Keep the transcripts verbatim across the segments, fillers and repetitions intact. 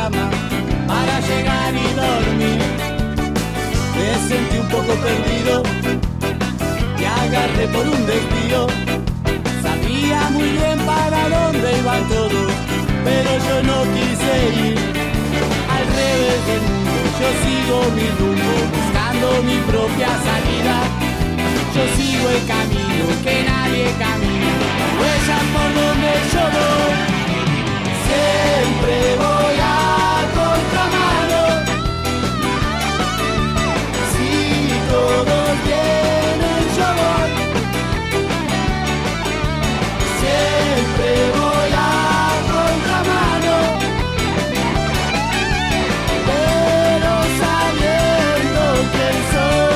cama para llegar y dormir. Me sentí un poco perdido y agarré por un desvío. Sabía muy bien para dónde iban todos, pero yo no quise ir. Al revés del mundo yo sigo mi rumbo, buscando mi propia salida. Yo sigo el camino que nadie camina, huellas por donde yo voy. Siempre voy a contramano. Si todos vienen yo voy. Siempre voy a contramano, pero sabiendo quién soy.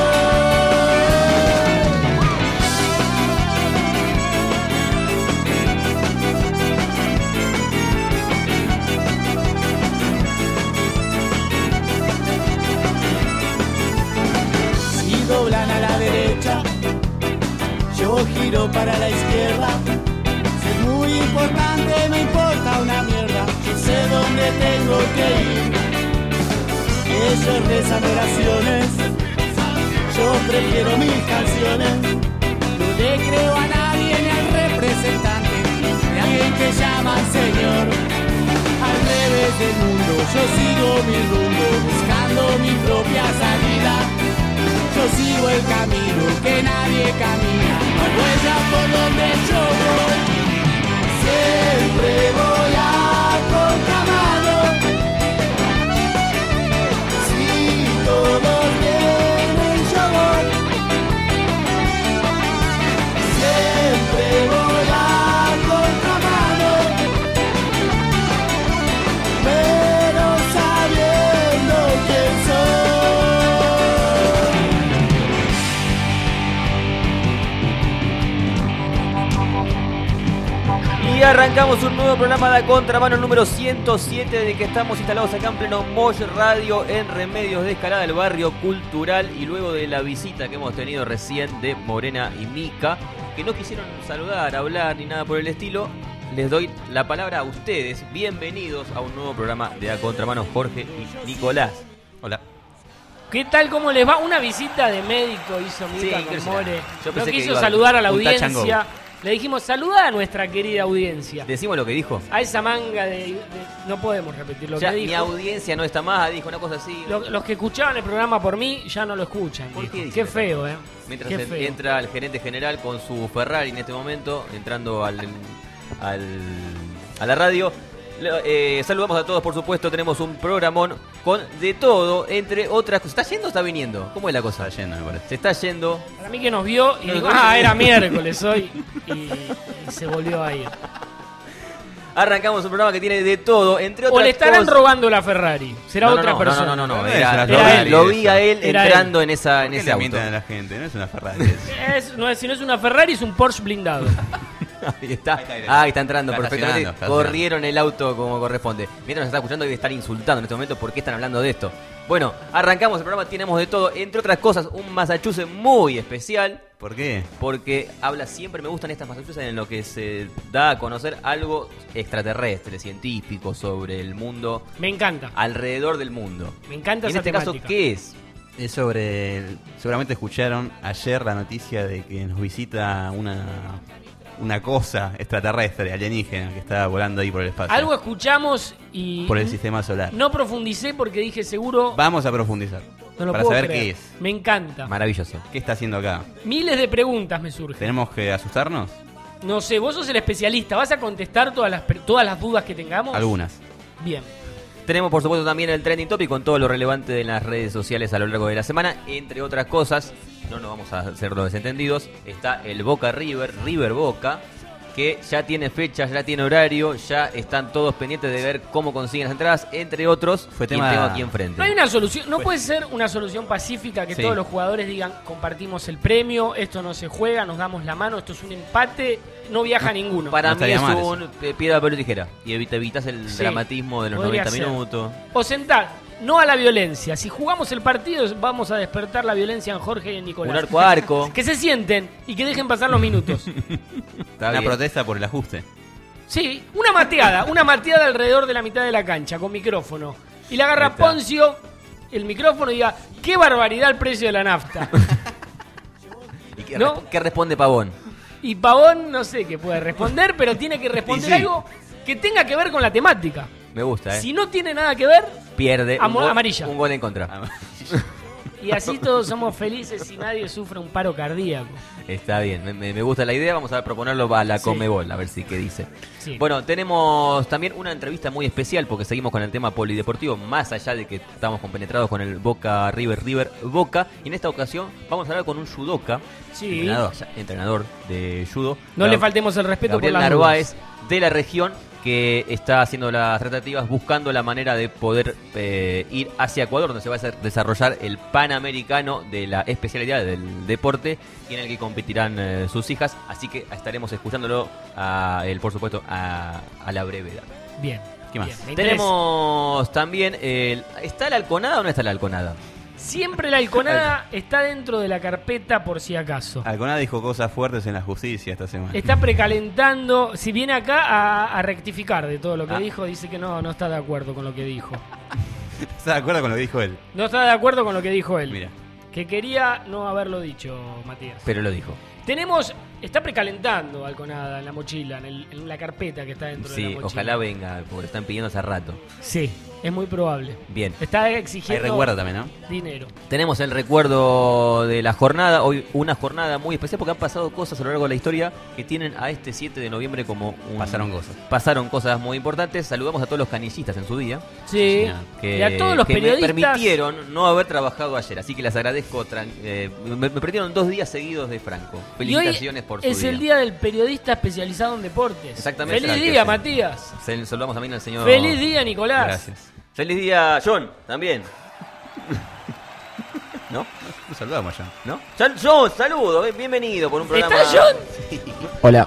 Doblan a la derecha, yo giro para la izquierda. Ser muy importante me importa una mierda, yo sé dónde tengo que ir. Ellos rezan oraciones, yo prefiero mis canciones. No le creo a nadie ni al representante de alguien que llaman señor. Al revés del mundo yo sigo mi rumbo, buscando mi propia salida. Yo sigo el camino que nadie camina, no hay huellas por donde yo voy. Siempre voy a contramano. Si todos vienen yo voy. Siempre voy a contramano, pero sabiendo quién soy. Y arrancamos un nuevo programa de Contramano número ciento siete, de que estamos instalados acá en pleno Mosh Radio en Remedios de Escalada, del barrio cultural. Y luego de la visita que hemos tenido recién de Morena y Mica, que no quisieron saludar, hablar ni nada por el estilo, les doy la palabra a ustedes. Bienvenidos a un nuevo programa de A Contramano, Jorge y Nicolás. Hola. ¿Qué tal? ¿Cómo les va? Una visita de médico hizo Mica Sí, con More. yo No pensé que quiso iba saludar a la un audiencia. tachango. Le dijimos, saluda a nuestra querida audiencia. Decimos lo que dijo. A esa manga de... de- no podemos repetir lo Ya que mi dijo. audiencia no está más, dijo una cosa así. Lo- los que escuchaban el programa por mí ya no lo escuchan. ¿Por dijo. qué dice Qué eso? feo, ¿eh? Mientras Qué en- feo. entra el gerente general con su Ferrari en este momento, entrando al, al a la radio. Le- eh, saludamos a todos, por supuesto. Tenemos un programón con de todo, entre otras cosas. ¿Está yendo o está viniendo? ¿Cómo es la cosa? Está yendo, me parece. Se está yendo. Para mí que nos vio y Nos dijo, vio. ah, era miércoles hoy. Y, y se volvió a ir. Arrancamos un programa que tiene de todo, entre otras O le estarán cosas. robando la Ferrari. Será No, no, otra no, persona. No, no, no, no. No, Era- es lo, una vi- Ferrari lo vi a él Era entrando en esa en ¿Por qué ese le auto. mienten a la gente? No es una Ferrari. Es, no es, si no es una Ferrari, es un Porsche blindado. Ahí está. Ahí está, ahí está. Ah, ahí está entrando Está perfectamente. estacionando, está Corrieron el auto como corresponde. Mientras nos está escuchando, debe estar insultando en este momento. ¿Por qué están hablando de esto? Bueno, arrancamos el programa. Tenemos de todo. Entre otras cosas, un Massachusetts muy especial. ¿Por qué? Porque habla siempre, me gustan estas Massachusetts en lo que se da a conocer algo extraterrestre, científico, sobre el mundo, Me encanta. alrededor del mundo. Me encanta Y en esa este temática. caso, ¿qué es? Es sobre... el- Seguramente escucharon ayer la noticia de que nos visita una... Una cosa extraterrestre, alienígena, que está volando ahí por el espacio. Algo escuchamos y Por el sistema solar. no profundicé porque dije seguro Vamos a profundizar. no lo para puedo saber creer. qué es. Me encanta. Maravilloso. ¿Qué está haciendo acá? Miles de preguntas me surgen. ¿Tenemos que asustarnos? No sé, vos sos el especialista. ¿Vas a contestar todas las, pre- todas las dudas que tengamos? Algunas. Bien. Tenemos por supuesto también el trending topic con todo lo relevante de las redes sociales a lo largo de la semana. Entre otras cosas, no nos vamos a hacer los desentendidos, está el Boca River, River Boca, que ya tiene fecha, ya tiene horario, ya están todos pendientes de ver cómo consiguen las entradas, entre otros, Fue quien tema- tengo aquí enfrente. No hay una solución, no puede ser una solución pacífica que Sí. todos los jugadores digan compartimos el premio, esto no se juega, nos damos la mano, esto es un empate, no viaja ninguno. Para No mí estaría es mal un eh, piedra, papel o tijera. Y evita, evitas el Sí, dramatismo de los podría noventa ser. minutos. O sentar, no a la violencia. Si jugamos el partido vamos a despertar la violencia en Jorge y en Nicolás. Un arco a arco. Que se sienten y que dejen pasar los minutos. Está Una bien. protesta por el ajuste. Sí, una mateada, una mateada alrededor de la mitad de la cancha con micrófono. Y le agarra Poncio el micrófono y diga, qué barbaridad el precio de la nafta. ¿Y qué, ¿No? resp- qué responde Pavón? Y Pavón no sé qué puede responder, pero tiene que responder Y sí. algo que tenga que ver con la temática. Me gusta, ¿eh? Si no tiene nada que ver, Pierde Amo- un, gol, amarilla. un gol en contra. y así todos somos felices y nadie sufre un paro cardíaco. Está bien, me, me- me gusta la idea. Vamos a proponerlo a la Sí. Comebol, a ver si qué dice. Sí. Bueno, tenemos también una entrevista muy especial porque seguimos con el tema polideportivo, más allá de que estamos compenetrados con el Boca River River Boca. Y en esta ocasión vamos a hablar con un judoka, Sí. entrenador, entrenador de judo. No Gab- le faltemos el respeto Gabriel por las Narváez, dudas. de la región, que está haciendo las tratativas buscando la manera de poder eh, ir hacia Ecuador, donde se va a hacer- desarrollar el Panamericano de la especialidad del deporte y en el que competirán eh, sus hijas. Así que estaremos escuchándolo, a él, por supuesto, a, a la brevedad. Bien. ¿Qué más? Bien, me interesa. Tenemos también, el, ¿está la halconada o no está la halconada? Siempre la halconada está dentro de la carpeta por si acaso. Alconada dijo cosas fuertes en la justicia esta semana. Está precalentando. Si viene acá a, a rectificar de todo lo que Ah. dijo, dice que no, no está de acuerdo con lo que dijo. ¿Estás de acuerdo con lo que dijo él? No está de acuerdo con lo que dijo él. Mira. Que quería no haberlo dicho, Matías. Pero lo dijo. Tenemos, está precalentando Halconada en la mochila, en, el- en la carpeta que está dentro de la Sí, mochila. ojalá venga, porque lo están pidiendo hace rato. Sí, es muy probable. Bien. Está Hay exigiendo recuerdo también, ¿no? dinero. Tenemos el recuerdo de la jornada, hoy una jornada muy especial porque han pasado cosas a lo largo de la historia que tienen a este siete de noviembre como un... Pasaron cosas. Pasaron cosas muy importantes. Saludamos a todos los canillistas en su día. Sí, señor. Que, y a todos los que periodistas. me permitieron no haber trabajado ayer, así que les agradezco. tran- eh, me, me permitieron dos días seguidos de Franco. Y hoy Felicitaciones por su es día. el día del periodista especializado en deportes. Exactamente. Feliz Gracias, día, sí. Matías. Se- Saludamos también al señor... Feliz día, Nicolás. Gracias. Feliz día, John, también. ¿No? Lo saludamos ya. ¿No? John, John, saludo, eh, bienvenido por un programa... ¿Está John? Hola.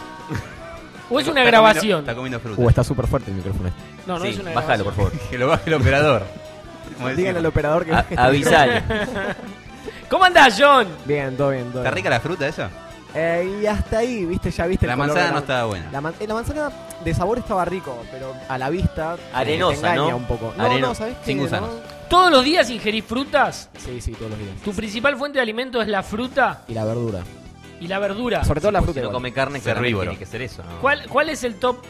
¿O es una Está grabación? comiendo- está comiendo fruta. Uh, está súper fuerte el micrófono. este. No, no Sí, es una bájalo, grabación. por favor. Que lo baje el operador. Como Díganle decimos. al operador que A- baje este avisale. ¿Cómo andás, John? micrófono. Bien, todo bien, todo ¿Está bien. rica la fruta esa? Eh, y hasta ahí, viste, ya viste el La color manzana de no estaba buena. La, man- eh, la manzana de sabor estaba rico, pero a la vista eh, Arenosa, te engaña ¿no? un poco. No, Areno- no, ¿sabes qué? sin gusanos. ¿No? ¿Todos los días ingerís frutas? Sí, sí, todos los días. ¿Tu principal fuente de alimento es la fruta Y la verdura. y la verdura? Sobre todo la Pues fruta. si no igual. come carne, Es claramente herbívoro. tiene que ser eso, ¿no? ¿Cuál, ¿Cuál es el top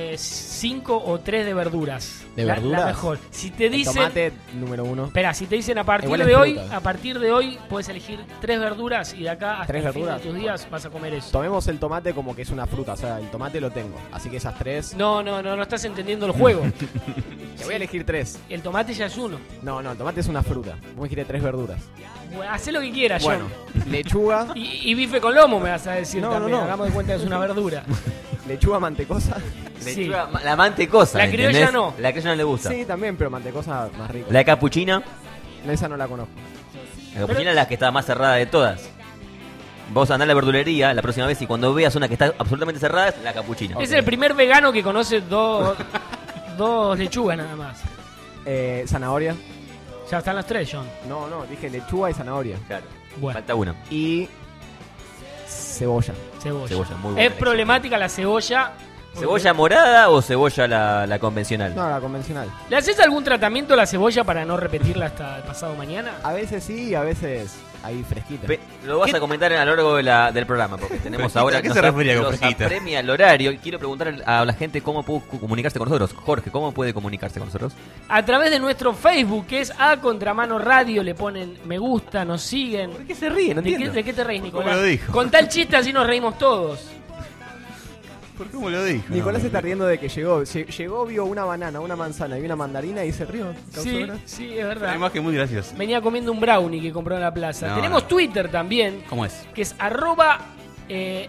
cinco o tres de verduras? ¿De La- verduras? La mejor. Si te El dicen... tomate número uno. Espera, si te dicen a partir Igual es de hoy, fruta. a partir de hoy puedes elegir tres verduras y de acá hasta ¿Tres el fin de verduras? tus días vas a comer eso. Tomemos el tomate como que es una fruta, o sea, el tomate lo tengo. Así que esas tres. No, no, no, no estás entendiendo el juego. Te voy a elegir tres. El tomate ya es uno. No, no, el tomate es una fruta. Vos me dijiste tres verduras. Bueno, hacé lo que quieras, Bueno, John. lechuga, Y, y bife con lomo me vas a decir No, no, también. no. Hagamos de cuenta que es una verdura. lechuga mantecosa. Lechuga, ma- la mantecosa, La criolla ¿entendés? no. La criolla no le gusta. Sí, también, pero mantecosa más rica. La capuchina, Esa no la conozco. la capuchina es la que está más cerrada de todas. Vos andás a la verdulería la próxima vez y cuando veas una que está absolutamente cerrada es la capuchina. Es el primer vegano que conoce dos, dos lechugas nada más. Eh, zanahoria. Ya están las tres, John. No, no, dije lechuga y zanahoria. Claro. Bueno, Falta una. Y cebolla. cebolla. Cebolla, muy buena Es elección. problemática la cebolla. ¿Cebolla morada o cebolla la, la convencional? No, la convencional. ¿Le haces algún tratamiento a la cebolla para no repetirla hasta el pasado mañana? A veces sí, a veces ahí fresquita. Pe- lo vas ¿Qué? a comentar a lo largo de la- del programa, porque tenemos Fresquita, ahora ¿a qué nos se a- refería con nos fresquita? apremia el horario y quiero preguntar a la gente cómo puede cu- comunicarse con nosotros. Jorge, ¿cómo puede comunicarse con nosotros? A través de nuestro Facebook, que es A Contramano Radio, le ponen me gusta, nos siguen. ¿Por qué se ríe? No ¿De qué, entiendo. de qué te reís, ¿Cómo Nicolás? lo dijo? Con tal chiste así nos reímos todos. ¿Por cómo lo dijo? Nicolás No, se está riendo de que llegó. Lle- Llegó, vio una banana, una manzana y una mandarina y se rió. Causó Sí, gracia. sí, es Una verdad. imagen muy graciosa. Venía comiendo un brownie que compró en la plaza. No, Tenemos no. Twitter también, ¿Cómo es? que es arroba... eh,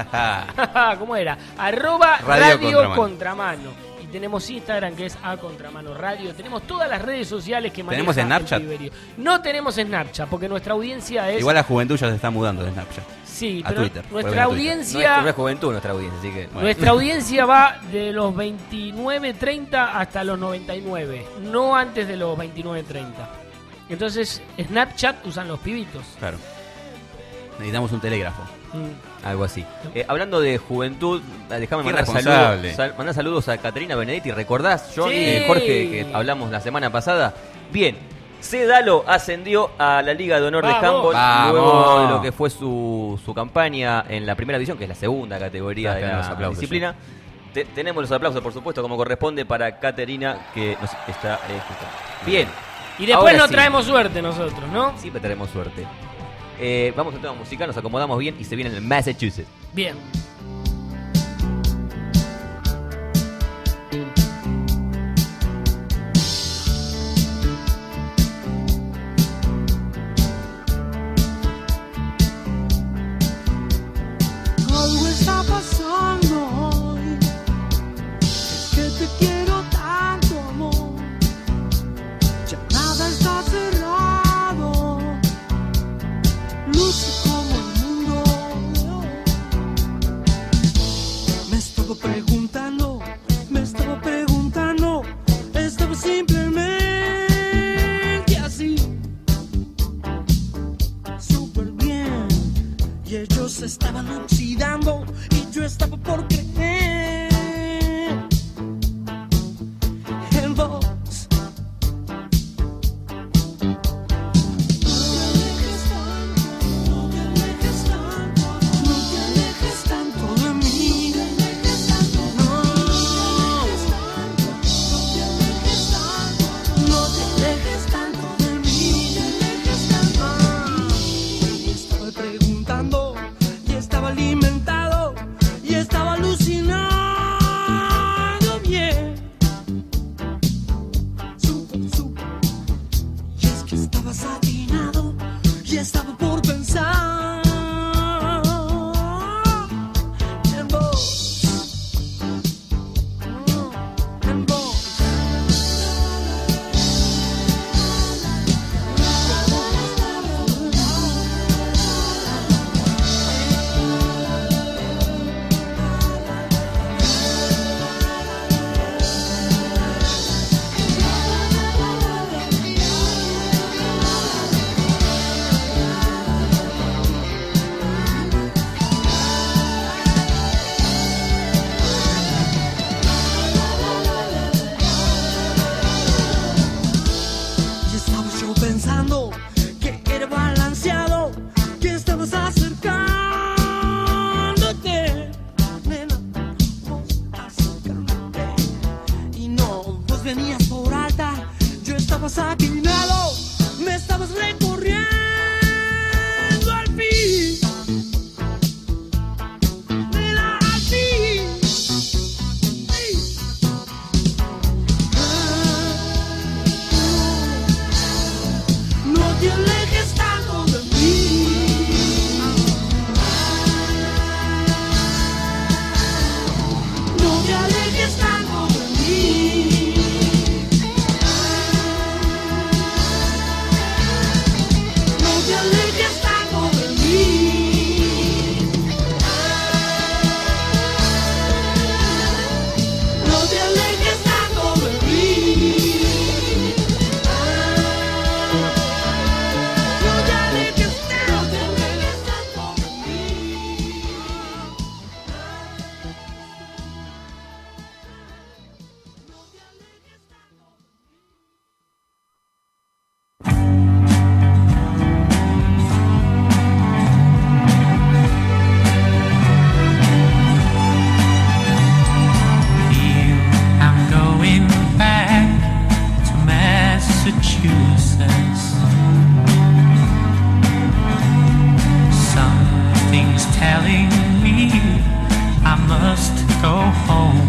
Ah, ¿Cómo era? Arroba Radio Radio, Contramano. Contramano. Y tenemos Instagram, que es A Contramano Radio. Tenemos todas las redes sociales que ¿Tenemos maneja el Snapchat? Piberío. No tenemos Snapchat, porque nuestra audiencia es... Igual la juventud ya se está mudando de Snapchat. sí, a pero Twitter, nuestra vuelven a Twitter. No es, audiencia... no es juventud nuestra audiencia, así que... Bueno. Nuestra audiencia va de los veintinueve treinta hasta los noventa y nueve, no antes de los veintinueve treinta. Entonces, Snapchat usan los pibitos. Claro. Necesitamos un telégrafo. Mm. Algo así. Eh, hablando de juventud, eh, déjame Qué mandar saludos, responsable. sal- mandar saludos a Caterina Benedetti. ¿Recordás, Johnny, Sí. eh, Jorge, que hablamos la semana pasada? Bien, Cedalo ascendió a la Liga de Honor Vamos. de Handball Vamos. luego de lo que fue su, su campaña en la primera división, que es la segunda categoría Ah, de tenemos la aplausos, disciplina. Te- tenemos los aplausos, por supuesto, como corresponde para Caterina, que nos está eh, escuchando. Bien. Y después Ahora nos sí. traemos suerte nosotros, ¿no? Siempre tenemos suerte. Eh, vamos a un tema musical, nos acomodamos bien y se viene el Massachusetts. Bien. Algo está pasando hoy, es que te quiero tanto, amor. Ya nada está cerrado, luce como el mundo de hoy. Me estaba preguntando, me estaba preguntando, estaba simplemente así, súper bien. Y ellos se estaban oxidando y yo estaba por creer en vos. No te alejes tanto, no te alejes tanto de mí. No, no te alejes tanto de mí. Y estaba preguntando y estaba alimentado y estaba alucinado bien. Súper, súper. Y es que estaba satinado y estaba por pensar en vos. Mm, en vos. Y estaba yo pensando que era balanceado, que estabas acercándote, nena, vos acercándote. Y no, vos venías por alta, yo estaba satinado, me estabas recorriendo al fin. Nena, al fin. Sí. No te alejes tanto de mí. No te alejes tanto de mí. No te alejes tanto de mí. No te alejes tanto de mí. No te alejes tanto de mí. I'm going back to Massachusetts. Something's telling me I must go home.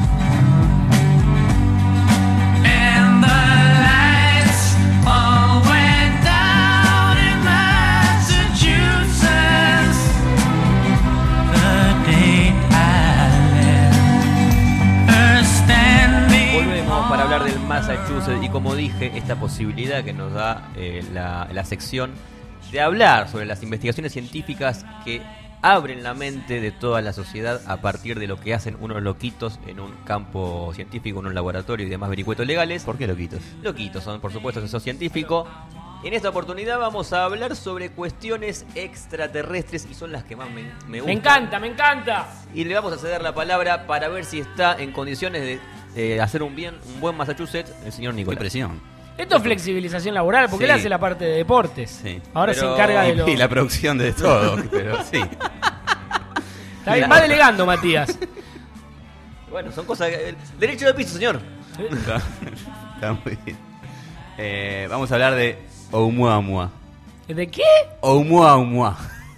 And the lights all went down in Massachusetts the day I left her standing. Volvemos para hablar del Massachusetts y, como dije, esta posibilidad que nos da eh, la, la sección de hablar sobre las investigaciones científicas que abren la mente de toda la sociedad a partir de lo que hacen unos loquitos en un campo científico, en un laboratorio y demás vericuetos legales. ¿Por qué loquitos? Loquitos son, por supuesto, esos científicos En esta oportunidad vamos a hablar sobre cuestiones extraterrestres y son las que más me, me gustan. Me encanta, me encanta. Y le vamos a ceder la palabra para ver si está en condiciones de eh, hacer un bien, un buen Massachusetts, el señor Qué Nicolás. presión. Esto es flexibilización laboral, porque Sí. él hace la parte de deportes. Sí. Ahora Pero- se encarga de Y, lo... y la producción de todo, pero sí. Está bien, va delegando, Matías. Bueno, son cosas... que- Derecho de piso, señor. Está, está muy bien. Eh, vamos a hablar de Oumuamua. ¿De qué? Oumuamua.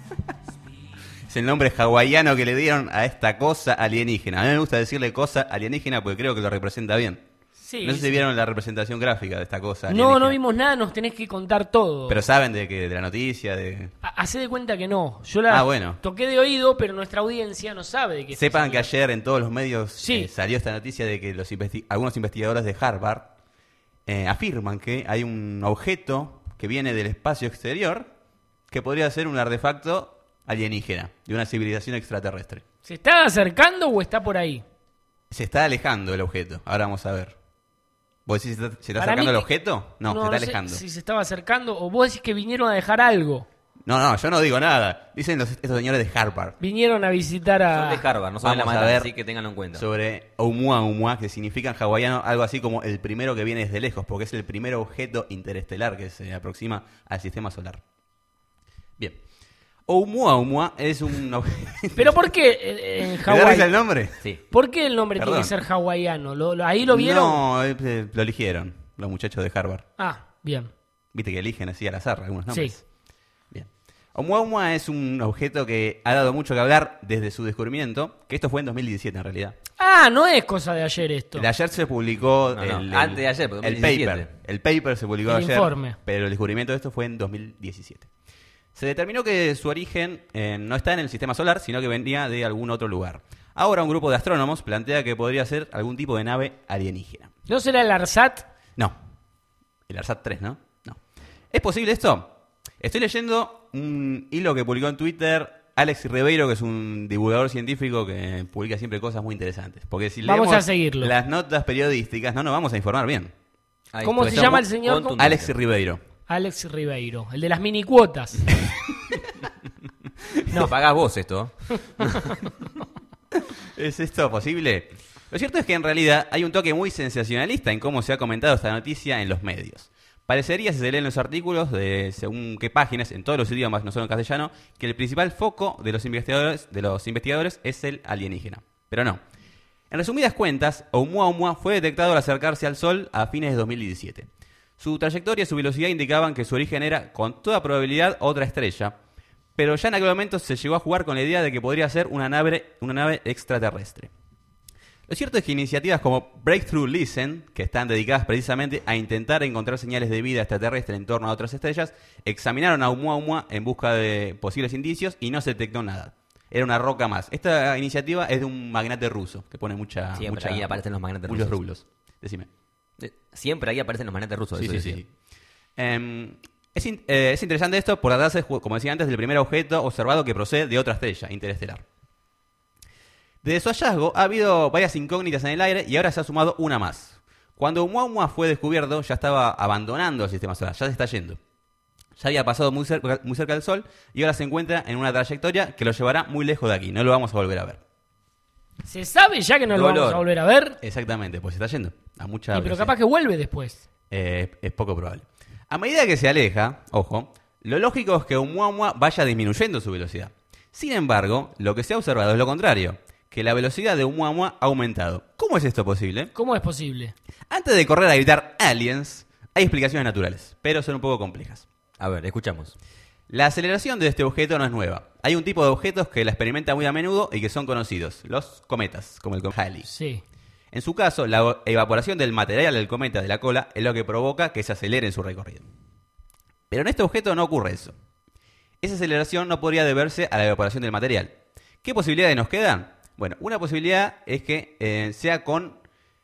Es el nombre hawaiano que le dieron a esta cosa alienígena. A mí me gusta decirle cosa alienígena porque creo que lo representa bien. Sí. No sé si vieron la representación gráfica de esta cosa No, alienígena. no vimos nada, nos tenés que contar todo. Pero saben de que de la noticia, de... Ha- Hacé de cuenta que no. Yo la Ah, bueno. toqué de oído, pero nuestra audiencia no sabe de qué está Sepan que hablando. ayer en todos los medios Sí. eh, salió esta noticia de que los investi- algunos investigadores de Harvard eh, afirman que hay un objeto que viene del espacio exterior que podría ser un artefacto alienígena de una civilización extraterrestre. ¿Se está acercando o está por ahí? Se está alejando el objeto. Ahora vamos a ver. ¿Vos decís se está, se está Para acercando mí el que- objeto? No, se está sé alejando. si se estaba acercando o vos decís que vinieron a dejar algo. No, no, yo no digo nada. Dicen los, estos señores de Harvard. Vinieron a visitar a... Son de Harvard, no son de la Vamos a Matanza, ver así que ténganlo en cuenta. sobre Oumuamua, que significa en hawaiano algo así como el primero que viene desde lejos, porque es el primer objeto interestelar que se aproxima al sistema solar. Bien. Oumuamua es un objeto... ¿Pero por qué eh, en ¿Me da risa el Hawái? nombre? Sí. ¿Por qué el nombre tiene Perdón. que ser hawaiano? ¿Lo, lo- ¿Ahí lo vieron? No, eh, eh, lo eligieron los muchachos de Harvard. Ah, bien. Viste que eligen así al azar algunos nombres. Sí. Bien. Oumuamua es un objeto que ha dado mucho que hablar desde su descubrimiento, que esto fue en dos mil diecisiete en realidad. Ah, no es cosa de ayer esto. De ayer se publicó No, no, el, el- antes de ayer, porque el dos mil diecisiete. paper. El paper se publicó El ayer, informe. pero el descubrimiento de esto fue en dos mil diecisiete. Se determinó que su origen eh, no está en el sistema solar, sino que venía de algún otro lugar. Ahora un grupo de astrónomos plantea que podría ser algún tipo de nave alienígena. ¿No será el ARSAT? No. El ARSAT tres, ¿no? No. ¿Es posible esto? Estoy leyendo un hilo que publicó en Twitter Alex Ribeiro, que es un divulgador científico que publica siempre cosas muy interesantes. Porque si Vamos leemos a seguirlo. las notas periodísticas, no nos vamos a informar bien. Ahí, ¿Cómo porque se son llama el con- señor? contundentes. Alex Ribeiro. Alex Ribeiro, el de las mini cuotas. No pagás vos esto. ¿Es esto posible? Lo cierto es que en realidad hay un toque muy sensacionalista en cómo se ha comentado esta noticia en los medios. Parecería, si se leen los artículos de según qué páginas, en todos los idiomas, no solo en castellano, que el principal foco de los investigadores, de los investigadores es el alienígena. Pero no. En resumidas cuentas, Oumuamua fue detectado al acercarse al Sol a fines de dos mil diecisiete. Su trayectoria y su velocidad indicaban que su origen era, con toda probabilidad, otra estrella, pero ya en aquel momento se llegó a jugar con la idea de que podría ser una nave, una nave extraterrestre. Lo cierto es que iniciativas como Breakthrough Listen, que están dedicadas precisamente a intentar encontrar señales de vida extraterrestre en torno a otras estrellas, examinaron a Oumuamua en busca de posibles indicios y no se detectó nada. Era una roca más. Esta iniciativa es de un magnate ruso, que pone mucha... Siempre mucha- ahí aparecen los magnates muchos rusos. rublos. Decime. Eh, Siempre ahí aparecen los magnates rusos. Sí, eso sí, decía. sí. Em, es, in- eh, es interesante esto por tratarse, como decía antes, del primer objeto observado que procede de otra estrella interestelar. Desde su hallazgo ha habido varias incógnitas en el aire y ahora se ha sumado una más. Cuando Oumuamua fue descubierto ya estaba abandonando el sistema solar, ya se está yendo. Ya había pasado muy cerca, muy cerca del Sol y ahora se encuentra en una trayectoria que lo llevará muy lejos de aquí. No lo vamos a volver a ver. ¿Se sabe ya que no lo Dolor. vamos a volver a ver? Exactamente, pues se está yendo a mucha Y pero velocidad. capaz que vuelve después. Eh, es poco probable. A medida que se aleja, ojo, lo lógico es que Oumuamua vaya disminuyendo su velocidad. Sin embargo, lo que se ha observado es lo contrario, que la velocidad de Oumuamua ha aumentado. ¿Cómo es esto posible? ¿Cómo es posible? Antes de correr a gritar aliens, hay explicaciones naturales, pero son un poco complejas. A ver, escuchamos. La aceleración de este objeto no es nueva. Hay un tipo de objetos que la experimenta muy a menudo y que son conocidos, los cometas, como el cometa Halley. Sí. En su caso, la evaporación del material del cometa de la cola es lo que provoca que se acelere en su recorrido. Pero en este objeto no ocurre eso. Esa aceleración no podría deberse a la evaporación del material. ¿Qué posibilidades nos quedan? Bueno, una posibilidad es que eh, sea con...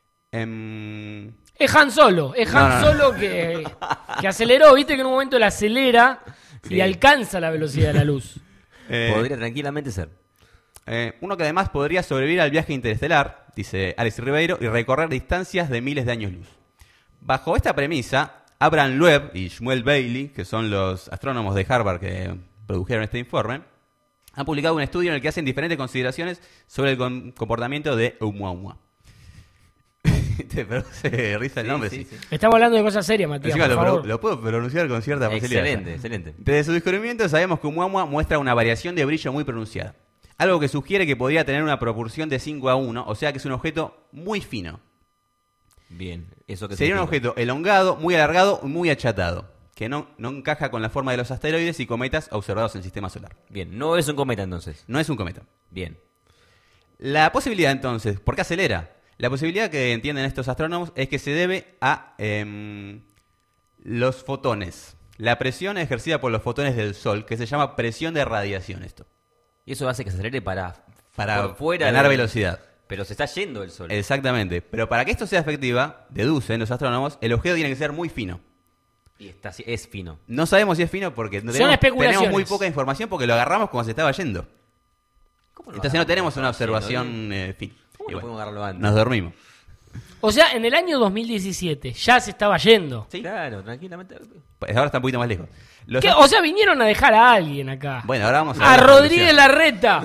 em, Es Han Solo. Es Han No, no, no. Solo que, que aceleró. Viste que en un momento la acelera Sí. y alcanza la velocidad de la luz. eh, Podría tranquilamente ser. eh, uno que además podría sobrevivir al viaje interestelar, dice Alex Ribeiro, y recorrer distancias de miles de años luz. Bajo esta premisa, Abraham Loeb y Shmuel Bailey, que son los astrónomos de Harvard que produjeron este informe, han publicado un estudio en el que hacen diferentes consideraciones sobre el con- comportamiento de Oumuamua. ¿Te produce risa el nombre? Sí. sí, sí. Estamos hablando de cosas serias, Matías, Encima por lo, favor. pro- lo puedo pronunciar con cierta facilidad. Excelente, excelente. Desde su descubrimiento sabemos que Oumuamua muestra una variación de brillo muy pronunciada. Algo que sugiere que podría tener una proporción de cinco a uno, o sea que es un objeto muy fino. Bien, eso que Sería un significa. objeto elongado, muy alargado y muy achatado, que no, no encaja con la forma de los asteroides y cometas observados en el sistema solar. Bien, no es un cometa entonces. No es un cometa. Bien. La posibilidad entonces, ¿por qué acelera? La posibilidad que entienden estos astrónomos es que se debe a em, los fotones. La presión ejercida por los fotones del Sol, que se llama presión de radiación esto. Y eso hace que se acelere para, Para por fuera ganar del- velocidad. Pero se está yendo el sol. Exactamente. Pero para que esto sea efectiva, deducen los astrónomos, el objeto tiene que ser muy fino. Y está, es fino. No sabemos si es fino porque no Son tenemos, especulaciones. tenemos muy poca información porque lo agarramos cuando se estaba yendo. ¿Cómo Entonces no tenemos una Estaba observación eh, fina. ¿Cómo Y no bueno, podemos agarrarlo antes? nos dormimos. O sea, en el año dos mil diecisiete ya se estaba yendo. Sí, claro, tranquilamente. Pues ahora está un poquito más lejos. Los ¿Qué? ast- O sea, vinieron a dejar a alguien acá. Bueno, ahora vamos a a ver la Rodríguez conclusión. Larreta.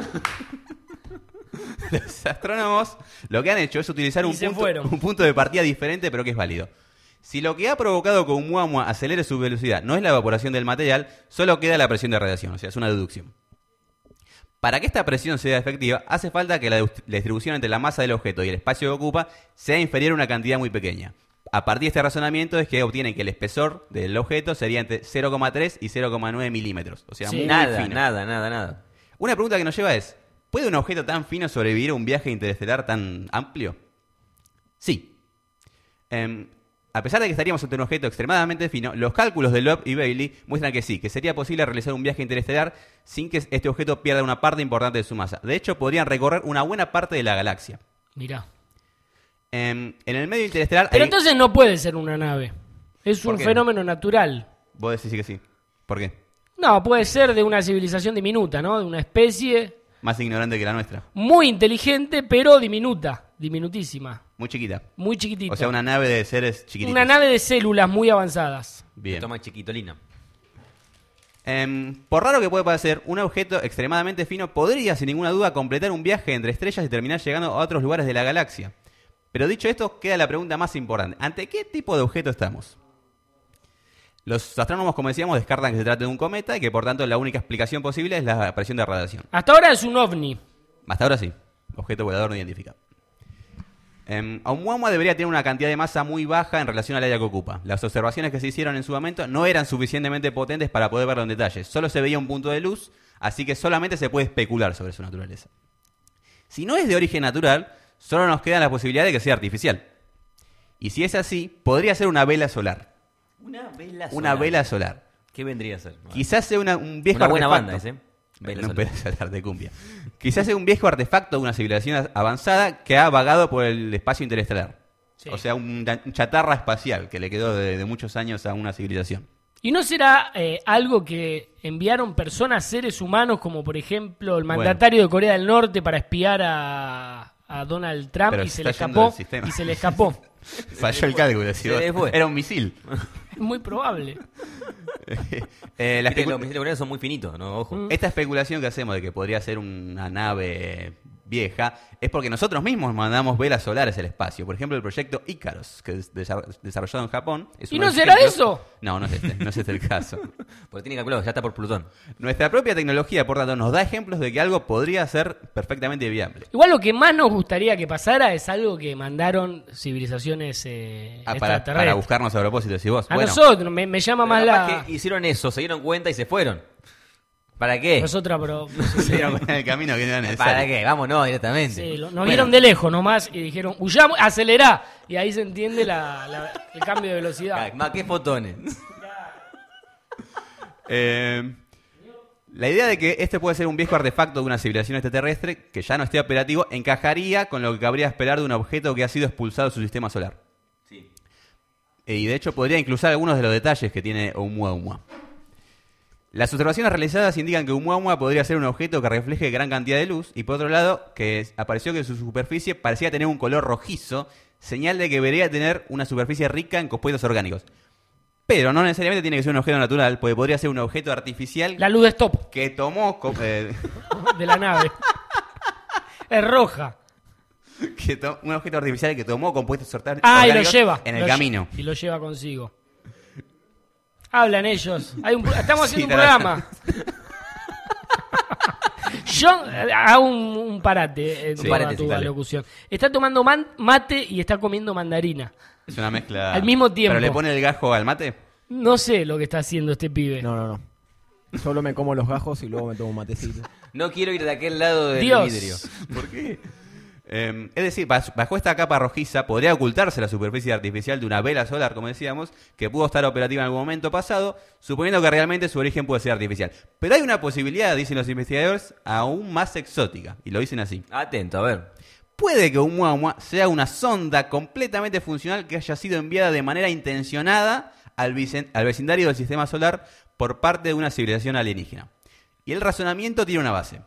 Los astrónomos lo que han hecho es utilizar Y un se punto, fueron. un punto de partida diferente, pero que es válido. Si lo que ha provocado que Oumuamua acelere su velocidad no es la evaporación del material, solo queda la presión de radiación, o sea, es una deducción. Para que esta presión sea efectiva, hace falta que la, la distribución entre la masa del objeto y el espacio que ocupa sea inferior a una cantidad muy pequeña. A partir de este razonamiento es que obtienen que el espesor del objeto sería entre cero coma tres y cero coma nueve milímetros, o sea, Sí. muy Nada, fino. nada, nada, nada. Una pregunta que nos lleva es, ¿puede un objeto tan fino sobrevivir a un viaje interestelar tan amplio? Sí. Em, a pesar de que estaríamos ante un objeto extremadamente fino, los cálculos de Loeb y Bailey muestran que sí, que sería posible realizar un viaje interestelar sin que este objeto pierda una parte importante de su masa. De hecho, podrían recorrer una buena parte de la galaxia. Mirá. Em, en el medio interestelar... Pero hay- entonces no puede ser una nave. Es ¿Por un qué? fenómeno natural. Vos decís que sí. ¿Por qué? No, puede ser de una civilización diminuta, ¿no? De una especie Más ignorante que la nuestra. muy inteligente, pero diminuta. Diminutísima. Muy chiquita. Muy chiquitita. O sea, una nave de seres chiquititos. Una nave de células muy avanzadas. Bien. Toma chiquitolina. Em, por raro que pueda parecer, un objeto extremadamente fino podría, sin ninguna duda, completar un viaje entre estrellas y terminar llegando a otros lugares de la galaxia. Pero dicho esto, queda la pregunta más importante. ¿Ante qué tipo de objeto estamos? Los astrónomos, como decíamos, descartan que se trate de un cometa y que, por tanto, la única explicación posible es la presión de radiación. Hasta ahora es un ovni. Hasta ahora sí. Objeto volador no identificado. Eh, Oumuamua debería tener una cantidad de masa muy baja en relación al área que ocupa. Las observaciones que se hicieron en su momento no eran suficientemente potentes para poder verlo en detalle. Solo se veía un punto de luz, así que solamente se puede especular sobre su naturaleza. Si no es de origen natural, solo nos queda la posibilidad de que sea artificial. Y si es así, podría ser una vela solar. Una vela solar. Una vela solar. ¿Qué vendría a ser? Quizás sea una- un viejo Una buena artefacto. banda ese. Vela No, solar. vela solar de cumbia. Quizás sea un viejo artefacto de una civilización avanzada que ha vagado por el espacio interestelar. Sí. O sea, un, un chatarra espacial que le quedó de, de muchos años a una civilización. ¿Y no será eh, algo que enviaron personas, seres humanos, como por ejemplo el mandatario de Corea del Norte para espiar a, a Donald Trump Pero y se se le está yendo escapó? del sistema. Y se le escapó. Falló el cálculo. si se vos- le fue. Era un misil. Es muy probable. Eh, la Viste que especu- los misiles coreanos son muy finitos, ¿no? Ojo. Esta especulación que hacemos de que podría ser una nave vieja es porque nosotros mismos mandamos velas solares al espacio. Por ejemplo, el proyecto Icarus, que es desa- desarrollado en Japón. Es ¿Y uno no de los será ejemplos- eso? No, no es este, no es este el caso. Porque tiene calculado, ya está por Plutón. Nuestra propia tecnología, por tanto, nos da ejemplos de que algo podría ser perfectamente viable. Igual lo que más nos gustaría que pasara es algo que mandaron civilizaciones eh, Ah, para, extraterrestres. para buscarnos a propósito, si vos. A bueno, nosotros, me, me llama más Pero capaz la... que hicieron eso, se dieron cuenta y se fueron. ¿Para qué? Nosotras, pero... se dieron cuenta en el camino que no era necesario. ¿Para qué? Vámonos directamente. Sí, lo- nos Bueno. vieron de lejos nomás y dijeron, huyamos, acelerá. Y ahí se entiende la- la- el cambio de velocidad. Ah, Más que fotones. Eh, la idea de que este puede ser un viejo artefacto de una civilización extraterrestre que ya no esté operativo encajaría con lo que cabría esperar de un objeto que ha sido expulsado de su sistema solar. Sí. Eh, Y de hecho podría incluir algunos de los detalles que tiene Oumuamua. Las observaciones realizadas indican que Oumuamua podría ser un objeto que refleje gran cantidad de luz y por otro lado que es- apareció que su superficie parecía tener un color rojizo, señal de que debería tener una superficie rica en compuestos orgánicos. Pero no necesariamente tiene que ser un objeto natural, porque podría ser un objeto artificial La luz de stop que tomó... co- eh, de la nave. Es roja. que to- un objeto artificial que tomó compuestos orta- Ah, y lo orgánicos lleva. en el Lo lle- camino. Y lo lleva consigo. Hablan ellos. Hay un, estamos Sí, haciendo un está programa. Yo eh, hago un, un parate en Sí, toda parate, tu sí, dale. alocución. Está tomando man- mate y está comiendo mandarina. Es una mezcla... Al mismo tiempo. ¿Pero le pone el gajo al mate? No sé lo que está haciendo este pibe. No, no, no. Solo me como los gajos y luego me tomo un matecito. No quiero ir de aquel lado del Dios. vidrio. ¿Por qué? Eh, es decir, bas- bajo esta capa rojiza podría ocultarse la superficie artificial de una vela solar, como decíamos, que pudo estar operativa en algún momento pasado, suponiendo que realmente su origen puede ser artificial. Pero hay una posibilidad, dicen los investigadores, aún más exótica, y lo dicen así. Atento, a ver. Puede que Oumuamua sea una sonda completamente funcional que haya sido enviada de manera intencionada al, vicen- al vecindario del sistema solar por parte de una civilización alienígena. Y el razonamiento tiene una base.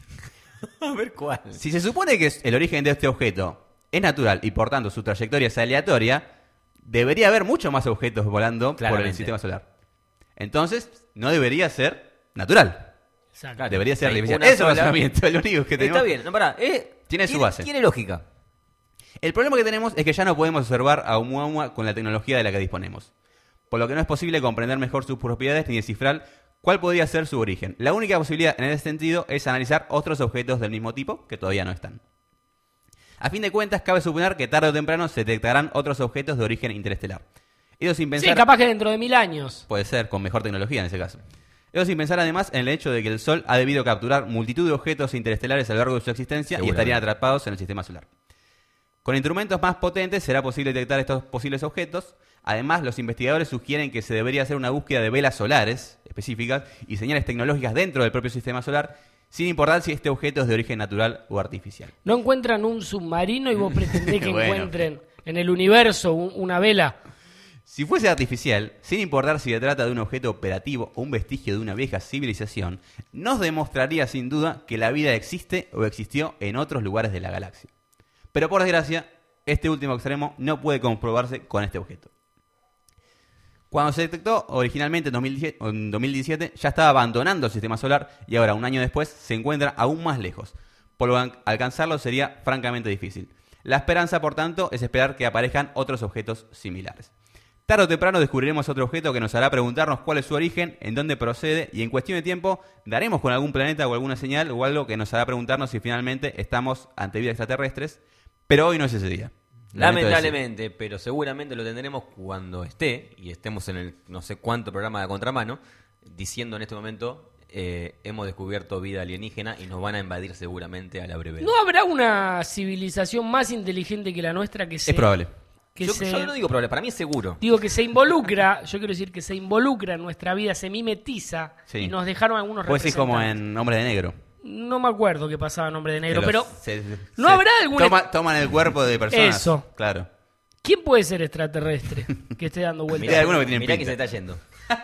A ver cuál. Si se supone que el origen de este objeto es natural y por tanto su trayectoria es aleatoria, debería haber muchos más objetos volando por el Claramente. sistema solar. Entonces, no debería ser natural. Exacto. Debería ser Hay artificial. una Ese es el sola. razonamiento, es lo único que tenemos. Está bien, no, pará. eh, Tiene su tiene- base. Tiene lógica. El problema que tenemos es que ya no podemos observar a Oumuamua con la tecnología de la que disponemos, por lo que no es posible comprender mejor sus propiedades ni descifrar cuál podría ser su origen. La única posibilidad en ese sentido es analizar otros objetos del mismo tipo que todavía no están. A fin de cuentas, cabe suponer que tarde o temprano se detectarán otros objetos de origen interestelar. Eso sin pensar... Sí, capaz que dentro de mil años. Puede ser, con mejor tecnología en ese caso. Eso sin pensar además en el hecho de que el Sol ha debido capturar multitud de objetos interestelares a lo largo de su existencia y Seguramente. estarían atrapados en el sistema solar. Con instrumentos más potentes será posible detectar estos posibles objetos. Además, los investigadores sugieren que se debería hacer una búsqueda de velas solares específicas y señales tecnológicas dentro del propio sistema solar, sin importar si este objeto es de origen natural o artificial. No encuentran un submarino y vos pretendés que Bueno. encuentren en el universo un- una vela. Si fuese artificial, sin importar si se trata de un objeto operativo o un vestigio de una vieja civilización, nos demostraría sin duda que la vida existe o existió en otros lugares de la galaxia. Pero por desgracia, este último extremo no puede comprobarse con este objeto. Cuando se detectó originalmente en dos mil diecisiete, en dos mil diecisiete, ya estaba abandonando el sistema solar y ahora, un año después, se encuentra aún más lejos, por lo que alcanzarlo sería francamente difícil. La esperanza, por tanto, es esperar que aparezcan otros objetos similares. Tarde o temprano descubriremos otro objeto que nos hará preguntarnos cuál es su origen, en dónde procede, y en cuestión de tiempo daremos con algún planeta o alguna señal o algo que nos hará preguntarnos si finalmente estamos ante vida extraterrestres, pero hoy no es ese día. Lamento Lamentablemente, pero seguramente lo tendremos cuando esté, y estemos en el no sé cuánto programa de Contramano, diciendo en este momento, eh, hemos descubierto vida alienígena y nos van a invadir seguramente a la brevedad. ¿No habrá una civilización más inteligente que la nuestra que se... Es probable. Que yo, se, yo no digo probable, para mí es seguro. digo que se involucra, yo quiero decir que se involucra en nuestra vida, se mimetiza Sí. y nos dejaron algunos Pues sí, como representantes. en Hombre de Negro. No me acuerdo qué pasaba en Hombre de Negro, Que pero los- se- ¿no se habrá algún- toma- toman el cuerpo de personas. Eso. Claro. ¿quién puede ser extraterrestre que esté dando vueltas? Mirá, alguno que tiene mirá que pinta. se está yendo.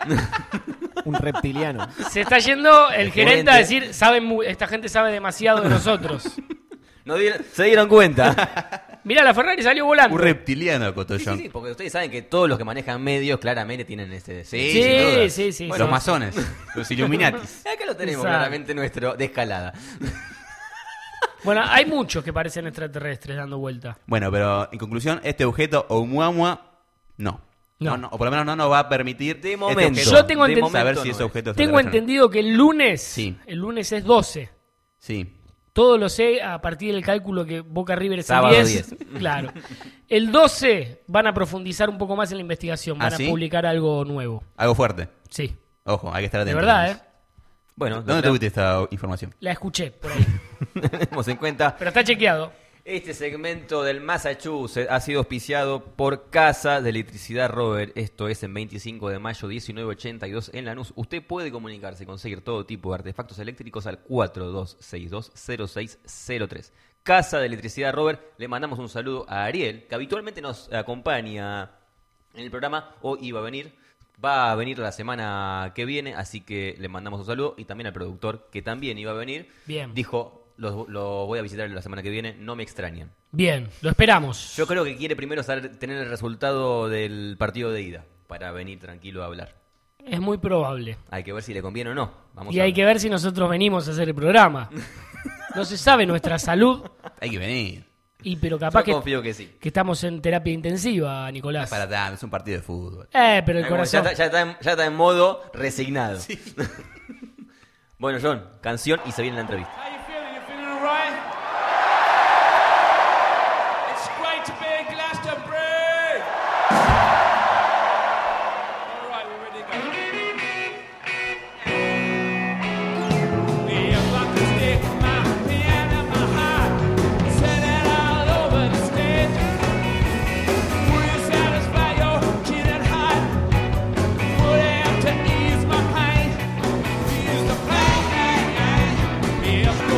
Un reptiliano. Se está yendo el, El gerente a gerente. decir, saben mu- esta gente sabe demasiado de nosotros. No dieron- se dieron cuenta. Mirá, la Ferrari salió volando. Un reptiliano, Sí, Cotollón. sí, sí, porque ustedes saben que todos los que manejan medios claramente tienen este... Sí, Sí, sin duda. sí, sí, Los sí. masones, los Illuminatis. Acá lo tenemos Exacto. claramente nuestro de escalada. Bueno, hay muchos que parecen extraterrestres dando vuelta. Bueno, pero en conclusión, este objeto Oumuamua, no. No. No, no, o por lo menos no nos va a permitir De este momento. objeto Yo tengo de enten- momento saber no si ese es. objeto es Tengo extraterrestre o no. entendido que el lunes, Sí. el lunes es doce. Sí. Todo lo sé a partir del cálculo que Boca River es el Sábado diez. diez. Claro. El doce van a profundizar un poco más en la investigación. Van ¿Ah, a sí? publicar algo nuevo. Algo fuerte. Sí. Ojo, hay que estar De atentos. verdad, ¿eh? Bueno, ¿Dónde tuviste esta información? La escuché por ahí. tenemos en cuenta. Pero está chequeado. Este segmento del Massachusetts ha sido auspiciado por Casa de Electricidad Robert. Esto es en veinticinco de mayo, diecinueve ochenta y dos en Lanús. Usted puede comunicarse y conseguir todo tipo de artefactos eléctricos al cuatro dos seis dos cero seis cero tres. Casa de Electricidad Robert. Le mandamos un saludo a Ariel, que habitualmente nos acompaña en el programa. Hoy iba a venir. Va a venir la semana que viene, así que le mandamos un saludo. Y también al productor, que también iba a venir. Bien. Dijo... Lo, lo voy a visitar la semana que viene, no me extrañan. Bien, lo esperamos. Yo creo que quiere primero saber, tener el resultado del partido de ida. para venir tranquilo a hablar. Es muy probable. Hay que ver si le conviene o no. Vamos Y a hay ver. que ver si nosotros venimos a hacer el programa. No se sabe nuestra salud, Hay que venir. y pero capaz Yo que, confío que sí. que estamos en terapia intensiva, Nicolás. Para tanto, es un partido de fútbol. Eh, pero el Como corazón... Ya, está, ya, está en, ya está en modo resignado. Bueno, John, canción y se viene la entrevista. How you feeling? You feeling all right? It's great to be in Glastonbury. All right, we're ready to go. If I could stick my pen in my heart, set it all over the stage, would you satisfy your cheated heart? Would I have to ease my pain? Ease the pain. If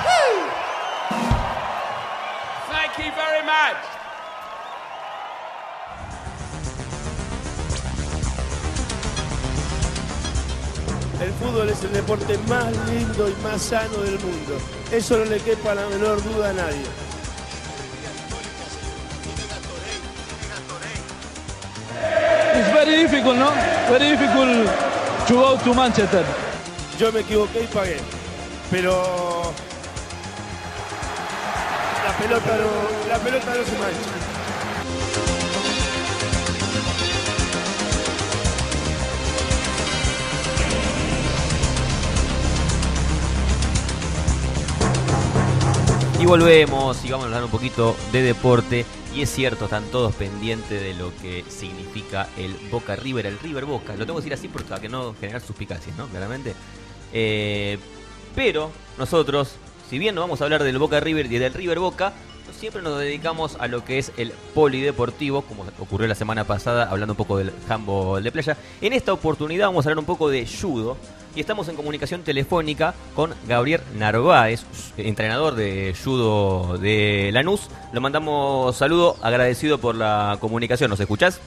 Thank you very much. El fútbol es el deporte más lindo y más sano del mundo. Eso no le quepa la menor duda a nadie. It's very difficult, no? Very difficult to go to Manchester. Yo me equivoqué y pagué. Pero la pelota no, la pelota no se mancha. Y volvemos y vamos a hablar un poquito de deporte. Y es cierto, están todos pendientes de lo que significa el Boca River, el River Boca. Lo tengo que decir así porque para que no generar suspicacias, ¿no? Claramente. Eh, pero nosotros, si bien no vamos a hablar del Boca River y del River Boca, siempre nos dedicamos a lo que es el polideportivo, como ocurrió la semana pasada, hablando un poco del handball de playa. En esta oportunidad vamos a hablar un poco de judo. Y estamos en comunicación telefónica con Gabriel Narváez, entrenador de judo de Lanús. Le mandamos saludo, agradecido por la comunicación. ¿Nos escuchás?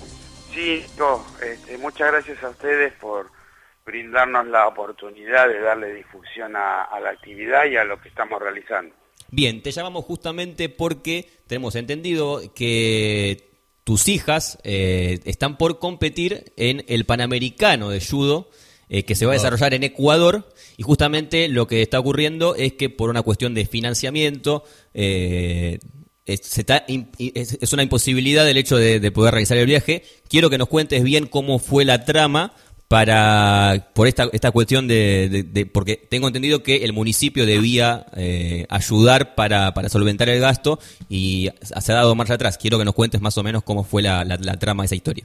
Sí, no, este, muchas gracias a ustedes por brindarnos la oportunidad de darle difusión a, a la actividad y a lo que estamos realizando. Bien, te llamamos justamente porque tenemos entendido que tus hijas eh, están por competir en el Panamericano de Judo, Eh, que se va a desarrollar en Ecuador, y justamente lo que está ocurriendo es que por una cuestión de financiamiento eh, es, se está, es, es una imposibilidad el hecho de, de poder realizar el viaje. Quiero que nos cuentes bien cómo fue la trama para por esta esta cuestión de, de, de porque tengo entendido que el municipio debía eh, ayudar para, para solventar el gasto y se ha dado marcha atrás. Quiero que nos cuentes más o menos cómo fue la, la, la trama de esa historia.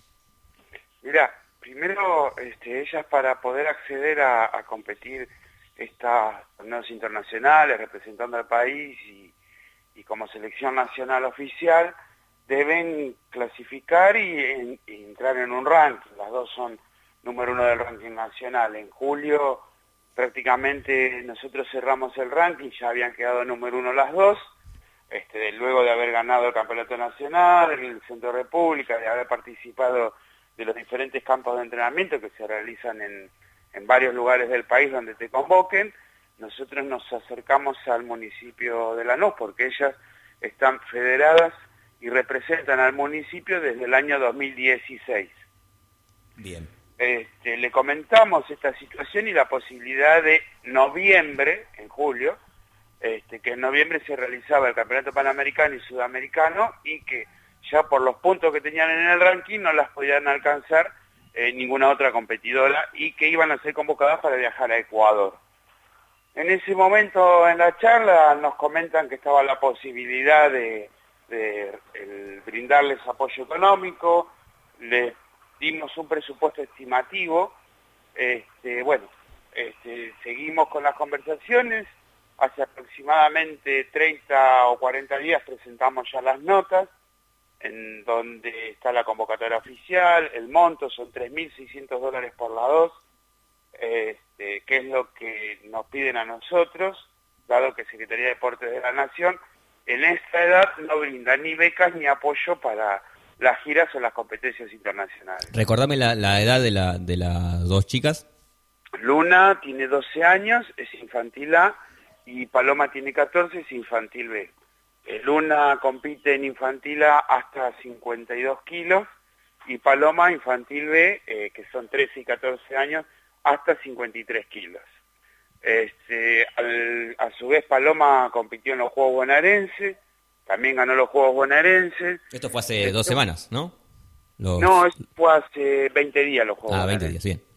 Mira, primero, este, ellas para poder acceder a, a competir estos torneos internacionales representando al país y, y como selección nacional oficial, deben clasificar y, en, y entrar en un ranking. Las dos son número uno del ranking nacional. En julio prácticamente nosotros cerramos el ranking, ya habían quedado número uno las dos, este, luego de haber ganado el campeonato nacional, el Centro República, de haber participado de los diferentes campos de entrenamiento que se realizan en, en varios lugares del país donde te convoquen. Nosotros nos acercamos al municipio de Lanús porque ellas están federadas y representan al municipio desde el año dos mil dieciséis. Bien. Este, le comentamos esta situación y la posibilidad de noviembre, en julio, este, que en noviembre se realizaba el Campeonato Panamericano y Sudamericano y que ya por los puntos que tenían en el ranking no las podían alcanzar eh, ninguna otra competidora y que iban a ser convocadas para viajar a Ecuador. En ese momento en la charla nos comentan que estaba la posibilidad de, de el, brindarles apoyo económico, les dimos un presupuesto estimativo, este, bueno, este, seguimos con las conversaciones, hace aproximadamente treinta o cuarenta días presentamos ya las notas, en donde está la convocatoria oficial, el monto son tres mil seiscientos dólares por la dos, este, que es lo que nos piden a nosotros, dado que Secretaría de Deportes de la Nación en esta edad no brinda ni becas ni apoyo para las giras o las competencias internacionales. Recordame la, la edad de, la, de las dos chicas. Luna tiene doce años, es infantil A, y Paloma tiene catorce, es infantil B. Luna compite en infantil A hasta cincuenta y dos kilos y Paloma infantil B, eh, que son trece y catorce años, hasta cincuenta y tres kilos. Este, al, a su vez Paloma compitió en los Juegos Bonaerenses, también ganó los Juegos Bonaerenses. Esto fue hace Esto, dos semanas, ¿no? Los... No, esto fue hace veinte días los Juegos Ah, veinte días, bien.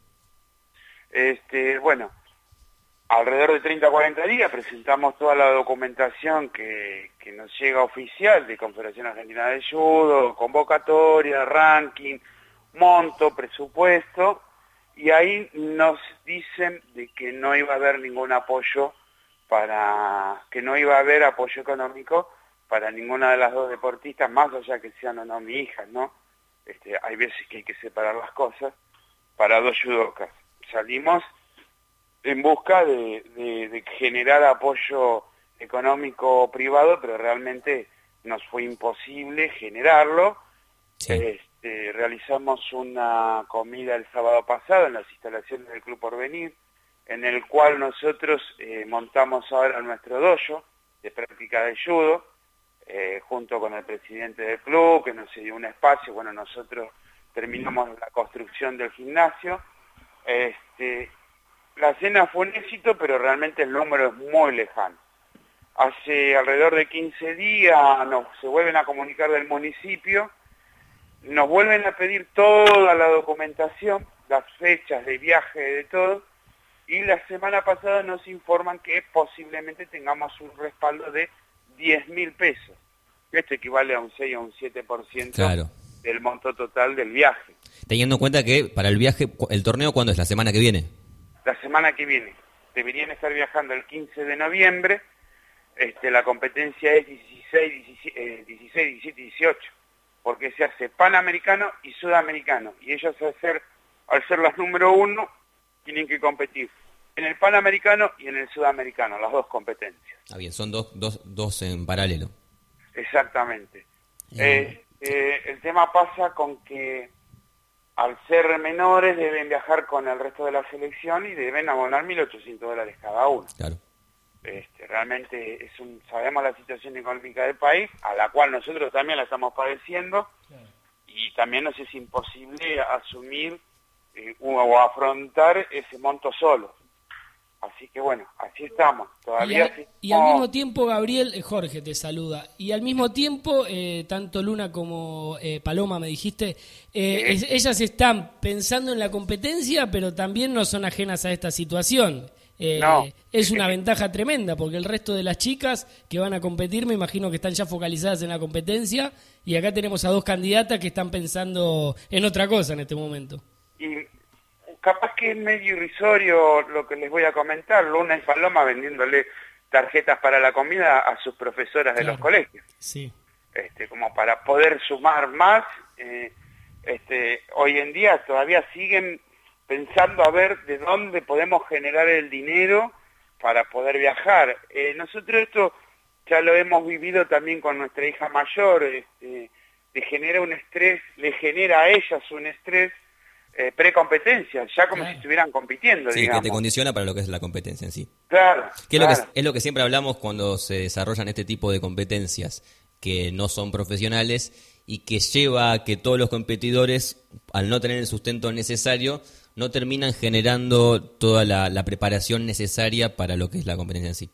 Este, bueno, alrededor de treinta a cuarenta días presentamos toda la documentación que, que nos llega oficial de Confederación Argentina de Judo, convocatoria, ranking, monto, presupuesto, y ahí nos dicen de que no iba a haber ningún apoyo para, que no iba a haber apoyo económico para ninguna de las dos deportistas, más allá que sean o no mi hija, ¿no? Este, hay veces que hay que separar las cosas, para dos judocas. Salimos en busca de, de, de generar apoyo económico privado, pero realmente nos fue imposible generarlo. Sí. Este, realizamos una comida el sábado pasado en las instalaciones del Club Porvenir, en el cual nosotros eh, montamos ahora nuestro dojo de práctica de judo, eh, junto con el presidente del club, que nos dio un espacio. Bueno, nosotros terminamos la construcción del gimnasio. Este, la cena fue un éxito, pero realmente el número es muy lejano. Hace alrededor de quince días nos se vuelven a comunicar del municipio, nos vuelven a pedir toda la documentación, las fechas de viaje, de todo, y la semana pasada nos informan que posiblemente tengamos un respaldo de diez mil pesos. Esto equivale a un seis o un siete por ciento Claro. del monto total del viaje. Teniendo en cuenta que para el viaje, cu- ¿el torneo cuándo es? ¿La semana que viene? La semana que viene. Deberían estar viajando el quince de noviembre. Este, la competencia es dieciséis, diecisiete, diecisiete, dieciocho, porque se hace Panamericano y Sudamericano, y ellos al ser, al ser las número uno tienen que competir en el Panamericano y en el Sudamericano, las dos competencias. Ah, bien, son dos, dos, dos en paralelo. Exactamente. Eh, Eh, eh, el tema pasa con que al ser menores deben viajar con el resto de la selección y deben abonar mil ochocientos dólares cada uno. Claro. Este, realmente es un, sabemos la situación económica del país, a la cual nosotros también la estamos padeciendo, y también nos es imposible asumir eh, o afrontar ese monto solo. Así que bueno, así estamos. Y, Todavía al, sí y al estamos- mismo tiempo, Gabriel, eh, Jorge te saluda. Y al mismo tiempo, eh, tanto Luna como eh, Paloma, me dijiste, eh, es- ellas están pensando en la competencia, pero también no son ajenas a esta situación. Eh, No. Es una ventaja tremenda, porque el resto de las chicas que van a competir, me imagino que están ya focalizadas en la competencia, y acá tenemos a dos candidatas que están pensando en otra cosa en este momento. Y capaz que es medio irrisorio lo que les voy a comentar, Luna y Paloma vendiéndole tarjetas para la comida a sus profesoras de Claro. los colegios, Sí. este, como para poder sumar más. eh, este, hoy en día todavía siguen pensando a ver de dónde podemos generar el dinero para poder viajar. Eh, nosotros esto ya lo hemos vivido también con nuestra hija mayor, este, le genera un estrés, le genera a ellas un estrés eh, precompetencia, ya como Claro. si estuvieran compitiendo, Sí, digamos. que te condiciona para lo que es la competencia en sí. Claro, Que es, lo claro. que es lo que siempre hablamos cuando se desarrollan este tipo de competencias que no son profesionales y que lleva a que todos los competidores, al no tener el sustento necesario, no terminan generando toda la, la preparación necesaria para lo que es la competencia en sí.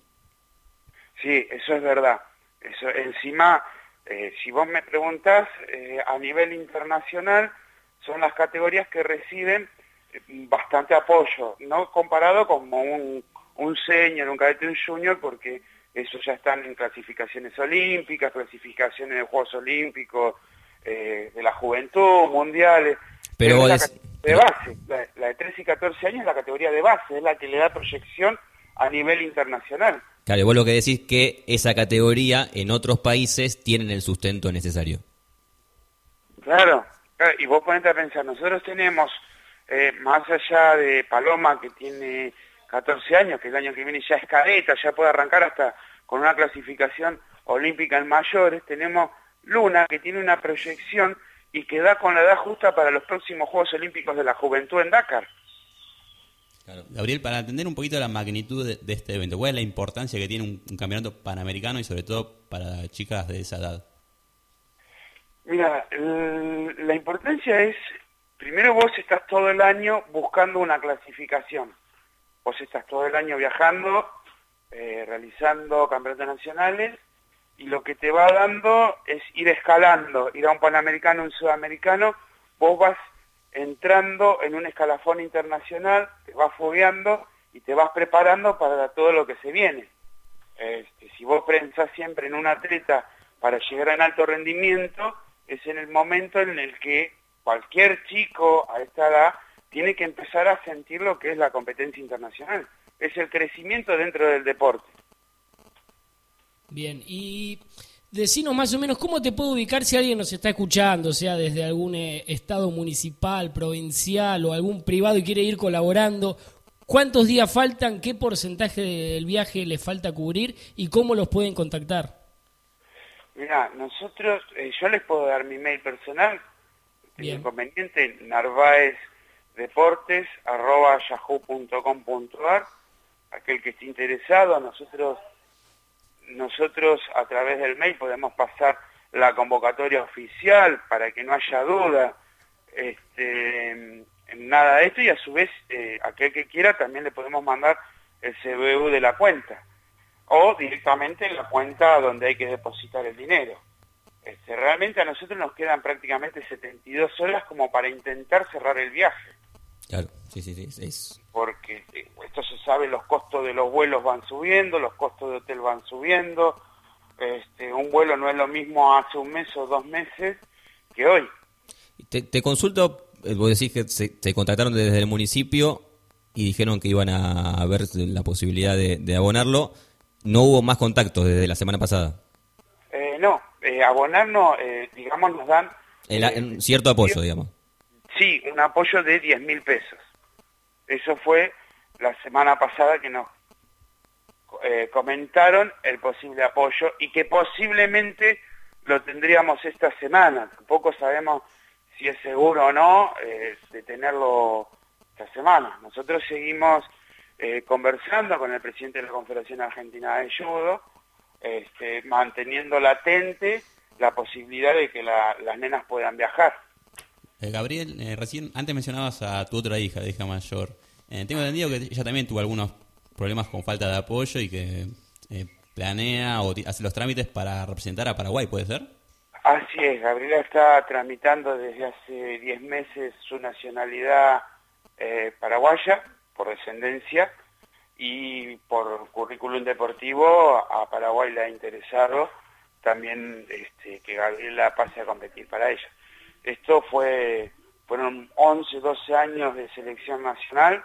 Sí, eso es verdad. Eso, encima, eh, si vos me preguntás, eh, a nivel internacional son las categorías que reciben eh, bastante apoyo, no comparado como un, un senior, un cadete, un junior, porque esos ya están en clasificaciones olímpicas, clasificaciones de Juegos Olímpicos, eh, de la juventud, mundiales. Pero es vos la dec- categoría de base, la, la de trece y catorce años es la categoría de base, es la que le da proyección a nivel internacional. Claro, y vos lo que decís que esa categoría en otros países tienen el sustento necesario. Claro, claro, y vos ponete a pensar, nosotros tenemos, eh, más allá de Paloma, que tiene catorce años, que el año que viene ya es cadeta, ya puede arrancar hasta con una clasificación olímpica en mayores, tenemos Luna, que tiene una proyección y que da con la edad justa para los próximos Juegos Olímpicos de la Juventud en Dakar. Gabriel, para entender un poquito la magnitud de, de este evento, ¿cuál es la importancia que tiene un, un campeonato panamericano y sobre todo para chicas de esa edad? Mira, el- la importancia es, primero vos estás todo el año buscando una clasificación. Vos estás todo el año viajando, eh, realizando campeonatos nacionales, y lo que te va dando es ir escalando, ir a un panamericano, un sudamericano, vos vas entrando en un escalafón internacional, te vas fogueando y te vas preparando para todo lo que se viene. Este, si vos pensás siempre en un atleta para llegar en alto rendimiento, es en el momento en el que cualquier chico a esta edad tiene que empezar a sentir lo que es la competencia internacional. Es el crecimiento dentro del deporte. Bien, y decinos más o menos cómo te puedo ubicar si alguien nos está escuchando, sea desde algún eh, estado municipal, provincial o algún privado y quiere ir colaborando. ¿Cuántos días faltan? ¿Qué porcentaje del viaje les falta cubrir? ¿Y cómo los pueden contactar? Mirá, nosotros, eh, yo les puedo dar mi mail personal, Bien. inconveniente, narvaezdeportes arroba yahoo punto com punto ar. Aquel que esté interesado, nosotros, nosotros a través del mail podemos pasar la convocatoria oficial para que no haya duda este, en nada de esto, y a su vez eh, aquel que quiera también le podemos mandar el C B U de la cuenta o directamente la cuenta donde hay que depositar el dinero. Este, realmente a nosotros nos quedan prácticamente setenta y dos horas como para intentar cerrar el viaje. Claro, sí, sí, sí. Es... Porque eh, esto se sabe, los costos de los vuelos van subiendo, los costos de hotel van subiendo. Este, un vuelo no es lo mismo hace un mes o dos meses que hoy. Te, te consulto, eh, vos decís que se, se contactaron desde el municipio y dijeron que iban a ver la posibilidad de, de abonarlo. ¿No hubo más contactos desde la semana pasada? Eh, no, eh, abonarnos, eh, digamos, nos dan... El, eh, cierto apoyo, digamos. Sí, un apoyo de diez mil pesos. Eso fue la semana pasada que nos eh, comentaron el posible apoyo y que posiblemente lo tendríamos esta semana. Tampoco sabemos si es seguro o no eh, de tenerlo esta semana. Nosotros seguimos eh, conversando con el presidente de la Confederación Argentina de Judo, este, manteniendo latente la posibilidad de que la, las nenas puedan viajar. Eh, Gabriel, eh, recién antes mencionabas a tu otra hija, de hija mayor. Eh, tengo entendido que ella también tuvo algunos problemas con falta de apoyo y que eh, planea o hace los trámites para representar a Paraguay, ¿puede ser? Así es, Gabriela está tramitando desde hace diez meses su nacionalidad eh, paraguaya, por descendencia, y por currículum deportivo a Paraguay le ha interesado también este, que Gabriela pase a competir para ella. Esto fue fueron once, doce años de selección nacional,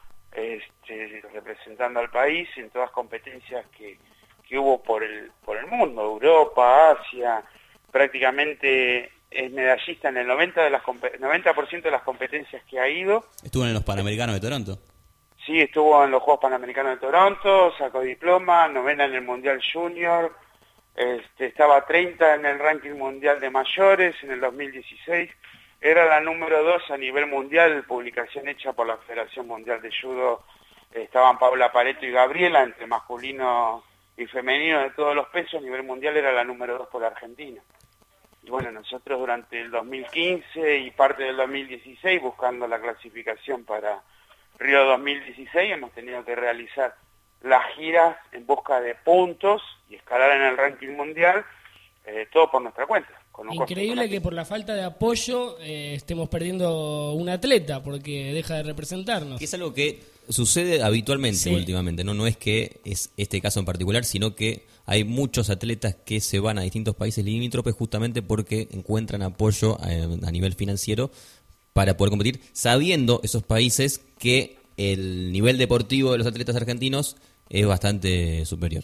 este, representando al país en todas competencias que, que hubo por el, por el mundo, Europa, Asia. Prácticamente es medallista en el noventa de las noventa por ciento de las competencias que ha ido. Estuvo en los Panamericanos de Toronto. Sí, estuvo en los Juegos Panamericanos de Toronto, sacó diploma, novena en el Mundial Junior, este, estaba treinta en el ranking mundial de mayores en el dos mil dieciséis, era la número dos a nivel mundial, publicación hecha por la Federación Mundial de Judo. Estaban Paula Pareto y Gabriela, entre masculino y femenino de todos los pesos, a nivel mundial era la número dos por Argentina. Y bueno, nosotros durante el dos mil quince y parte del dos mil dieciséis, buscando la clasificación para Río dos mil dieciséis, hemos tenido que realizar las giras en busca de puntos y escalar en el ranking mundial, eh, todo por nuestra cuenta. Con un Increíble que por la falta de apoyo eh, estemos perdiendo un atleta porque deja de representarnos. Que es algo que sucede habitualmente Sí. últimamente, ¿no? No es que es este caso en particular, sino que hay muchos atletas que se van a distintos países limítrofes justamente porque encuentran apoyo a, a nivel financiero para poder competir, sabiendo esos países que el nivel deportivo de los atletas argentinos es bastante superior.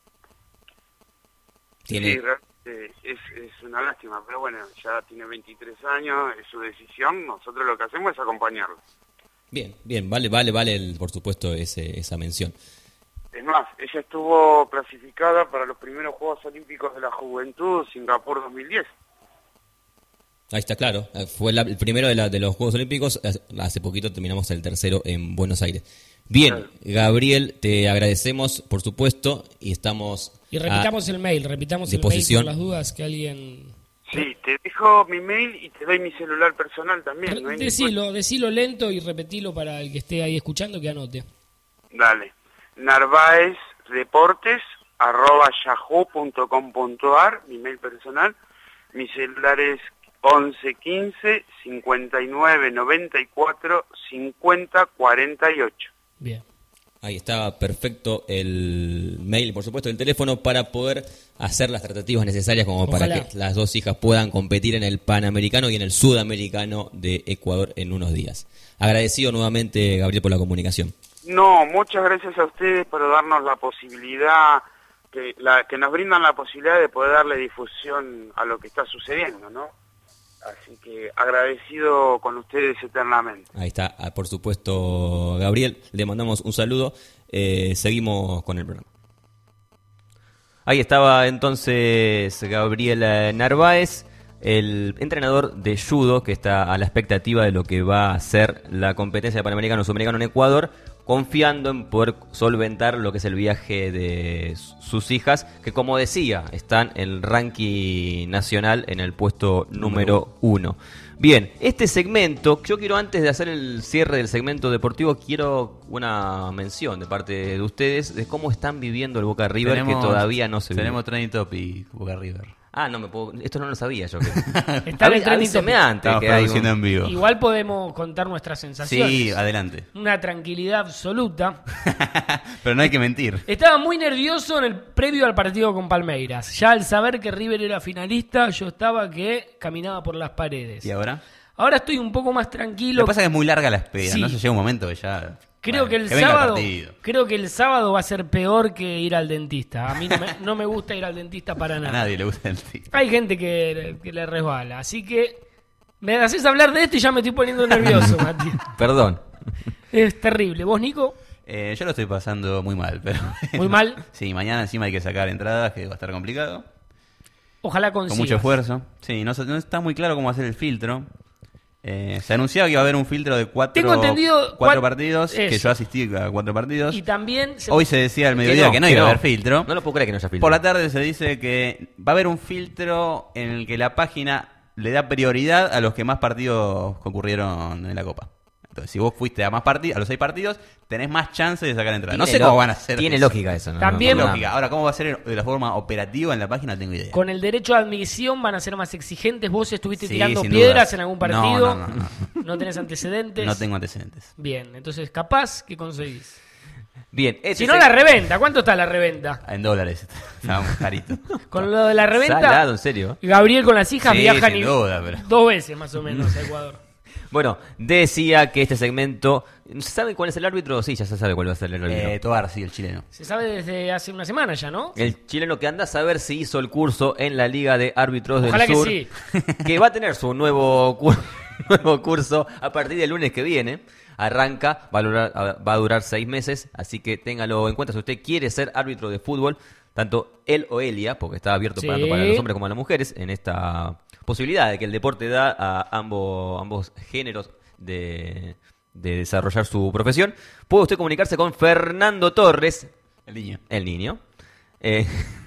Tiene... Sí, realmente es, es una lástima, pero bueno, ya tiene veintitrés años, es su decisión, nosotros lo que hacemos es acompañarlo. Bien, bien, vale, vale, vale, el, por supuesto, ese, esa mención. Es más, ella estuvo clasificada para los primeros Juegos Olímpicos de la Juventud, Singapur dos mil diez. Ahí está, claro. Fue la- el primero de, la- de los Juegos Olímpicos. Hace poquito terminamos el tercero en Buenos Aires. Bien, Claro. Gabriel, te agradecemos, por supuesto, y estamos... Y repitamos el mail, repitamos el mail disposición. por las dudas que alguien... Sí, te dejo mi mail y te doy mi celular personal también. ¿no hay Decilo, decilo lento y repetilo para el que esté ahí escuchando que anote. ningún- Dale. narvaezdeportes arroba yahoo punto com punto ar, mi mail personal. Mi celular es once quince cincuenta y nueve noventa y cuatro cincuenta cuarenta y ocho. Bien. Ahí está perfecto el mail y por supuesto el teléfono para poder hacer las tratativas necesarias como para Ojalá. que las dos hijas puedan competir en el Panamericano y en el Sudamericano de Ecuador en unos días. Agradecido nuevamente, Gabriel, por la comunicación. No, muchas gracias a ustedes por darnos la posibilidad, que, la, que nos brindan la posibilidad de poder darle difusión a lo que está sucediendo, ¿no? Así que agradecido con ustedes eternamente. Ahí está, ah, por supuesto, Gabriel, le mandamos un saludo. Eh, seguimos con el programa. Ahí estaba entonces Gabriel eh, Narváez, el entrenador de judo que está a la expectativa de lo que va a ser la competencia de Panamericano Sudamericano en Ecuador, confiando en poder solventar lo que es el viaje de sus hijas, que como decía, están en el ranking nacional en el puesto número uno. Bien, este segmento, yo quiero antes de hacer el cierre del segmento deportivo, quiero una mención de parte de ustedes de cómo están viviendo el Boca River, tenemos, que todavía no se Tenemos trending topic Boca River. Ah, no me puedo, esto no lo sabía yo. Que... Está en el trending Avíseme topic. antes Estamos que hay produciendo un- en vivo. Igual podemos contar nuestras sensaciones. Sí, adelante. Una tranquilidad absoluta. Pero no hay que mentir. Estaba muy nervioso en el previo al partido con Palmeiras. Ya al saber que River era finalista, yo estaba que caminaba por las paredes. ¿Y ahora? Ahora estoy un poco más tranquilo. Lo que pasa es que es muy larga la espera, Sí. ¿no? Se llega un momento que ya... Creo bueno, que el venga sábado, partido. creo que el sábado va a ser peor que ir al dentista. A mí no me, no me gusta ir al dentista para A nada. nadie le gusta el tío. Hay gente que, que le resbala, así que me haces hablar de esto y ya me estoy poniendo nervioso, Mati. Perdón. Es terrible. ¿Vos, Nico? Eh, yo lo estoy pasando muy mal, pero... ¿Muy mal? Sí, mañana encima hay que sacar entradas, que va a estar complicado. Ojalá Con consigas. mucho esfuerzo. Sí, no, se- no está muy claro cómo hacer el filtro. Eh, se anunciaba que iba a haber un filtro de cuatro, Tengo entendido cuatro cuat- partidos, que eso. yo asistí a cuatro partidos. Y también... se- Hoy se decía al mediodía que no, que iba a no. haber filtro. No lo puedo creer que no haya filtro. Por la tarde se dice que va a haber un filtro en el que la página le da prioridad a los que más partidos concurrieron en la Copa. Entonces, si vos fuiste a más partidos, a los seis partidos, tenés más chance de sacar entrada. No Tiene sé cómo lo- van a hacer. Tiene eso. lógica eso, ¿no? También- No, no, no. Lógica. Ahora, ¿cómo va a ser de la forma operativa en la página? No tengo idea. Con el derecho a admisión van a ser más exigentes. ¿Vos estuviste Sí, tirando sin piedras dudas. en algún No, partido? no, no, no. ¿No tenés antecedentes? No tengo antecedentes. Bien, entonces capaz que conseguís. Bien. este Si no, seg- la reventa. ¿Cuánto está la reventa? En dólares. Está muy carito. Con lo de la reventa, Salado, en serio. Gabriel con las hijas Sí, viajan sin y- duda, pero- dos veces más o menos a Ecuador. Bueno, decía que este segmento... ¿Se sabe cuál es el árbitro? Sí, ya se sabe cuál va a ser el árbitro. Eh, Tobar, sí, el chileno. Se sabe desde hace una semana ya, ¿no? El chileno que anda a saber si hizo el curso en la Liga de Árbitros Ojalá del que Sur. sí. Que va a tener su nuevo, cu- nuevo curso a partir del lunes que viene. Arranca, va a, durar, va a durar seis meses, así que téngalo en cuenta si usted quiere ser árbitro de fútbol, tanto él o Elia, porque está abierto Sí. tanto para los hombres como para las mujeres, en esta posibilidad de que el deporte da a ambos, ambos géneros de, de desarrollar su profesión. Puede usted comunicarse con Fernando Torres, El niño. el niño. Eh,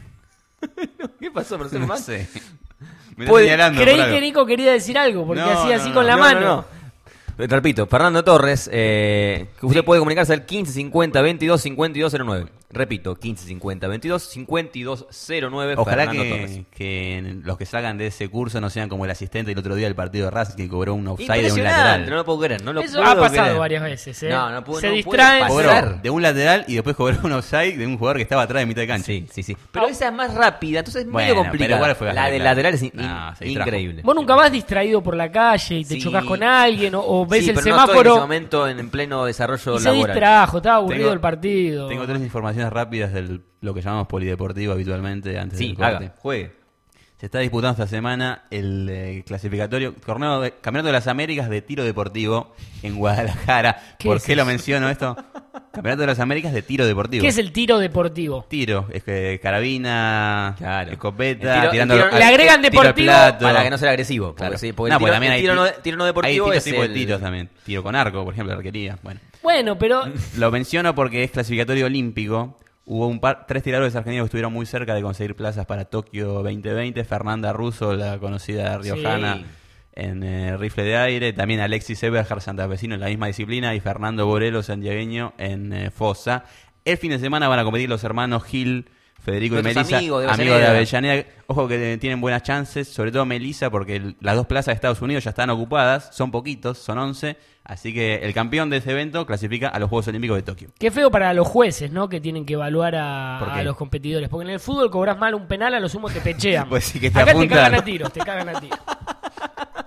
¿Qué pasó? ¿No se No más? sé. Me está Puede- señalando Creí por algo. que Nico quería decir algo, porque No, hacía no, así no, con la No, mano. no, no. Eh, Repito, Fernando Torres, eh, que usted puede comunicarse al quince cincuenta veintidós cincuenta y dos cero nueve. Repito, quince cincuenta veintidós cincuenta y dos cero nueve. Ojalá Fernando Torres. que, que los que salgan de ese curso no sean como el asistente del otro día del partido de Racing que cobró un offside de un Impresionante, lateral. no lo puedo creer. No lo Eso puedo ha pasado creer. varias veces, ¿eh? No, no puedo- Se no puede distraen. pasar. Cobró Pasar. de un lateral y después cobró un offside de un jugador que estaba atrás de mitad de cancha. Sí, sí, sí. Pero esa es más rápida, entonces es Bueno, medio pero complicada. igual fue La bastante del clara. lateral es in- No, se distrajo. increíble. Vos nunca vas distraído por la calle y te Sí. chocas con alguien o, o ves Sí, el pero no estoy en ese semáforo momento en, en pleno desarrollo y se laboral. distrajo, estaba aburrido Tengo- el partido. Tengo tres informaciones rápidas de lo que llamamos polideportivo habitualmente antes Sí, del corte. haga, juegue. Se está disputando esta semana el eh, clasificatorio torneo de, Campeonato de las Américas de tiro deportivo en Guadalajara. ¿Qué ¿Por es qué lo eso? menciono esto? Campeonato de las Américas de tiro deportivo. ¿Qué es el tiro deportivo? Tiro, es que carabina, Claro. escopeta, El tiro- tirando el tiro- al- le agregan tiro al deportivo plato. Para que no sea agresivo. Porque, Claro. sí, porque No, el porque tiro, también el hay tiro ti- no, tiro no deportivo hay es distintos tipos el... de tiros también. Tiro con arco, por ejemplo, arquería. Bueno, Bueno, pero lo menciono porque es clasificatorio olímpico. Hubo un par, tres tiradores argentinos que estuvieron muy cerca de conseguir plazas para Tokio veinte veinte. Fernanda Russo, la conocida riojana Sí. en eh, rifle de aire. También Alexis Eberhard, santafesino, en la misma disciplina. Y Fernando Borelo, santiagueño, en eh, fosa. El fin de semana van a competir los hermanos Gil, Federico y Nuestros Melissa, amigos de amigos de Avellaneda. Avellaneda. Ojo que tienen buenas chances, sobre todo Melissa, porque el- las dos plazas de Estados Unidos ya están ocupadas. Son poquitos, son once. Así que el campeón de ese evento clasifica a los Juegos Olímpicos de Tokio. qué feo para los jueces, ¿no? Que tienen que evaluar a, ¿Por qué? a los competidores. Porque en el fútbol cobras mal un penal, a lo sumo te pechean. Pues sí que te Acá apuntan. te cagan a tiros, te cagan a tiros.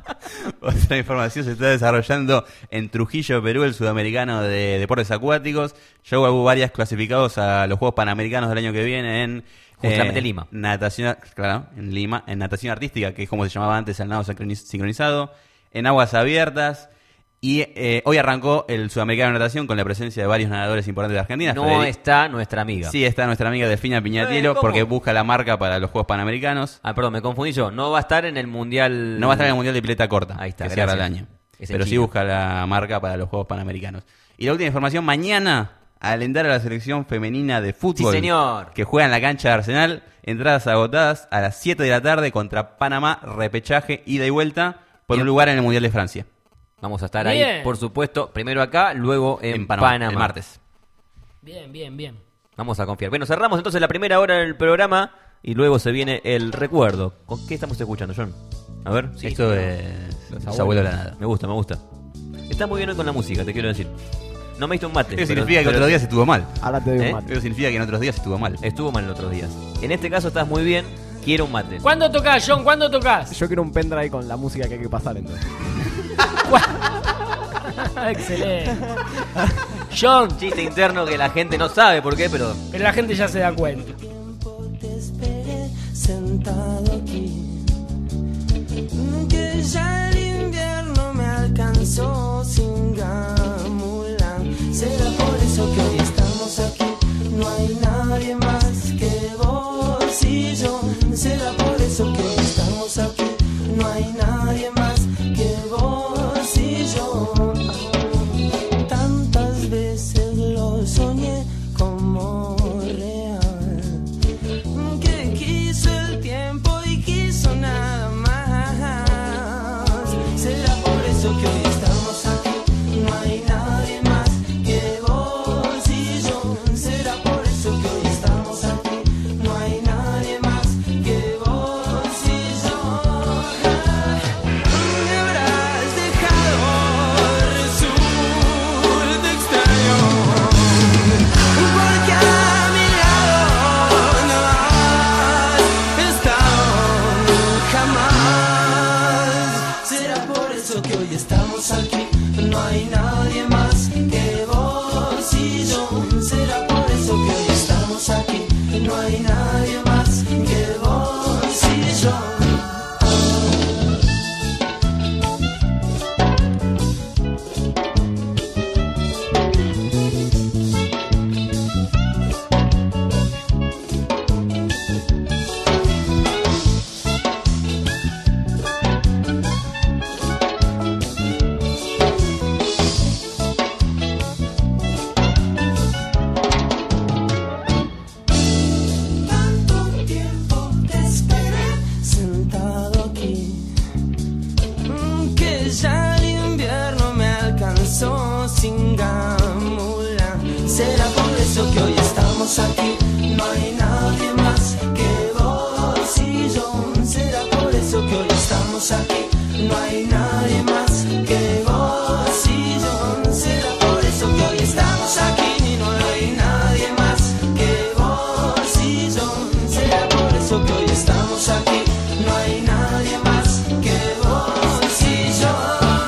Otra información se está desarrollando en Trujillo, Perú, el sudamericano de deportes acuáticos. Ya hubo varias clasificados a los Juegos Panamericanos del año que viene en Justamente eh, Lima. Natación, claro, en Lima, en natación artística, que es como se llamaba antes el nado sincroniz- sincronizado, en aguas abiertas. Y eh, hoy arrancó el Sudamericano de Natación con la presencia de varios nadadores importantes de Argentina. No Federico- está nuestra amiga. Sí, está nuestra amiga Delfina Piñatielo, Eh, ¿cómo? porque busca la marca para los Juegos Panamericanos. Ah, perdón, me confundí yo. No va a estar en el Mundial... No va a estar en el Mundial de Pileta Corta, Ahí está, que cierra el gracias. año. Es en Pero sí China. busca la marca para los Juegos Panamericanos. Y la última información, mañana, alentar a la selección femenina de fútbol. Sí, señor. Que juega en la cancha de Arsenal. Entradas agotadas a las siete de la tarde contra Panamá, repechaje, ida y vuelta, por Bien. un lugar en el Mundial de Francia. Vamos a estar Bien. ahí, por supuesto, primero acá, luego en, En Panamá, Panamá. el martes. Bien, bien, bien. Vamos a confiar. Bueno, cerramos entonces la primera hora del programa y luego se viene el recuerdo. ¿Con qué estamos escuchando, John? A ver. Sí, Esto sí, es no. Los Abuelos de la Nada. Me gusta, me gusta. Está muy bien hoy con la música, te quiero decir. No me diste un mate. Eso pero- significa que pero- otros días estuvo mal. Ahora te doy ¿Eh? un mate. Eso significa que en otros días estuvo mal. Estuvo mal en otros días. En este caso estás muy bien, quiero un mate. ¿Cuándo tocás, John? ¿Cuándo tocás? Yo quiero un pendrive con la música que hay que pasar entonces. Excelente. John, Chiste interno que la gente no sabe por qué, pero... pero la gente ya se da cuenta. Te esperé sentado aquí, que ya el invierno me alcanzó sin gamulan. Será por eso que hoy estamos aquí, no hay nadie más que vos y yo. Será por eso que hoy estamos aquí, no hay nadie más que vos y yo. Tantas veces lo soñé como real, que quiso el tiempo y quiso nada más. Será por eso que hoy estamos aquí, no hay nadie más que vos y yo. Será por eso que hoy estamos aquí, no hay nadie más que vos y yo. Me habrás dejado, resulta extraño, porque a mi lado no has estado jamás. Será por eso que hoy estamos aquí, no hay nadie más que vos y yo. Será por eso que hoy estamos aquí, no hay nadie más que vos y yo. Tanto tiempo te esperé sentado aquí, mm, que ya el invierno me alcanzó sin gamula. Será por eso que hoy estamos aquí, no hay nadie más que vos y yo. Será por eso que hoy estamos aquí, no hay nadie más que vos y yo. Será por eso que hoy estamos aquí, no hay nadie más que vos y yo. Será por eso que hoy estamos aquí, no hay nadie más que vos y yo.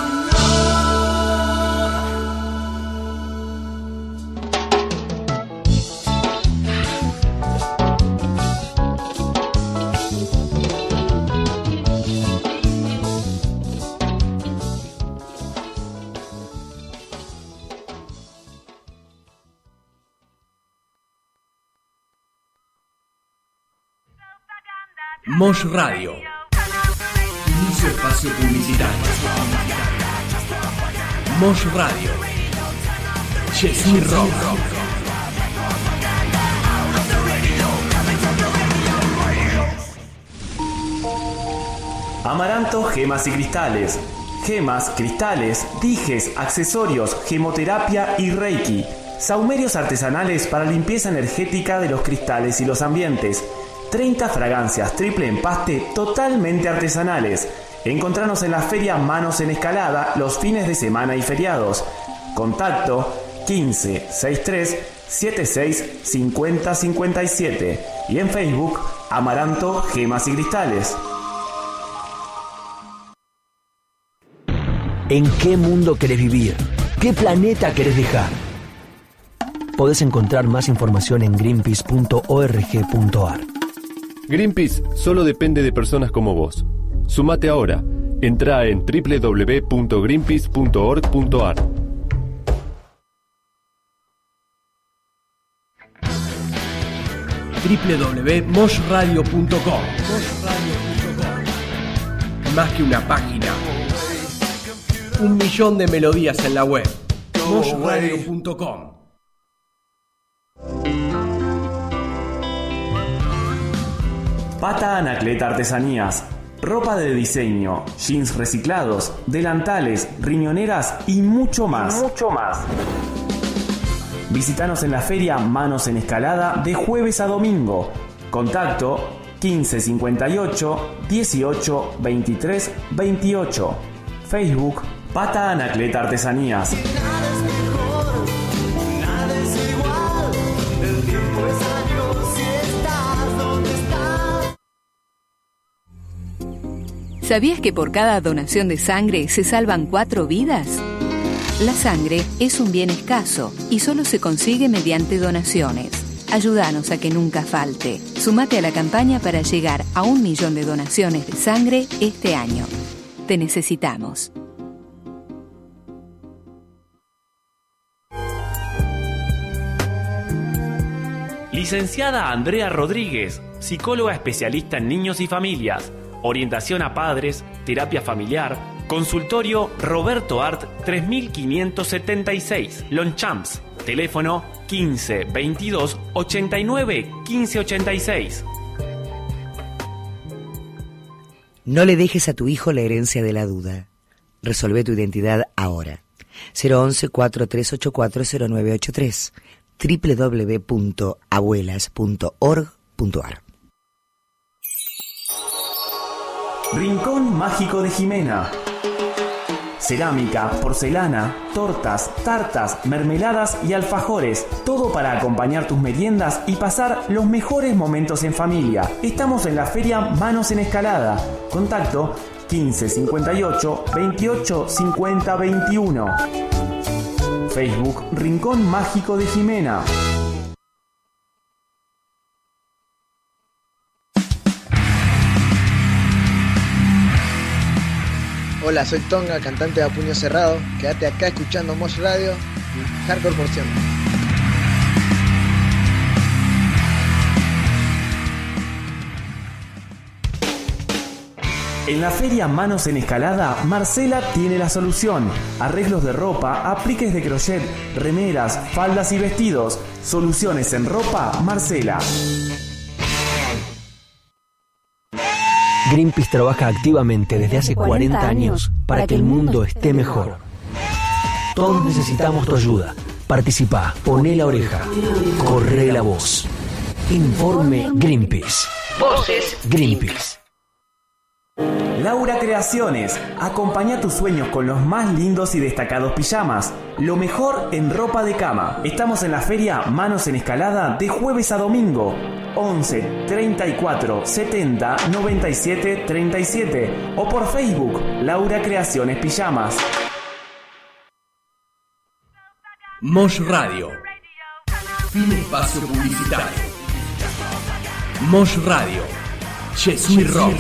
Mosh Radio. Inicio espacio publicitario. Mosh Radio. Chesney Rock. Amaranto Gemas y Cristales. Gemas, cristales, dijes, accesorios, gemoterapia y reiki. Saumerios artesanales para limpieza energética de los cristales y los ambientes. treinta fragancias triple empaste totalmente artesanales. Encontranos en la feria Manos en Escalada los fines de semana y feriados. Contacto quince sesenta y tres setenta y seis cincuenta cincuenta y siete y en Facebook Amaranto Gemas y Cristales. ¿En qué mundo querés vivir? ¿Qué planeta querés dejar? Podés encontrar más información en greenpeace punto org punto ar. Greenpeace solo depende de personas como vos. Sumate ahora. Entrá en doble u doble u doble u punto greenpeace punto org punto ar. doble u doble u doble u punto mosh radio punto com. Más que una página. Un millón de melodías en la web. mosh radio punto com. Pata Anacleta Artesanías. Ropa de diseño, jeans reciclados, delantales, riñoneras y mucho más. Y mucho más. Visítanos en la feria Manos en Escalada de jueves a domingo. Contacto quince cincuenta y ocho, dieciocho, veintitrés, veintiocho. Facebook Pata Anacleta Artesanías. ¿Sabías que por cada donación de sangre se salvan cuatro vidas? La sangre es un bien escaso y solo se consigue mediante donaciones. Ayúdanos a que nunca falte. Súmate a la campaña para llegar a un millón de donaciones de sangre este año. Te necesitamos. Licenciada Andrea Rodríguez, psicóloga especialista en niños y familias, orientación a padres, terapia familiar, consultorio Roberto Art tres mil quinientos setenta y seis, Lonchamps, teléfono quince veintidós ochenta y nueve quince ochenta y seis. No le dejes a tu hijo la herencia de la duda. Resolvé tu identidad ahora. cero once, cuatro tres ocho cuatro, cero nueve ocho tres. doble u doble u doble u punto abuelas punto org punto ar. Rincón Mágico de Jimena. Cerámica, porcelana, tortas, tartas, mermeladas y alfajores. Todo para acompañar tus meriendas y pasar los mejores momentos en familia. Estamos en la feria Manos en Escalada. Contacto quince cincuenta y ocho, veintiocho cincuenta veintiuno. Facebook Rincón Mágico de Jimena. Hola, soy Tonga, cantante de A Puño Cerrado. Quédate acá escuchando Mosh Radio y Hardcore por siempre. En la feria Manos en Escalada, Marcela tiene la solución. Arreglos de ropa, apliques de crochet, remeras, faldas y vestidos. Soluciones en ropa, Marcela. Greenpeace trabaja activamente desde hace cuarenta años para que el mundo esté mejor. Todos necesitamos tu ayuda. Participá, poné la oreja, corre la voz. Informe Greenpeace. Voces Greenpeace. Laura Creaciones. Acompaña tus sueños con los más lindos y destacados pijamas. Lo mejor en ropa de cama. Estamos en la feria Manos en Escalada de jueves a domingo. once, treinta y cuatro, setenta, noventa y siete, treinta y siete. O por Facebook, Laura Creaciones Pijamas. Mosh Radio. Fin espacio publicitario. Mosh Radio. Je suis rock.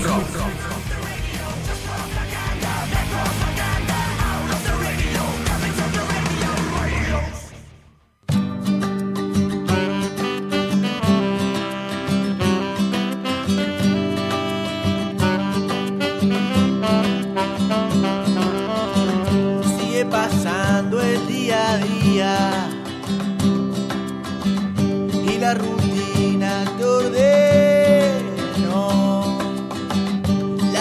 Sigue pasando el día a día y la rutina te ordenó.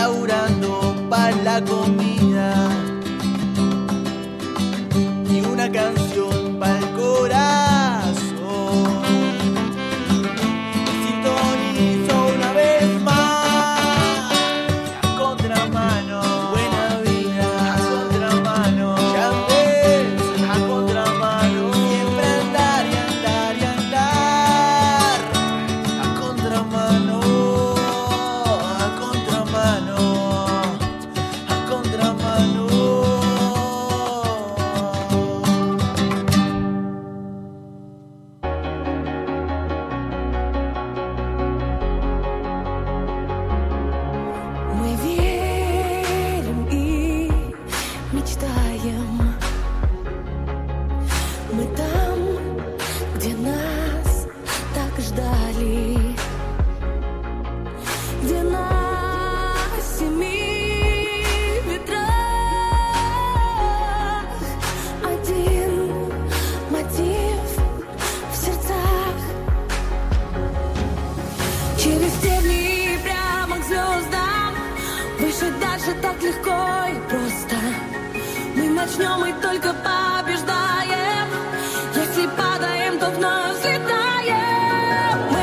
легко и просто. Мы начнем и только побеждаем. Если падаем, то вновь взлетаем. Мы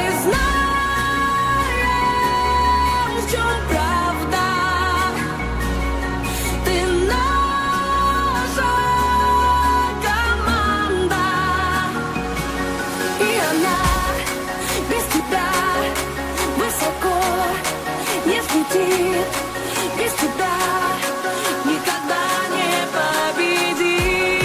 знаем, в чем правда. Ты наша команда. И она без тебя высоко не взлетит. Без тебя никогда не победит.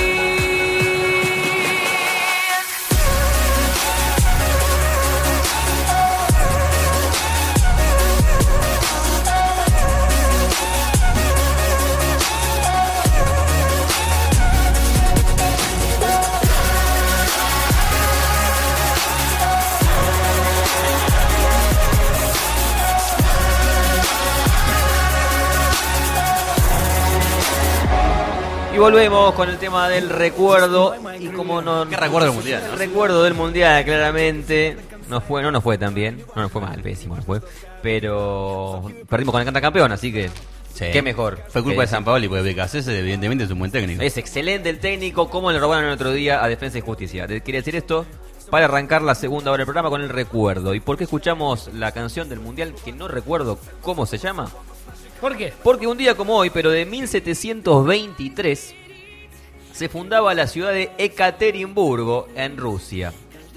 Y volvemos con el tema del recuerdo. Y como no. ¿Qué recuerdo del mundial? ¿No? Recuerdo del mundial, claramente. No fue, no nos fue tan bien. No nos fue mal, pésimo nos fue. Pero perdimos con el cantacampeón, así que. Sí. Qué mejor. Fue culpa de San Paoli, porque Becasese evidentemente es un buen técnico. Es excelente el técnico, como le robaron el otro día a Defensa y Justicia. Quiere decir esto para arrancar la segunda hora del programa con el recuerdo. ¿Y por qué escuchamos la canción del mundial que no recuerdo cómo se llama? ¿Por qué? Porque un día como hoy, pero de mil setecientos veintitrés, se fundaba la ciudad de Ekaterimburgo, en Rusia.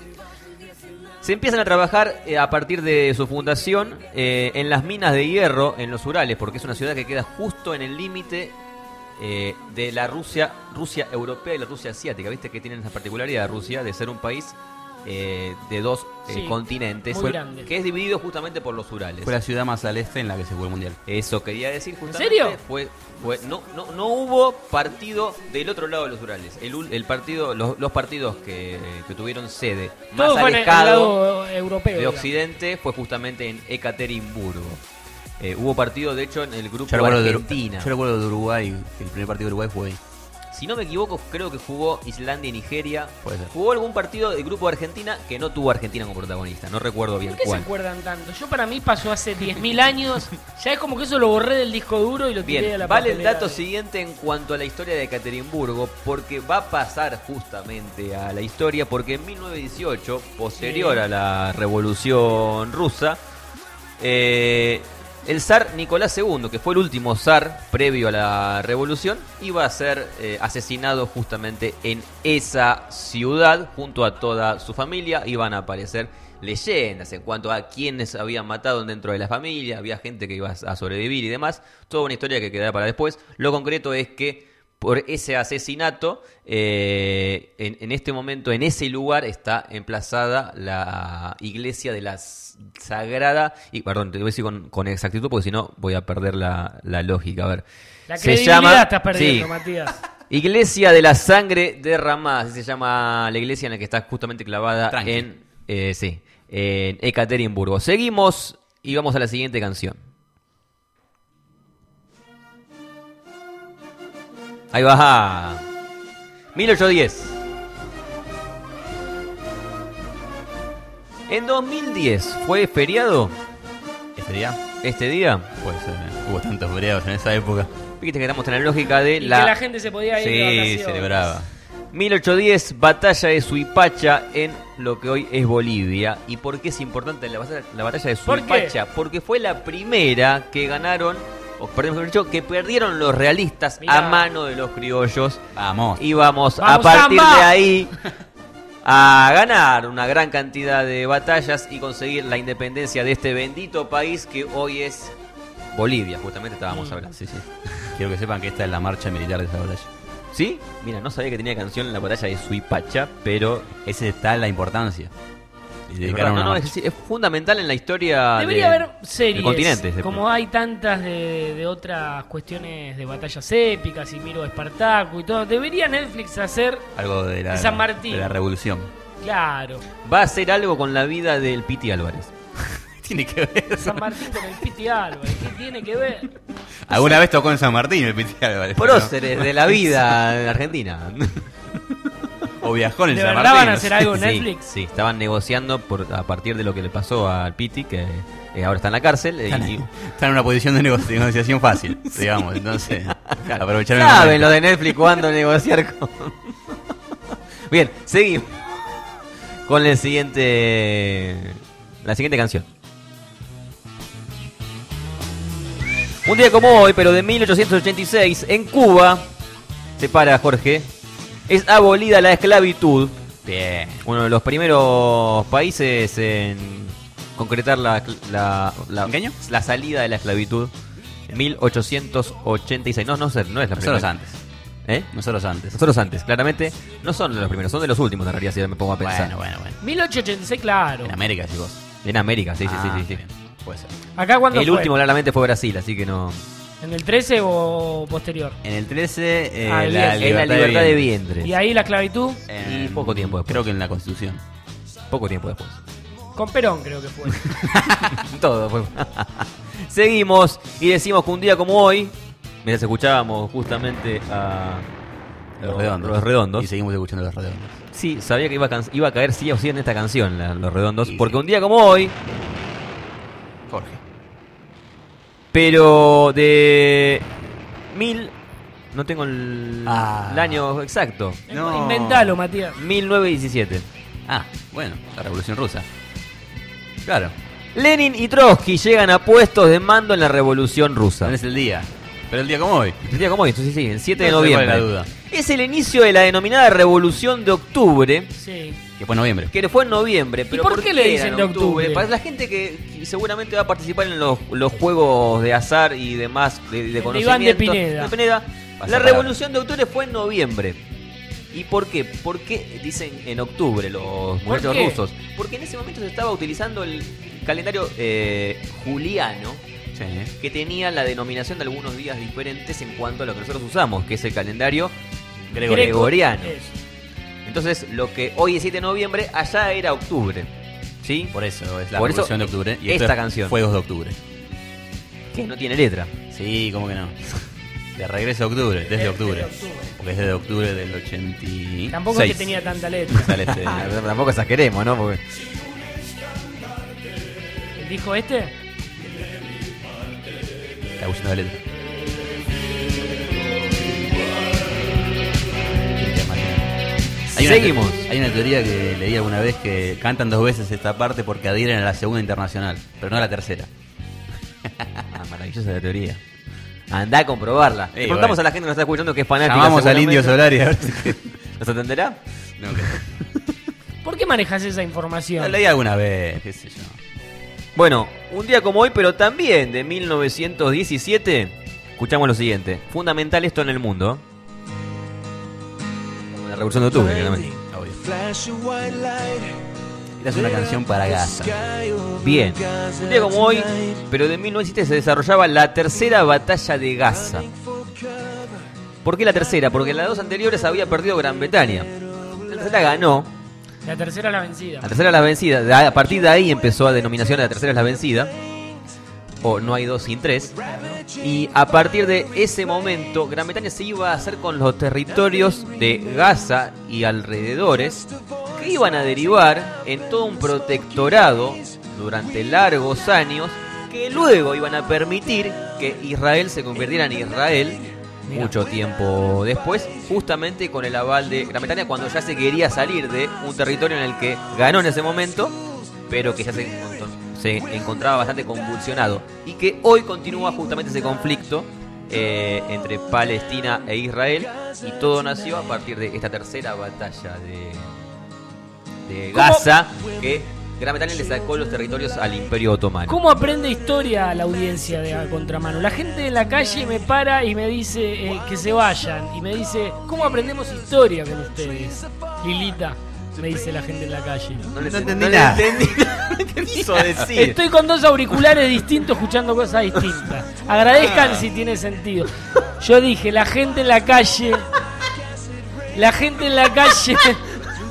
Se empiezan a trabajar eh, a partir de su fundación eh, en las minas de hierro en los Urales, porque es una ciudad que queda justo en el límite eh, de la Rusia, Rusia europea y la Rusia asiática. ¿Viste que tienen esa particularidad de Rusia de ser un país eh, de dos eh, Sí, continentes, muy grande. que es dividido justamente por los Urales? Fue la ciudad más al este en la que se jugó el mundial. Eso quería decir justamente. serio? Fue, fue no, no, no hubo partido del otro lado de los Urales. El, ul- el partido, los, los partidos que, que tuvieron sede más Todo fue en el alejado lado europeo, de digamos. Occidente fue justamente en Ekaterimburgo. Eh, hubo partido, de hecho, en el grupo Yo recuerdo, de, Argentina. yo recuerdo de Uruguay, que el primer partido de Uruguay fue ahí. Si no me equivoco, creo que jugó Islandia y Nigeria. Puede ser. Jugó algún partido del grupo de Argentina que no tuvo a Argentina como protagonista. No recuerdo bien ¿Por qué cuál. se acuerdan tanto? Yo para mí pasó hace diez mil años. Ya es como que eso lo borré del disco duro y lo tiré Bien, a la vale el papelera. dato siguiente en cuanto a la historia de Ekaterimburgo, porque va a pasar justamente a la historia, porque en mil novecientos dieciocho, posterior Sí. a la Revolución Rusa, eh, el zar Nicolás segundo, que fue el último zar previo a la revolución, iba a ser eh, asesinado justamente en esa ciudad junto a toda su familia. Iban a aparecer leyendas en cuanto a quiénes habían matado dentro de la familia, había gente que iba a sobrevivir y demás. Toda una historia que quedará para después. Lo concreto es que por ese asesinato, eh, en, en este momento, en ese lugar, está emplazada la iglesia de la Sagrada... Y perdón, te voy a decir con, con exactitud porque si no voy a perder la, la lógica. A ver. La Se credibilidad llama- estás perdiendo, sí. Matías. Iglesia de la Sangre Derramada, así se llama la iglesia en la que está justamente clavada Tranqui. en, eh, sí, en Ekaterimburgo. Seguimos y vamos a la siguiente canción. Ahí va. mil ochocientos diez. En dos mil diez fue feriado. ¿Este día? Este día. Pues eh, hubo tantos feriados en esa época. Fíjate que estamos en la lógica de Y la... que la gente se podía ir de Sí, vacaciones. Celebraba. mil ochocientos diez, batalla de Suipacha en lo que hoy es Bolivia. ¿Y por qué es importante la batalla, la batalla de ¿Por qué? Suipacha? Porque fue la primera que ganaron, o perdón, mejor dicho, que perdieron los realistas Mirá. a mano de los criollos. Vamos. Y vamos, a ¡Vamos, partir Samba! de ahí a ganar una gran cantidad de batallas y conseguir la independencia de este bendito país que hoy es Bolivia. Justamente estábamos Mm. hablando. Sí, sí. Quiero que sepan que esta es la marcha militar de esa batalla. ¿Sí? Mira, no sabía que tenía canción en la batalla de Suipacha, pero... Esa está la importancia. Y Es, dedicaron verdad, no, una no, es, marcha. decir, es fundamental en la historia Debería de- haber series, del continente. de- como hay tantas de, de otras cuestiones de batallas épicas y Miro Espartaco y todo. Debería Netflix hacer, Algo de la, de San Martín. de la revolución. claro, Va a hacer algo con la vida del Piti Álvarez. Tiene que ver. San Martín con el Piti Álvarez. ¿Qué tiene que ver? Alguna vez tocó en San Martín el Piti Álvarez. Próceres de la vida en Argentina. O viajó en el ¿De San verdad Martín, van a no hacer sé. algo en Sí, Netflix? sí, estaban negociando por, a partir de lo que le pasó al Piti, que eh, ahora está en la cárcel. eh, Están, y, están en una posición de negoci- negociación fácil, digamos. Entonces, aprovecharon el Saben momento. los de Netflix cuándo negociar con... Bien, seguimos con el siguiente, la siguiente canción. Un día como hoy, pero de mil ochocientos ochenta y seis, en Cuba, se para Jorge, es abolida la esclavitud. Bien. Uno de los primeros países en concretar la, la, la, ¿En qué año? la salida de la esclavitud. mil ochocientos ochenta y seis. No, no, sé, no es la Nosotros primera. antes. ¿Eh? Nosotros antes. Nosotros antes, claramente. No son de los primeros, son de los últimos en realidad, si me pongo a pensar. Bueno, bueno, bueno. mil ochocientos ochenta y seis, claro. En América, chicos. En América, sí, sí, Ah, sí, sí, sí. bien. Puede ser. ¿Acá cuándo El fue? último claramente fue Brasil, así que no... ¿En el trece o posterior? En el trece, eh, Ah, la, bien. libertad En la libertad de vientre. ¿Y ahí la esclavitud? En- Y poco tiempo después. Creo que en la Constitución. Poco tiempo después. Con Perón creo que fue. Todo fue. Seguimos y decimos que un día como hoy, mientras escuchábamos justamente a Los Redondos. Los Redondos. Y seguimos escuchando Los Redondos. Sí, sabía que iba a, can- iba a caer sí o sí en esta canción, la- Los Redondos, porque un día como hoy, Jorge. pero de mil, no tengo el, Ah. el año exacto, No. Inventalo, Matías. mil novecientos diecisiete. Ah, bueno, la Revolución Rusa. Claro. Lenin y Trotsky llegan a puestos de mando en la Revolución Rusa. No es el día. Pero el día como hoy. Un día como hoy, entonces sí, el siete de No sé cuál noviembre. es la duda. Es el inicio de la denominada Revolución de Octubre, Sí. Que fue en noviembre. que fue en noviembre. Pero por qué le dicen era de en octubre? Para la gente que que seguramente va a participar en los, los juegos de azar y demás de, de de conocimiento. Iván de Pineda. de Pineda, Pasa la palabra. Revolución de Octubre fue en noviembre. ¿Y por qué? ¿Por qué dicen en octubre los muchachos qué? rusos? Porque en ese momento se estaba utilizando el calendario eh, juliano, Sí. que tenía la denominación de algunos días diferentes en cuanto a lo que nosotros usamos, que es el calendario Gregorio. gregoriano. Eso. Entonces, lo que hoy es siete de noviembre, allá era octubre. ¿Sí? Por eso es la Por eso, Revolución de Octubre. Y esta esto es canción. Fuegos de Octubre. Que no tiene letra. Sí, ¿cómo que no? De regreso a octubre, desde Desde octubre. octubre. Porque es desde octubre del ochenta y seis. Tampoco es que tenía tanta letra. Sale este- Ah, tampoco exageremos, ¿no? Porque ¿Dijo este? Está buscando la letra. Hay una Seguimos. te- hay una teoría que leí alguna vez que cantan dos veces esta parte porque adhieren a la segunda internacional, pero no a la tercera. Ah, maravillosa la teoría. Andá a comprobarla. Le Eh, preguntamos bueno. a la gente que nos está escuchando que es fanática. Llamamos al Indio seguramente. Solari a ver si- ¿Nos atenderá? No, que- ¿Por qué manejas esa información? Lo leí alguna vez, qué sé yo. Bueno, un día como hoy, pero también de mil novecientos diecisiete, escuchamos lo siguiente. Fundamental esto en el mundo. Como la Revolución de Octubre, claramente. Obvio. Flash a white light. Esta es una canción para Gaza. Bien, un día como hoy, pero de mil novecientos diecisiete se desarrollaba la tercera batalla de Gaza. ¿Por qué la tercera? Porque en las dos anteriores había perdido Gran Bretaña. La tercera ganó. La tercera es la vencida. La tercera es la vencida. De- A partir de ahí empezó a denominación de la tercera es la vencida. O no hay dos sin tres. Y a partir de ese momento, Gran Bretaña se iba a hacer con los territorios de Gaza y alrededores, que iban a derivar en todo un protectorado durante largos años, que luego iban a permitir que Israel se convirtiera en Israel mucho tiempo después, justamente con el aval de Gran Bretaña, cuando ya se quería salir de un territorio en el que ganó en ese momento, pero que ya se, encontró- se encontraba bastante convulsionado, y que hoy continúa justamente ese conflicto eh, entre Palestina e Israel, y todo nació a partir de esta tercera batalla de, de Gaza, que Gran Bretaña le sacó los territorios al Imperio Otomano. ¿Cómo aprende historia la audiencia de A Contramano? La gente en la calle me para y me dice eh, que se vayan. Y me dice, ¿cómo aprendemos historia con ustedes? Lilita, me dice la gente en la calle. No le No entendí entendí nada. nada. ¿Qué quiso decir? Estoy con dos auriculares distintos escuchando cosas distintas. Agradezcan si tiene sentido. Yo dije, la gente en la calle... La gente en la calle...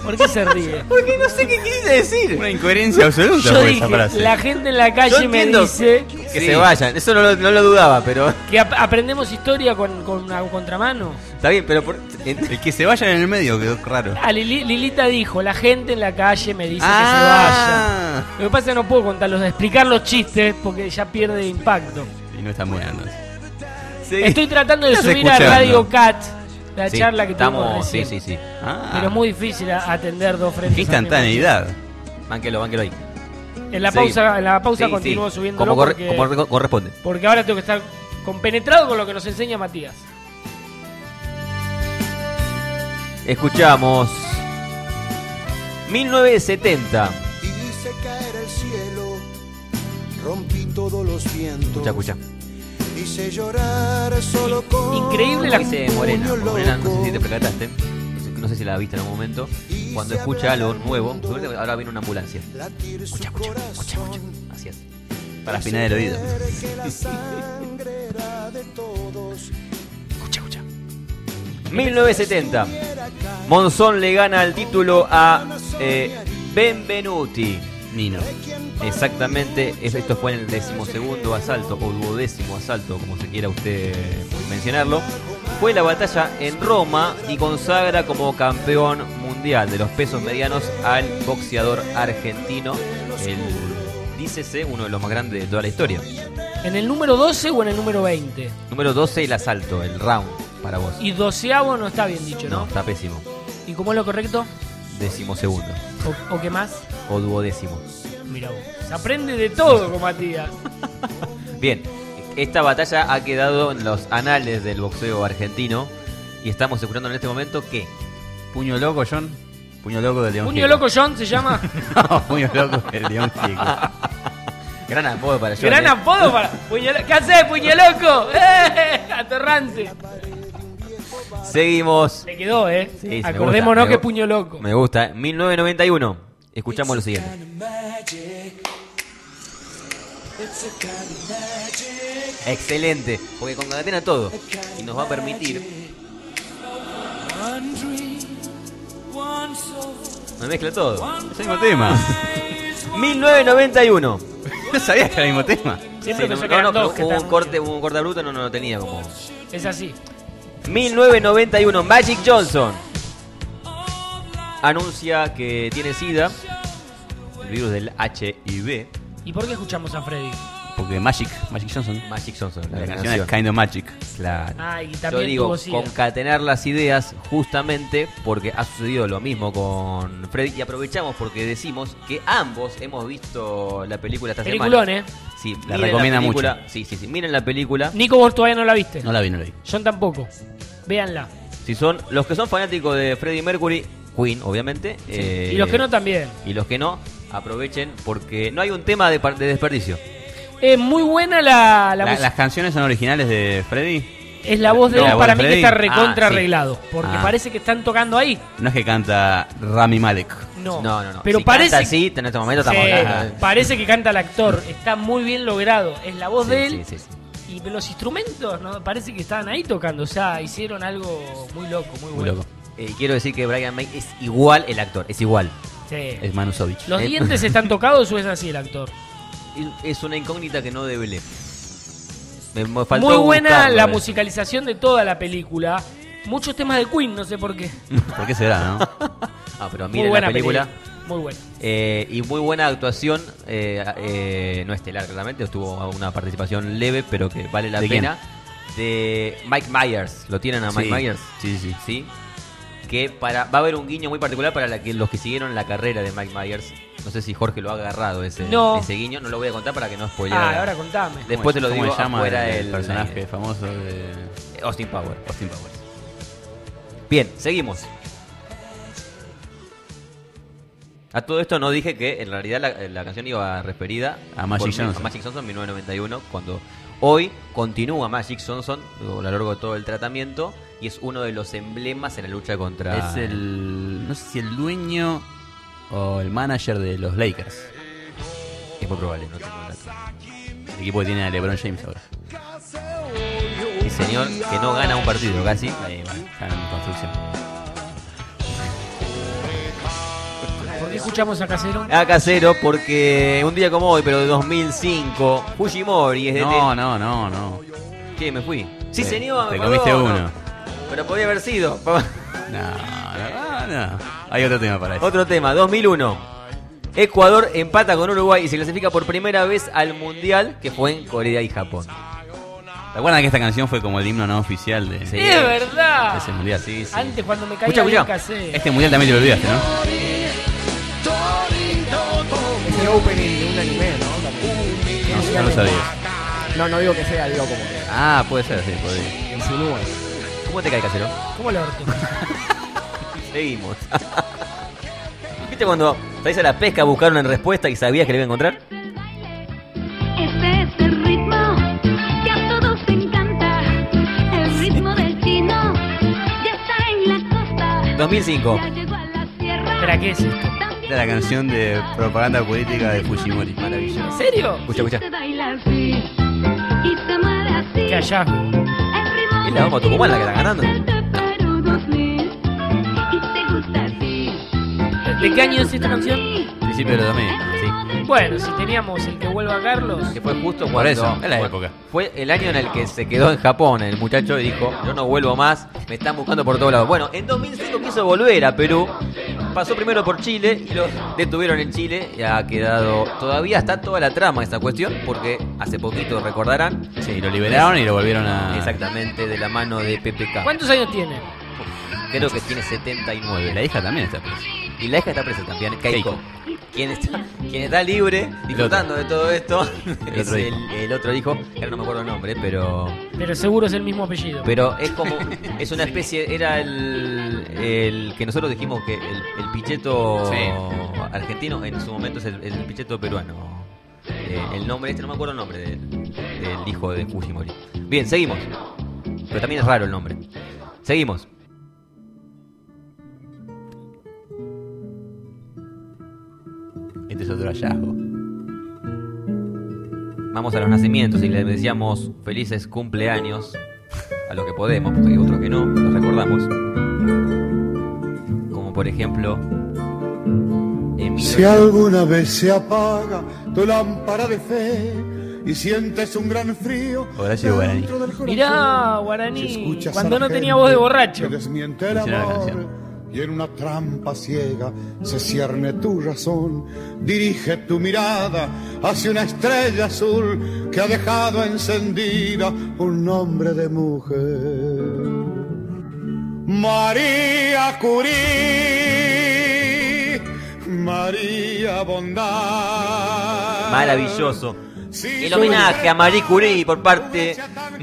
¿Por qué se ríe? Porque no sé qué quise decir. Una incoherencia absoluta Yo fue dije, esa frase. la gente en la calle Yo me entiendo dice Sí. que se vayan. Eso no lo, no lo dudaba, pero que ap- aprendemos historia con, con una contramano. está bien, pero por- El que se vayan en el medio quedó raro. Ah, Lili- Lilita dijo, la gente en la calle me dice Ah. que se vaya. Lo que pasa es que no puedo contarlos, explicar los chistes porque ya pierde impacto. Y no está muy bueno. Sí. Estoy tratando de Estás subir a escuchando. Radio Cat la Sí, charla que tuvimos estamos, recién. sí, sí, sí. Ah, Pero es muy difícil a- atender dos frentes. qué al mismo instantaneidad. Bánquelo, bánquelo ahí. tiempo. En la Sí. pausa, en la pausa Sí, continúo sí. subiéndolo Como, corre- porque, como re- corresponde. porque ahora tengo que estar compenetrado con lo que nos enseña Matías. Escuchamos mil novecientos setenta. Hice caer el cielo, rompí todos los vientos. Escucha, escucha. Hice llorar solo con Increíble la Dice Morena. puño Morena, no sé loco. si te percataste. No sé, no sé si la viste en algún momento. Cuando escucha algo nuevo, seguramente ahora viene una ambulancia. Escucha, escucha, escucha, escucha. Así es. Para afinar el oído. Que la sangre era de todos. Escucha, escucha. mil novecientos setenta. Monzón le gana el título a eh, Benvenuti. Nino. Exactamente, es- esto fue en el decimosegundo asalto o duodécimo asalto, como se quiera usted mencionarlo. Fue la batalla en Roma y consagra como campeón mundial de los pesos medianos al boxeador argentino, el dícese uno de los más grandes de toda la historia. ¿En el número doce o en el número veinte? Número doce, el asalto, el round para vos. Y doceavo no está bien dicho, No, ¿no? está pésimo. ¿Y cómo es lo correcto? Decimosegundo ¿O, o qué más? o duodécimo. Mira vos. Se aprende de todo con Matías. Bien, esta batalla ha quedado en los anales del boxeo argentino y estamos escuchando en este momento que Puño loco, John. Puño loco del León Puño Gieco. loco John se llama. No, puño loco del León Gieco. gran apodo para John. Gran ¿eh? apodo para. Puño lo- ¿Qué haces, puño loco? ¡Eh! Atorrante. Seguimos. Le quedó, ¿eh? Sí, sí, me Acordémonos gusta, que me gu- puño loco. Me gusta. ¿eh? mil novecientos noventa y uno. Escuchamos lo siguiente. Excelente, porque concatena todo y nos va a permitir. Me mezcla todo. Es el mismo tema. mil novecientos noventa y uno. ¿No sabías que era el mismo tema? Siempre Sí, pensó no, que eran no, dos pero que hubo un estaban corte, hubo un corte bruto, no, no lo tenía como. Es así. mil novecientos noventa y uno, Magic Johnson anuncia que tiene SIDA, el virus del H I V. ¿Y por qué escuchamos a Freddy? Porque Magic, Magic Johnson. Magic Johnson, La, la canción canción. es Kind of Magic. Claro. Ah, y Yo también digo, tuvo SIDA. concatenar las ideas justamente porque ha sucedido lo mismo con Freddy y aprovechamos porque decimos que ambos hemos visto la película esta Peliculón, semana. ¿eh? Sí, La miren recomienda película. mucho. Sí, sí, sí, miren la película. Nico, vos todavía no la viste. No la vi, no la vi. John tampoco. Véanla. Si son los que son fanáticos de Freddie Mercury, Queen, obviamente. eh, Y los que no también. Y los que no, aprovechen porque no hay un tema de, par- de desperdicio. Es muy buena la, la La- música. ¿Las canciones son originales de Freddy? Es la voz de No, él, la voz para de mí que Freddy. está recontra Ah, sí. arreglado. Porque Ah. parece que están tocando ahí. No es que canta Rami Malek. No, No, no, no. Pero si parece, canta así, en este momento estamos Sí, hablando. parece que canta el actor. Está muy bien logrado. Es la voz Sí, de él. sí, sí, sí. Y los instrumentos, ¿no? Parece que estaban ahí tocando. O sea, hicieron algo muy loco, muy Muy bueno. loco. Eh, quiero decir que Brian May es igual el actor, es igual. Sí. Es Manusovich. ¿Los Eh, dientes están tocados o es así el actor? Es una incógnita que no develé. Me, me faltó Muy buena buscarlo, la eh. musicalización de toda la película. Muchos temas de Queen, no sé por qué. ¿Por qué será, no? Ah, pero Muy miren buena la película. película. Muy buena. Eh, y muy buena actuación, eh, eh, no estelar claramente, estuvo una participación leve, pero que vale la ¿De pena. De Mike Myers, ¿lo tienen a Mike Sí. Myers? Sí, sí. Sí. Que para, va a haber un guiño muy particular para la que, los que siguieron la carrera de Mike Myers. No sé si Jorge lo ha agarrado ese, No. ese guiño, no lo voy a contar para que no spoilee. Ah, ahora contame. Después te lo ¿Cómo digo se llama afuera el, el personaje el- famoso de Austin Powers. Austin Powers? Bien, seguimos. A todo esto no dije que en realidad la, la canción iba referida A Magic por- Johnson. a Magic Johnson mil novecientos noventa y uno, cuando hoy continúa Magic Johnson a lo largo de todo el tratamiento y es uno de los emblemas en la lucha contra... Es el. No sé si el dueño o el manager de los Lakers. Es muy probable, no tengo el dato. El equipo que tiene a LeBron James ahora. Sí, señor, que no gana un partido casi. Ahí va, están en construcción. qué escuchamos a Casero? A Casero porque un día como hoy, pero de dos mil cinco, Fujimori es de... No, no, no, no. ¿Qué? ¿Me fui? Sí, Te- señor. te me comiste perdono. uno. Pero podía haber sido. No, no, no. Hay otro tema para eso. Otro tema, dos mil uno. Ecuador empata con Uruguay y se clasifica por primera vez al Mundial, que fue en Corea y Japón. ¿Te acuerdas que esta canción fue como el himno no oficial de, Sí. Es verdad. de ese mundial? Sí, sí. Antes cuando me caía Escucha, bien escucha. Casero. Este mundial también te lo olvidaste, ¿no? Ese opening de un anime, ¿no? No, no lo sabías. No, no digo que sea, digo como que Ah, puede ser, sí, podría. insinúa. ¿Cómo te cae, Casero? ¿Cómo el orto? Seguimos. ¿Viste cuando salís a la pesca a buscar una respuesta y sabías que le iba a encontrar? Este es el ritmo que a todos encanta. El ritmo del chino ya está en la costa. dos mil cinco. Ya llegó a la sierra. ¿Pero qué es esto? Era la canción de propaganda política de Fujimori. Maravilloso. ¿En serio? Escucha, escucha. Se baila así y se mueve así. Qué hallazgo. El ritmo Es la bomba Tucumán la que está ganando. del Perú dos mil. Y te gusta así. ¿De qué año es esta canción? Principio de los dos mil, sí. Bueno, si teníamos el que vuelva Carlos. Que fue justo Por cuando... eso, es la fue- época. Fue el año en el que se quedó en Japón el muchacho y dijo, yo no vuelvo más, me están buscando por todos lados. Bueno, en dos mil cinco quiso volver a Perú, pasó primero por Chile y lo detuvieron en Chile y ha quedado... Todavía está toda la trama de esta cuestión porque hace poquito, recordarán... Sí, lo liberaron y lo volvieron a... Exactamente, de la mano de P P K. ¿Cuántos años tiene? Creo que tiene setenta y nueve. La hija también está presa. Y la hija está presa también, Keiko. Keiko. Quien está, quien está libre, disfrutando de todo esto, El es otro el, hijo. el otro hijo, que ahora no me acuerdo el nombre, pero... Pero seguro es el mismo apellido. Pero es como, es una especie, era el, el que nosotros dijimos que el, el picheto Sí. argentino, en su momento es el, el picheto peruano. Eh, el nombre este, no me acuerdo el nombre del, del hijo de Fujimori. Bien, seguimos. Pero también es raro el nombre. Seguimos. Este es otro hallazgo. Vamos a los nacimientos y le deseamos felices cumpleaños a los que podemos, porque hay otros que no, los recordamos. Como por ejemplo, en Si alguna vez se apaga tu lámpara de fe y sientes un gran frío Horacio Guaraní. dentro del corazón, Mirá, si Guaraní, escuchas cuando a la no tenía gente voz de borracho. que desmiente el Funciona la amor canción. y en una trampa ciega se cierne tu razón, dirige tu mirada hacia una estrella azul que ha dejado encendida un nombre de mujer. María Curie, María Bondad. maravilloso. El homenaje a Marie Curie por parte...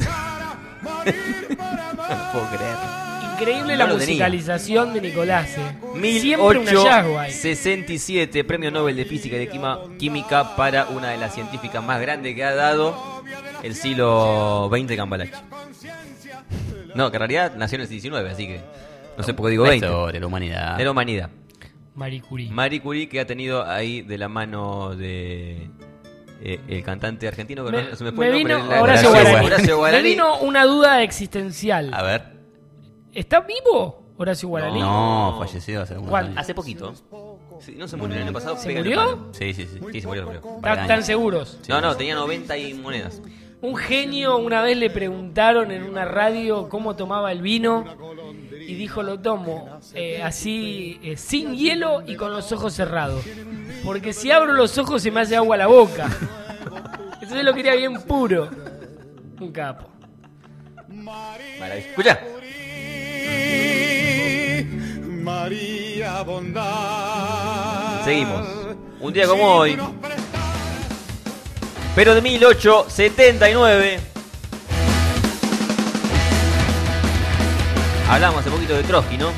No puedo creer. Increíble No la lo tenía. musicalización de Nicolás. eh. Siempre un hallazgo ahí. mil ochocientos sesenta y siete, Premio Nobel de Física y de Quima- Química para una de las científicas más grandes que ha dado el siglo veinte, Cambalache. No, que en realidad nació en el diecinueve, así que no sé por qué digo La veinte. historia, la humanidad. De la humanidad. Marie Curie. Marie Curie, que ha tenido ahí de la mano de eh, el cantante argentino que Me, no se me fue me el nombre. vino la- Horacio Horacio Guaraní. Horacio Me Guaraní. vino una duda existencial. A ver. ¿Está vivo Horacio Guaraní? No, falleció hace algunos ¿Cuál? años. Hace poquito. Sí, no se murió el año pasado. ¿Se pega en murió? el palo. Sí, sí, sí. Sí, se murió, se murió. ¿Están tan seguros? No, no, tenía noventa y monedas. Un genio, una vez le preguntaron en una radio cómo tomaba el vino y dijo, lo tomo eh, así, eh, sin hielo y con los ojos cerrados. Porque si abro los ojos se me hace agua a la boca. Entonces lo quería bien puro. Un capo. Maravilloso. Escucha. María Bondad. Seguimos. Un día como hoy. Pero de mil ochocientos setenta y nueve. Hablamos hace poquito de Trotsky, ¿no?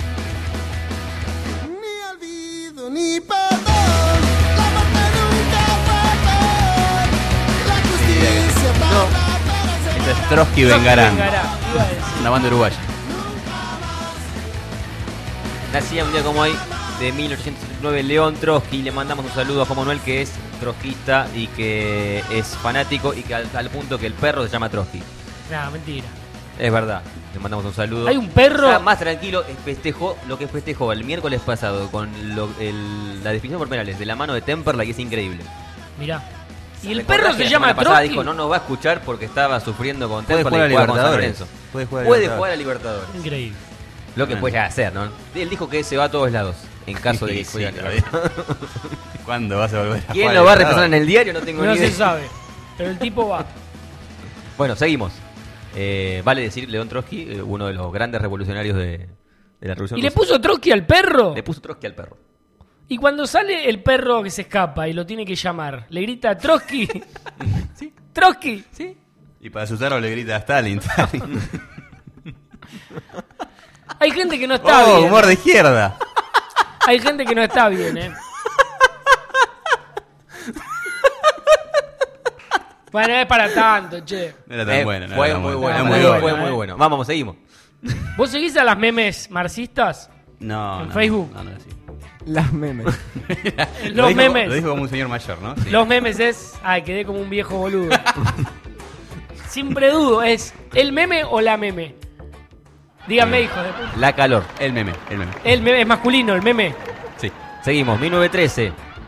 Ni perdón, la muerte nunca fue peor. La justicia para Esto es Trotsky Vengarán. Vengará, iba a decir. Una banda uruguaya. Nacía un día como hoy de mil ochocientos setenta y nueve León Trotsky. Le mandamos un saludo a Juan Manuel, que es trotskista y que es fanático y que al, al punto que el perro se llama Trotsky. No, mentira. Es verdad. le mandamos un saludo. Hay un perro. Está más tranquilo, festejó lo que festejó el miércoles pasado con lo- el- la definición por penales de la mano de Temperley, que es increíble. Mirá. Y el ¿Recordás perro que se la llama semana pasada Trotsky? dijo, no nos va a escuchar porque estaba sufriendo con Puede Temperley jugar a y juega con San Libertadores. Lorenzo. Puede jugar a Puede Libertadores. jugar a Libertadores. Increíble. Lo que Bueno. puede hacer, ¿no? Él dijo que se va a todos lados en caso de que Sí, juegue a sí, Libertadores. ¿Cuándo vas a volver a ¿Quién jugar lo a va a Libertadores? reemplazar en el diario? No tengo No ni se idea. sabe. Pero el tipo va. Bueno, seguimos. Eh, vale decir, León Trotsky, eh, uno de los grandes revolucionarios de, de la Revolución ¿Y le Rusa. puso Trotsky al perro? Le puso Trotsky al perro. Y cuando sale el perro que se escapa y lo tiene que llamar, le grita Trotsky. Trotsky. Sí. Y para asustarlo le grita a Stalin. Stalin. Hay gente que no está Oh, bien. humor de izquierda. Hay gente que no está bien, ¿eh? Bueno, es para tanto, che. No era tan Eh, bueno. no fue era tan muy bueno. bueno, Era fue, muy fue bueno. muy bueno. Vamos, vamos, seguimos. ¿Vos seguís a las memes marxistas? No, ¿En no, Facebook? No, no, no, sí. Las memes. Lo Los dijo- memes. Lo dijo como un señor mayor, ¿no? Sí. Los memes es... Ay, quedé como un viejo boludo. Siempre dudo, ¿es el meme o la meme? Díganme, hijo de puta. La calor. El meme, el meme. El meme es masculino, el meme. Sí. Seguimos, mil novecientos trece.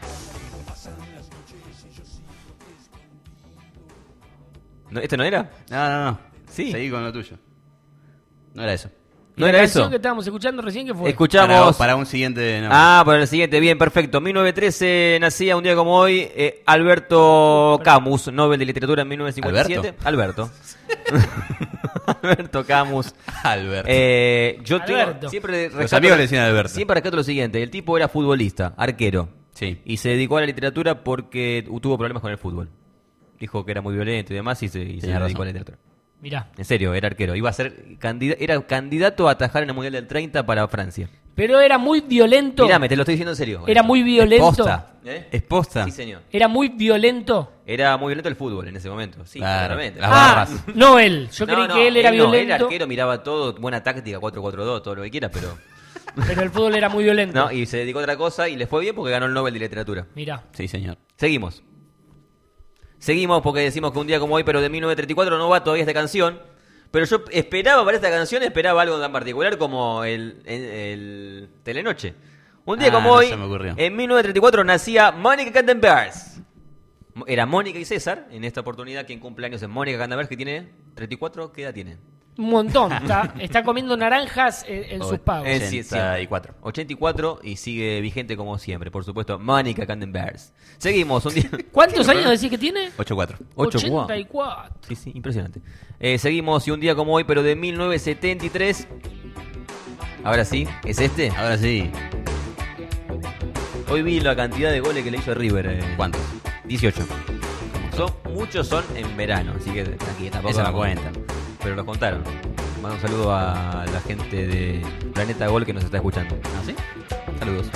¿No, ¿Esto no era? No, no, no. Sí. Seguí con lo tuyo. No era eso. ¿Y ¿No la era canción eso? que estábamos escuchando recién, ¿qué fue? Escuchamos... Para, para un siguiente. No. Ah, para el siguiente, bien, perfecto. mil novecientos trece nacía un día como hoy eh, Alberto Camus, Nobel de Literatura en mil novecientos cincuenta y siete. Alberto. Alberto Camus. Alberto. Eh, yo tengo- Alberto. siempre Los amigos le decían Alberto. Siempre rescato lo siguiente: el tipo era futbolista, arquero. Sí. Y se dedicó a la literatura porque tuvo problemas con el fútbol. Dijo que era muy violento y demás y se, y se Tenía dedicó razón. a la literatura. Mirá. En serio, era arquero. Iba a ser candida- era candidato a atajar en el Mundial del treinta para Francia. Pero era muy violento. Mirame, te lo estoy diciendo en serio. Era muy violento. Posta. ¿Eh? Es posta. Sí, señor. Era muy violento. Era muy violento el fútbol en ese momento. Sí, Claro, claramente. las Ah, barras. no él. Yo No, creí no, que él era no, violento. Era arquero, miraba todo, buena táctica, cuatro cuatro dos, todo lo que quiera, pero... Pero el fútbol era muy violento. No, y se dedicó a otra cosa y le fue bien porque ganó el Nobel de Literatura. Mirá. Sí, señor. Seguimos. Seguimos porque decimos que un día como hoy, pero de mil novecientos treinta y cuatro no va todavía esta canción. Pero yo esperaba para esta canción, esperaba algo tan particular como el, el, el Telenoche. Un día Ah, como no hoy, se me ocurrió. en mil novecientos treinta y cuatro nacía Mónica Candenbergs. Era Mónica y César, en esta oportunidad quien cumple años es Mónica Candenbergs, que tiene treinta y cuatro, ¿qué edad tiene? Un montón. Está, está comiendo naranjas en, en sus pagos. Eh, sí, ochenta y cuatro. ochenta y cuatro y sigue vigente como siempre, por supuesto, Mónica Candenbergs. Seguimos un día. ¿Cuántos años decís que tiene? ocho cuatro. Ocho, ochenta y cuatro. Sí, sí, impresionante. Eh, seguimos y un día como hoy, pero de mil novecientos setenta y tres. Ahora sí, ¿es este? Ahora sí. Hoy vi la cantidad de goles que le hizo River. Eh. ¿Cuántos? dieciocho. Son, muchos son en verano, así que tranquila, tampoco Eso no vamos- cuentan. Pero los contaron. Mando un saludo a la gente de Planeta Gol que nos está escuchando. ¿Ah, sí? Saludos.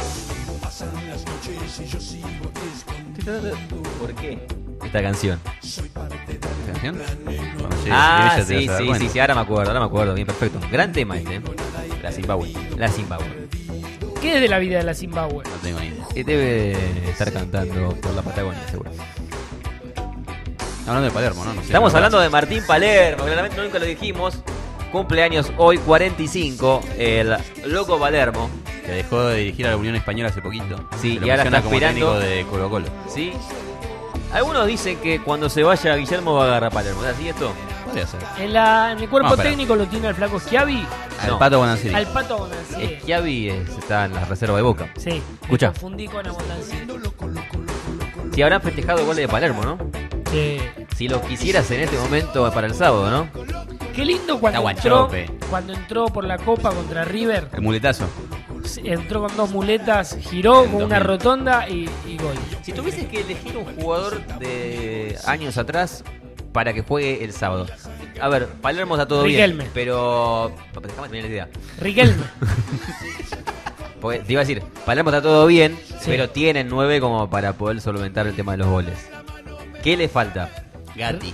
¿Por qué? Esta canción. ¿Esta canción? Cuando llegues Ah, a Sevilla te sí, vas a dar sí, cuenta. sí, sí, ahora me acuerdo, ahora me acuerdo, bien, perfecto. Gran tema este, ¿eh? La Zimbabue. La Zimbabue. ¿Qué es de la vida de la Zimbabue? No tengo ni idea. Eh, Debe estar cantando por la Patagonia, seguro. Hablando de Palermo, ¿no? No sé, Estamos no hablando de Martín Palermo, claramente nunca lo dijimos. Cumpleaños hoy, cuarenta y cinco, el loco Palermo. Que dejó de dirigir a la Unión Española hace poquito. Sí, Se lo y ahora menciona está como aspirando- técnico de Colo Colo. ¿Sí? Algunos dicen que cuando se vaya Guillermo va a agarrar a Palermo. ¿Es así esto? Podría ser. En, la, en el cuerpo Vamos a esperar. técnico lo tiene el flaco Schiavi. Al No. Pato Bonancieri. Al Pato Bonancieri. Schiavi es- está en la reserva de Boca. Sí. Me Escucha. confundí con Abondancieri. Si habrán festejado goles de Palermo, ¿no? Sí. Si lo quisieras en este momento para el sábado, ¿no? Qué lindo cuando Está entró, guachope. cuando entró por la Copa contra River. El muletazo. Entró con dos muletas, giró En con dos una mil. rotonda y, y gol. Si tuvieses que elegir un jugador de años atrás para que juegue el sábado. A ver, Palermo está todo Riquelme. bien, pero... Déjame terminar la idea. Riquelme. Porque te iba a decir, Palermo está todo bien, Sí. pero tiene nueve como para poder solventar el tema de los goles. ¿Qué le falta? Gatti.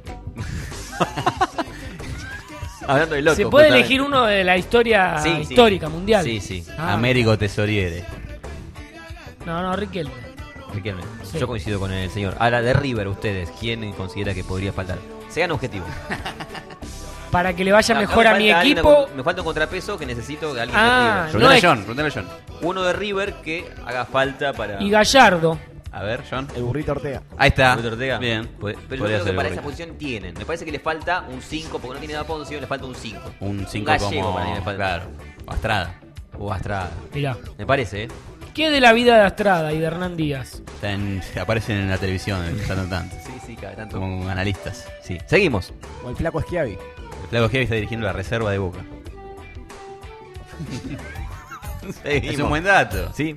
Hablando de loco. Se puede justamente. elegir uno de la historia Sí, sí. histórica, mundial. Sí, sí. Ah. Américo Tesoriere. No, no, Riquelme. Riquelme. Sí. Yo coincido con el señor. Ahora, de River, ustedes, ¿quién considera que podría faltar? Sean objetivos. para que le vaya Acá mejor me a mi falta alguien equipo. de- me falta un contrapeso que necesito de alguien Ah, de River. no Preguntale es- a John, preguntale a John. Uno de River que haga falta para... Y Gallardo. A ver, John. El burrito Ortega. Ahí está. Roberto Ortega. Bien. Pues- Pero yo Podría creo ser que para el esa burrito. posición tienen. Me parece que le falta un cinco, porque no tiene a Poncio, le falta un cinco. Un cinco gallego como... para mí me falta. Claro. O Astrada. O Astrada. Mirá. Me parece, ¿eh? ¿Qué de la vida de Astrada y de Hernán Díaz? Está en- aparecen en la televisión, de tanto en tanto. Sí, sí, cada tanto. Como analistas. Sí. Seguimos. O el flaco Schiavi. El Flaco Heavy está dirigiendo la reserva de Boca. Seguimos. Es un buen dato. Sí.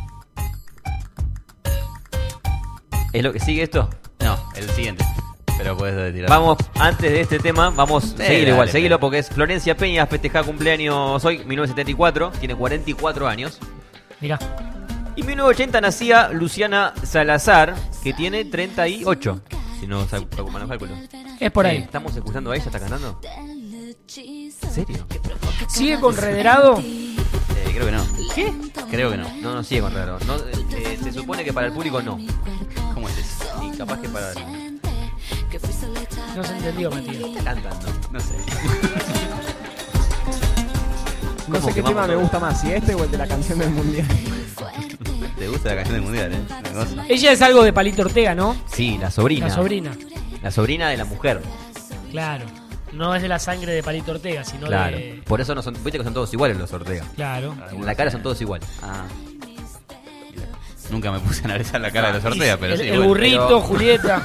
¿Es lo que sigue esto? No, el siguiente. Pero puedes tirar. Vamos, antes de este tema, vamos a Sí, seguir dale, igual, dale. seguilo porque es Florencia Peña, festeja cumpleaños hoy, mil novecientos setenta y cuatro, tiene cuarenta y cuatro años. Mirá. Y en mil novecientos ochenta nacía Luciana Salazar, que tiene treinta y ocho, si no saco mal los cálculos. Es por ahí. Eh, ¿Estamos escuchando a ella? ¿Está cantando? ¿En serio? ¿Sigue con Rederado? Eh, creo que no. ¿Qué? Creo que no. No, no sigue con raro. No, eh, se supone que para el público no. ¿Cómo es eso? Y capaz que para... No se entendió, Matías. Está cantando. No sé. No sé qué tema me gusta más, si este o el de la canción del mundial. Te gusta la canción del mundial, ¿eh? Una cosa. Ella es algo de Palito Ortega, ¿no? Sí, la sobrina. La sobrina. La sobrina de la mujer. Claro. No es de la sangre de Palito Ortega, sino Claro. de... Por eso no son... Viste que son todos iguales los Ortega. Claro. En la cara son todos iguales. Ah. Nunca me puse a analizar la cara de los Ortega, pero el, sí. el bueno. burrito, pero- Julieta.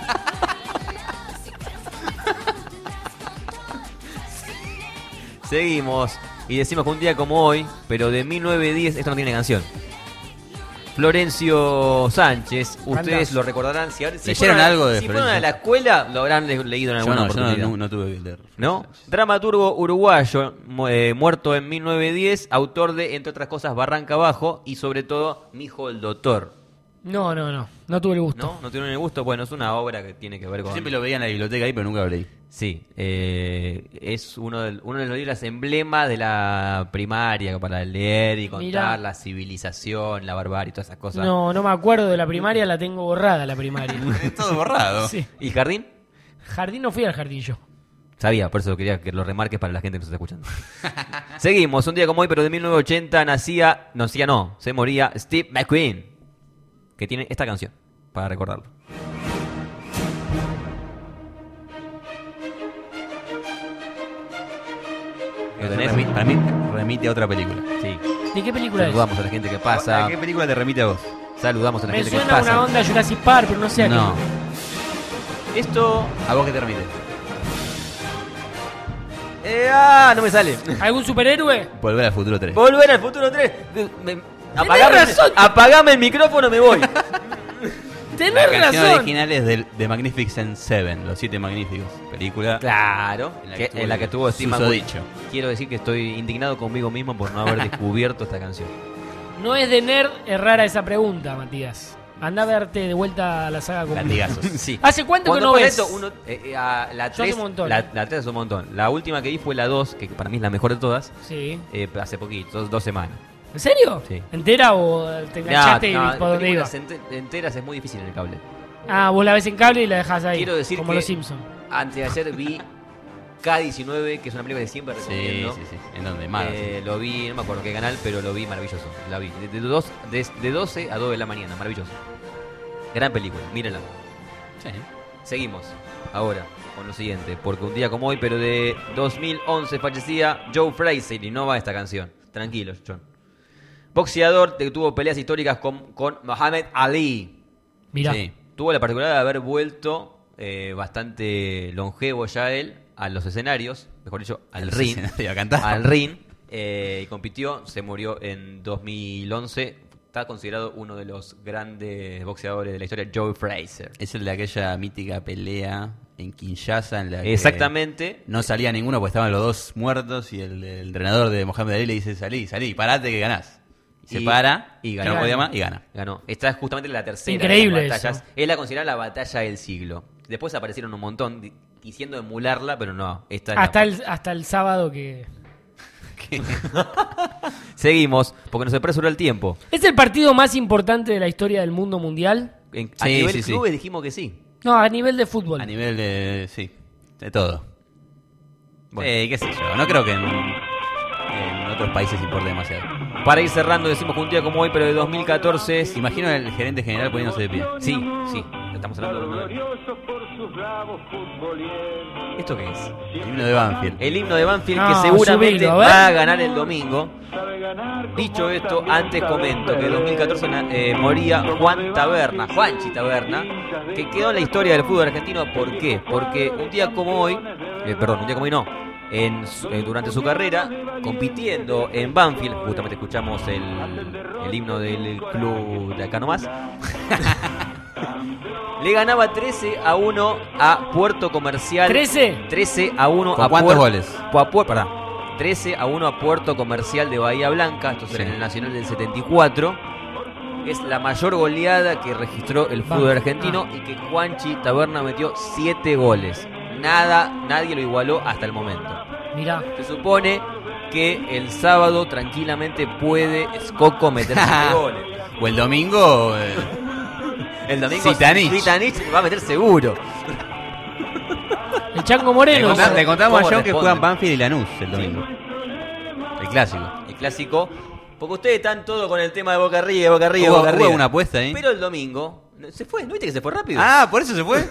Seguimos y decimos que un día como hoy, pero de mil novecientos diez, esto no tiene canción. Florencio Sánchez, ustedes Bandazo. lo recordarán. Si, ahora- si ¿Leyeron fueron a- algo de Si fueron Florencio? a la escuela, lo habrán le- leído en Yo alguna no, yo oportunidad. no, no tuve que leer. ¿No? Dramaturgo uruguayo, mu- eh, muerto en mil novecientos diez, autor de, entre otras cosas, Barranca Abajo y sobre todo, Mi hijo el doctor. No, no, no. No tuve el gusto. ¿No? ¿No tuvieron el gusto? Bueno, es una obra que tiene que ver Yo con... siempre lo veía en la biblioteca ahí, pero nunca lo leí. Sí, eh, es uno de, uno de los libros emblema de la primaria para leer y contar Mirá. la civilización, la barbarie y todas esas cosas. No, no me acuerdo de la primaria, la tengo borrada la primaria. Es todo borrado. Sí. ¿Y jardín? Jardín no fui al jardín yo. Sabía, por eso quería que lo remarques para la gente que nos está escuchando. Seguimos, un día como hoy, pero de mil novecientos ochenta nacía, no, nacía no, se moría Steve McQueen, que tiene esta canción, para recordarlo. ¿Lo tenés? Para mí, para mí remite a otra película. Sí. ¿De qué película es? Saludamos a la gente que pasa. ¿A qué película te remite a vos? Saludamos a la Me gente que suena pasa. una onda Jurassic Park, pero no sé a qué. No. Esto... ¿A vos qué te remite? Eh, ah, no me sale. ¿Algún superhéroe? Volver al futuro tres. Volver al futuro tres. Me- apagame, razón. apagame el micrófono, me voy. Tenés La canción razón. original es de, de Magnificent Seven, Los Siete Magníficos. Película. Claro, En la que- que en la que estuvo estuvo Steve susodicho. McQueen. Quiero decir que estoy indignado conmigo mismo por no haber descubierto esta canción. No es de nerd errar a esa pregunta, Matías. Anda a verte de vuelta a la saga completa. Latigazos. Sí. ¿Hace cuánto que Cuando no pasa ves? esto, uno, eh, eh, a la Yo hace tres, un montón. La, la tres es un montón. La última que vi fue la dos, que para mí es la mejor de todas. Sí. eh, hace poquito, dos, dos semanas. ¿En serio? Sí. ¿Entera o te enganchaste No, no, y por dónde iba? películas ente- enteras es muy difícil en el cable. Ah, vos la ves en cable y la dejás ahí. Quiero decir como que los Simpsons. antes de ayer vi K diecinueve, que es una película que siempre Sí, recomiendo. sí, sí. ¿En dónde? Más. Eh, lo vi, no me acuerdo qué canal, pero lo vi maravilloso. La vi. De, de, dos, de, de doce a dos de la mañana, maravilloso. Gran película, mírenla. Sí. Seguimos ahora con lo siguiente, porque un día como hoy, pero de dos mil once fallecía Joe Frazier y no va esta canción. Tranquilo, John. Boxeador que tuvo peleas históricas con, con Muhammad Ali. Mirá. Sí. Tuvo la particularidad de haber vuelto eh, bastante longevo ya él a los escenarios, mejor dicho, al A los ring. escenarios, a cantar. Al ring. eh, y compitió, se murió en dos mil once. Está considerado uno de los grandes boxeadores de la historia, Joe Frazier. Es el de aquella mítica pelea en Kinshasa en la que Exactamente. no salía ninguno porque estaban los dos muertos y el, el entrenador de Mohamed Ali le dice salí, salí, parate que ganás. Y se Y- para, y y ganó. no podía más y gana. Ganó. Esta es justamente la tercera Increíble de las batallas. eso. Es la considerada la batalla del siglo. Después aparecieron un montón di- diciendo emularla, pero no. Esta es la- Hasta el, hasta el sábado que... Seguimos, porque nos apresura el tiempo. ¿Es el partido más importante de la historia del mundo mundial? En, a Sí, nivel sí, sí. clubes dijimos que sí. No, a nivel de fútbol. A nivel de, sí, de todo. Bueno. Eh, qué sé yo, no creo que en, en otros países importe demasiado. Para ir cerrando, decimos que un día como hoy, pero de dos mil catorce. Imagino al gerente general poniéndose de pie. Sí, sí, estamos hablando de un... ¿Esto qué es? El himno de Banfield. El himno de Banfield No, que seguramente subilo, a ver. va a ganar el domingo. Dicho esto, antes comento que en dos mil catorce eh, moría Juan Taberna, Juanchi Taberna, que quedó en la historia del fútbol argentino. ¿Por qué? Porque un día como hoy, eh, perdón, un día como hoy no, en su- eh, durante su carrera, compitiendo en Banfield, justamente escuchamos el, el himno del club de acá nomás, le ganaba trece a uno a Puerto Comercial. ¿trece? trece a uno ¿Con a cuántos Puer- goles? a Puer- perdón, trece a uno a Puerto Comercial de Bahía Blanca. Esto será Sí. en el Nacional del setenta y cuatro. Es la mayor goleada que registró el fútbol Vamos. argentino y que Juanchi Taberna metió siete goles. Nada, nadie lo igualó hasta el momento. Mirá. Se supone que el sábado tranquilamente puede Scocco meter siete goles. O el domingo. eh, El domingo Zitanich. Zitanich va a meter seguro. El Chango Le, Moreno. conta- ¿no? le contamos a ¿Cómo John que responden? juegan Banfield y Lanús el domingo. El clásico. El clásico. Porque ustedes están todos con el tema de Boca Arriba, Boca Arriba, Hubo- Boca hubo Arriba. una apuesta ahí. Pero el domingo se fue, ¿no viste que se fue rápido? Ah, ¿por eso se fue?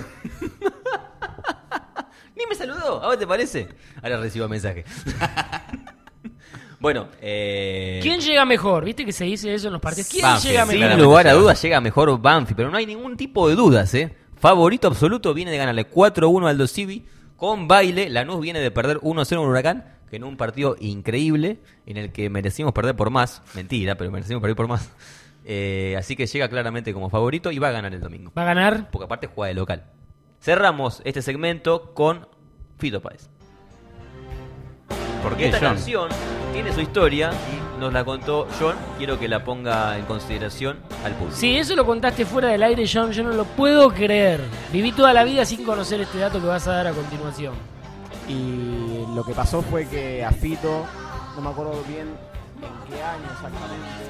Ni me saludó, ¿a vos te parece? Ahora recibo mensaje. Bueno, eh... ¿Quién llega mejor? ¿Viste que se dice eso en los partidos? ¿Quién Banfield, llega Sin mejor? lugar a dudas llega mejor Banfield, pero no hay ningún tipo de dudas, ¿eh? Favorito absoluto viene de ganarle cuatro a uno al Aldo Civi con baile. Lanús viene de perder uno a cero en Huracán, que en un partido increíble en el que merecimos perder por más. Mentira, pero merecimos perder por más. Eh, así que llega claramente como favorito y va a ganar el domingo. ¿Va a ganar? Porque aparte juega de local. Cerramos este segmento con Fito Páez. ¿Por qué, Esta John? canción tiene su historia y nos la contó John. Quiero que la ponga en consideración al público. Sí, eso lo contaste fuera del aire, John. Yo no lo puedo creer. Viví toda la vida sin conocer este dato que vas a dar a continuación. Y lo que pasó fue que a Fito, no me acuerdo bien en qué año exactamente.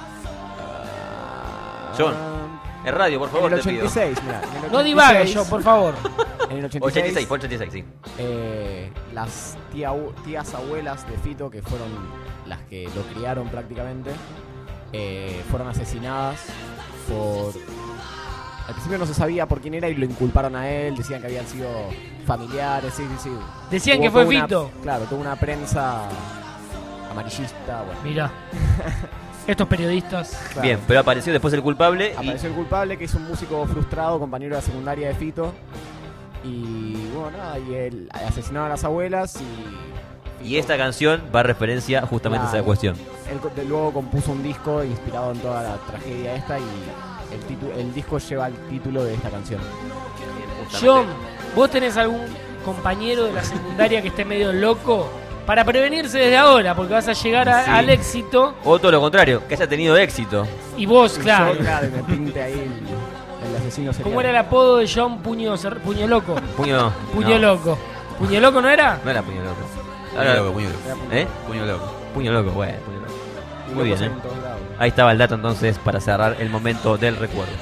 John, en radio, por favor, En el te pido. ochenta y seis, mirá, en el ochenta y seis, No divagues, John, por favor. En el ochenta y seis, ochenta y seis, fue ochenta y seis, sí. eh, las tía- tías abuelas de Fito, que fueron las que lo criaron prácticamente, eh, fueron asesinadas por... Al principio no se sabía por quién era y lo inculparon a él, decían que habían sido familiares, sí, sí, sí. Decían Hubo que fue toda una- Fito. Claro, tuvo una prensa amarillista, bueno. Mirá. Estos periodistas. Claro. Bien, pero apareció después el culpable. Apareció el culpable, que es un músico frustrado, compañero de la secundaria de Fito. Y bueno, nada, y él asesinaba a las abuelas y... Y, y esta canción va a referencia justamente a esa Claro. cuestión. Él co- de- luego compuso un disco inspirado en toda la tragedia esta y el, titu- el disco lleva el título de esta canción. John, ¿vos tenés algún compañero de la secundaria que esté medio loco? Para prevenirse desde ahora, porque vas a llegar a- Sí. al éxito. O todo lo contrario, que haya tenido éxito. Y vos, Y claro. yo, claro, y me pinte ahí el, el asesino serial. ¿Cómo era el apodo de John Puño, Cer- Puño Loco? Puño. Puño no, Loco. ¿Puño Loco no era? No era puño loco. Puño Ahora- loco, puño loco. ¿Eh? Puño loco. Puño loco, bueno, puño loco. Y Muy locos bien, ¿eh? en todos lados. Ahí estaba el dato entonces para cerrar el momento del recuerdo.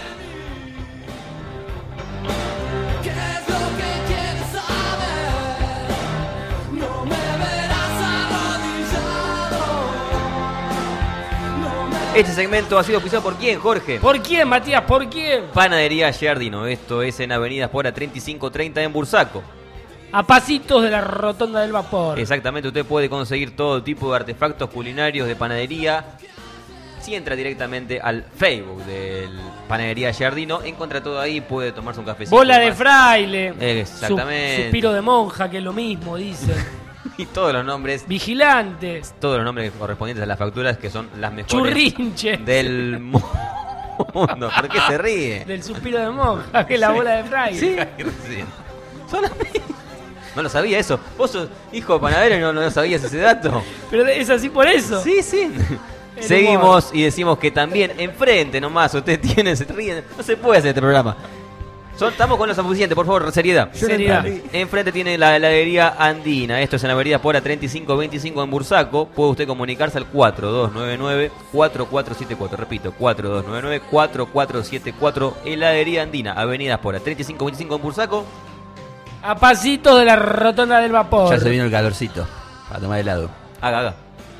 Este segmento ha sido auspiciado por quién, Jorge. ¿Por quién, Matías? ¿Por quién? Panadería Giardino. Esto es en Avenida Espora treinta y cinco treinta en Bursaco. A pasitos de la rotonda del vapor. Exactamente, usted puede conseguir todo tipo de artefactos culinarios de panadería. Si entra directamente al Facebook del Panadería Giardino, encuentra todo ahí, puede tomarse un cafecito. Bola de más. fraile. Exactamente. Su- suspiro de monja, que es lo mismo, dicen. Y todos los nombres, Vigilantes. todos los nombres correspondientes a las facturas que son las mejores Churrinches. del mundo. ¿Por qué se ríe? Del suspiro de monja, que es la bola de fraile. Sí. Son las mismas. No lo sabía eso. Vos sos hijo de panadero y no, no sabías ese dato. Pero es así por eso. Sí, sí. El Seguimos humor. y decimos que también enfrente nomás ustedes tienen, se ríen. No se puede hacer este programa. Son, estamos con los suficientes, por favor, seriedad. Yo no Seriedad. entendí. Enfrente tiene la heladería Andina. Esto es en la avenida Pora treinta y cinco veinticinco en Bursaco. Puede usted comunicarse al cuatro dos nueve nueve cuatro cuatro siete cuatro. Repito, cuatro dos nueve nueve cuatro cuatro siete cuatro. Heladería Andina, avenida Pora treinta y cinco veinticinco en Bursaco. A pasitos de la rotonda del vapor. Ya se vino el calorcito para tomar helado. Haga, haga.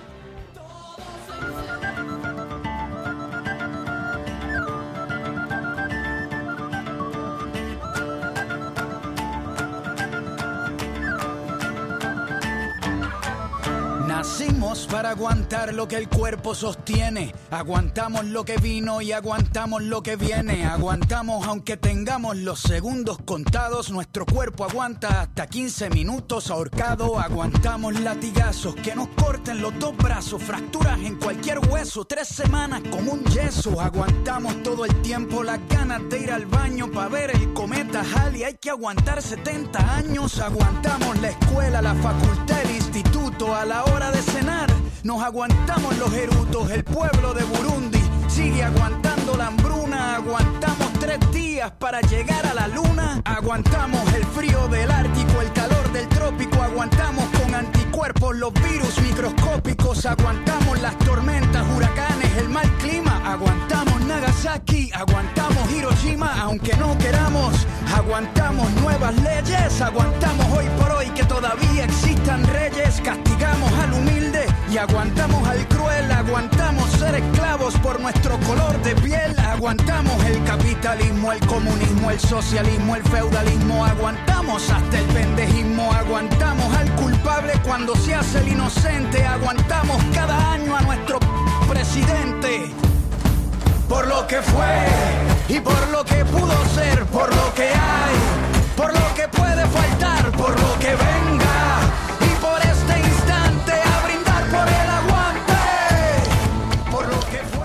Nacimos para aguantar lo que el cuerpo sostiene. Aguantamos lo que vino y aguantamos lo que viene. Aguantamos aunque tengamos los segundos contados. Nuestro cuerpo aguanta hasta quince minutos ahorcado. Aguantamos latigazos que nos corten los dos brazos. Fracturas en cualquier hueso. Tres semanas como un yeso. Aguantamos todo el tiempo las ganas de ir al baño para ver el cometa Halley. Hay que aguantar setenta años. Aguantamos la escuela, la facultad, el instituto. A la hora de cenar nos aguantamos los erutos. El pueblo de Burundi sigue aguantando la hambruna. Aguantamos tres días para llegar a la luna. Aguantamos el frío del Ártico, el calor del trópico. Aguantamos con anticuerpos los virus microscópicos. Aguantamos las tormentas, huracanes, el mal clima. Aguantamos Nagasaki, aguantamos Hiroshima, aunque no queramos. Aguantamos nuevas leyes. Aguantamos hoy por hoy que todavía existan reyes. Castigamos al humilde y aguantamos al cruel. Aguantamos ser esclavos por nuestro color de piel. Aguantamos el capitalismo, el comunismo, el socialismo, el feudalismo. Aguantamos hasta el pendejismo. Aguantamos al culpable cuando se hace el inocente. Aguantamos cada año a nuestro presidente. Por lo que fue y por lo que pudo ser, por lo que hay, por lo que puede faltar, por lo que venga y por este instante a brindar por el aguante, por lo que fue.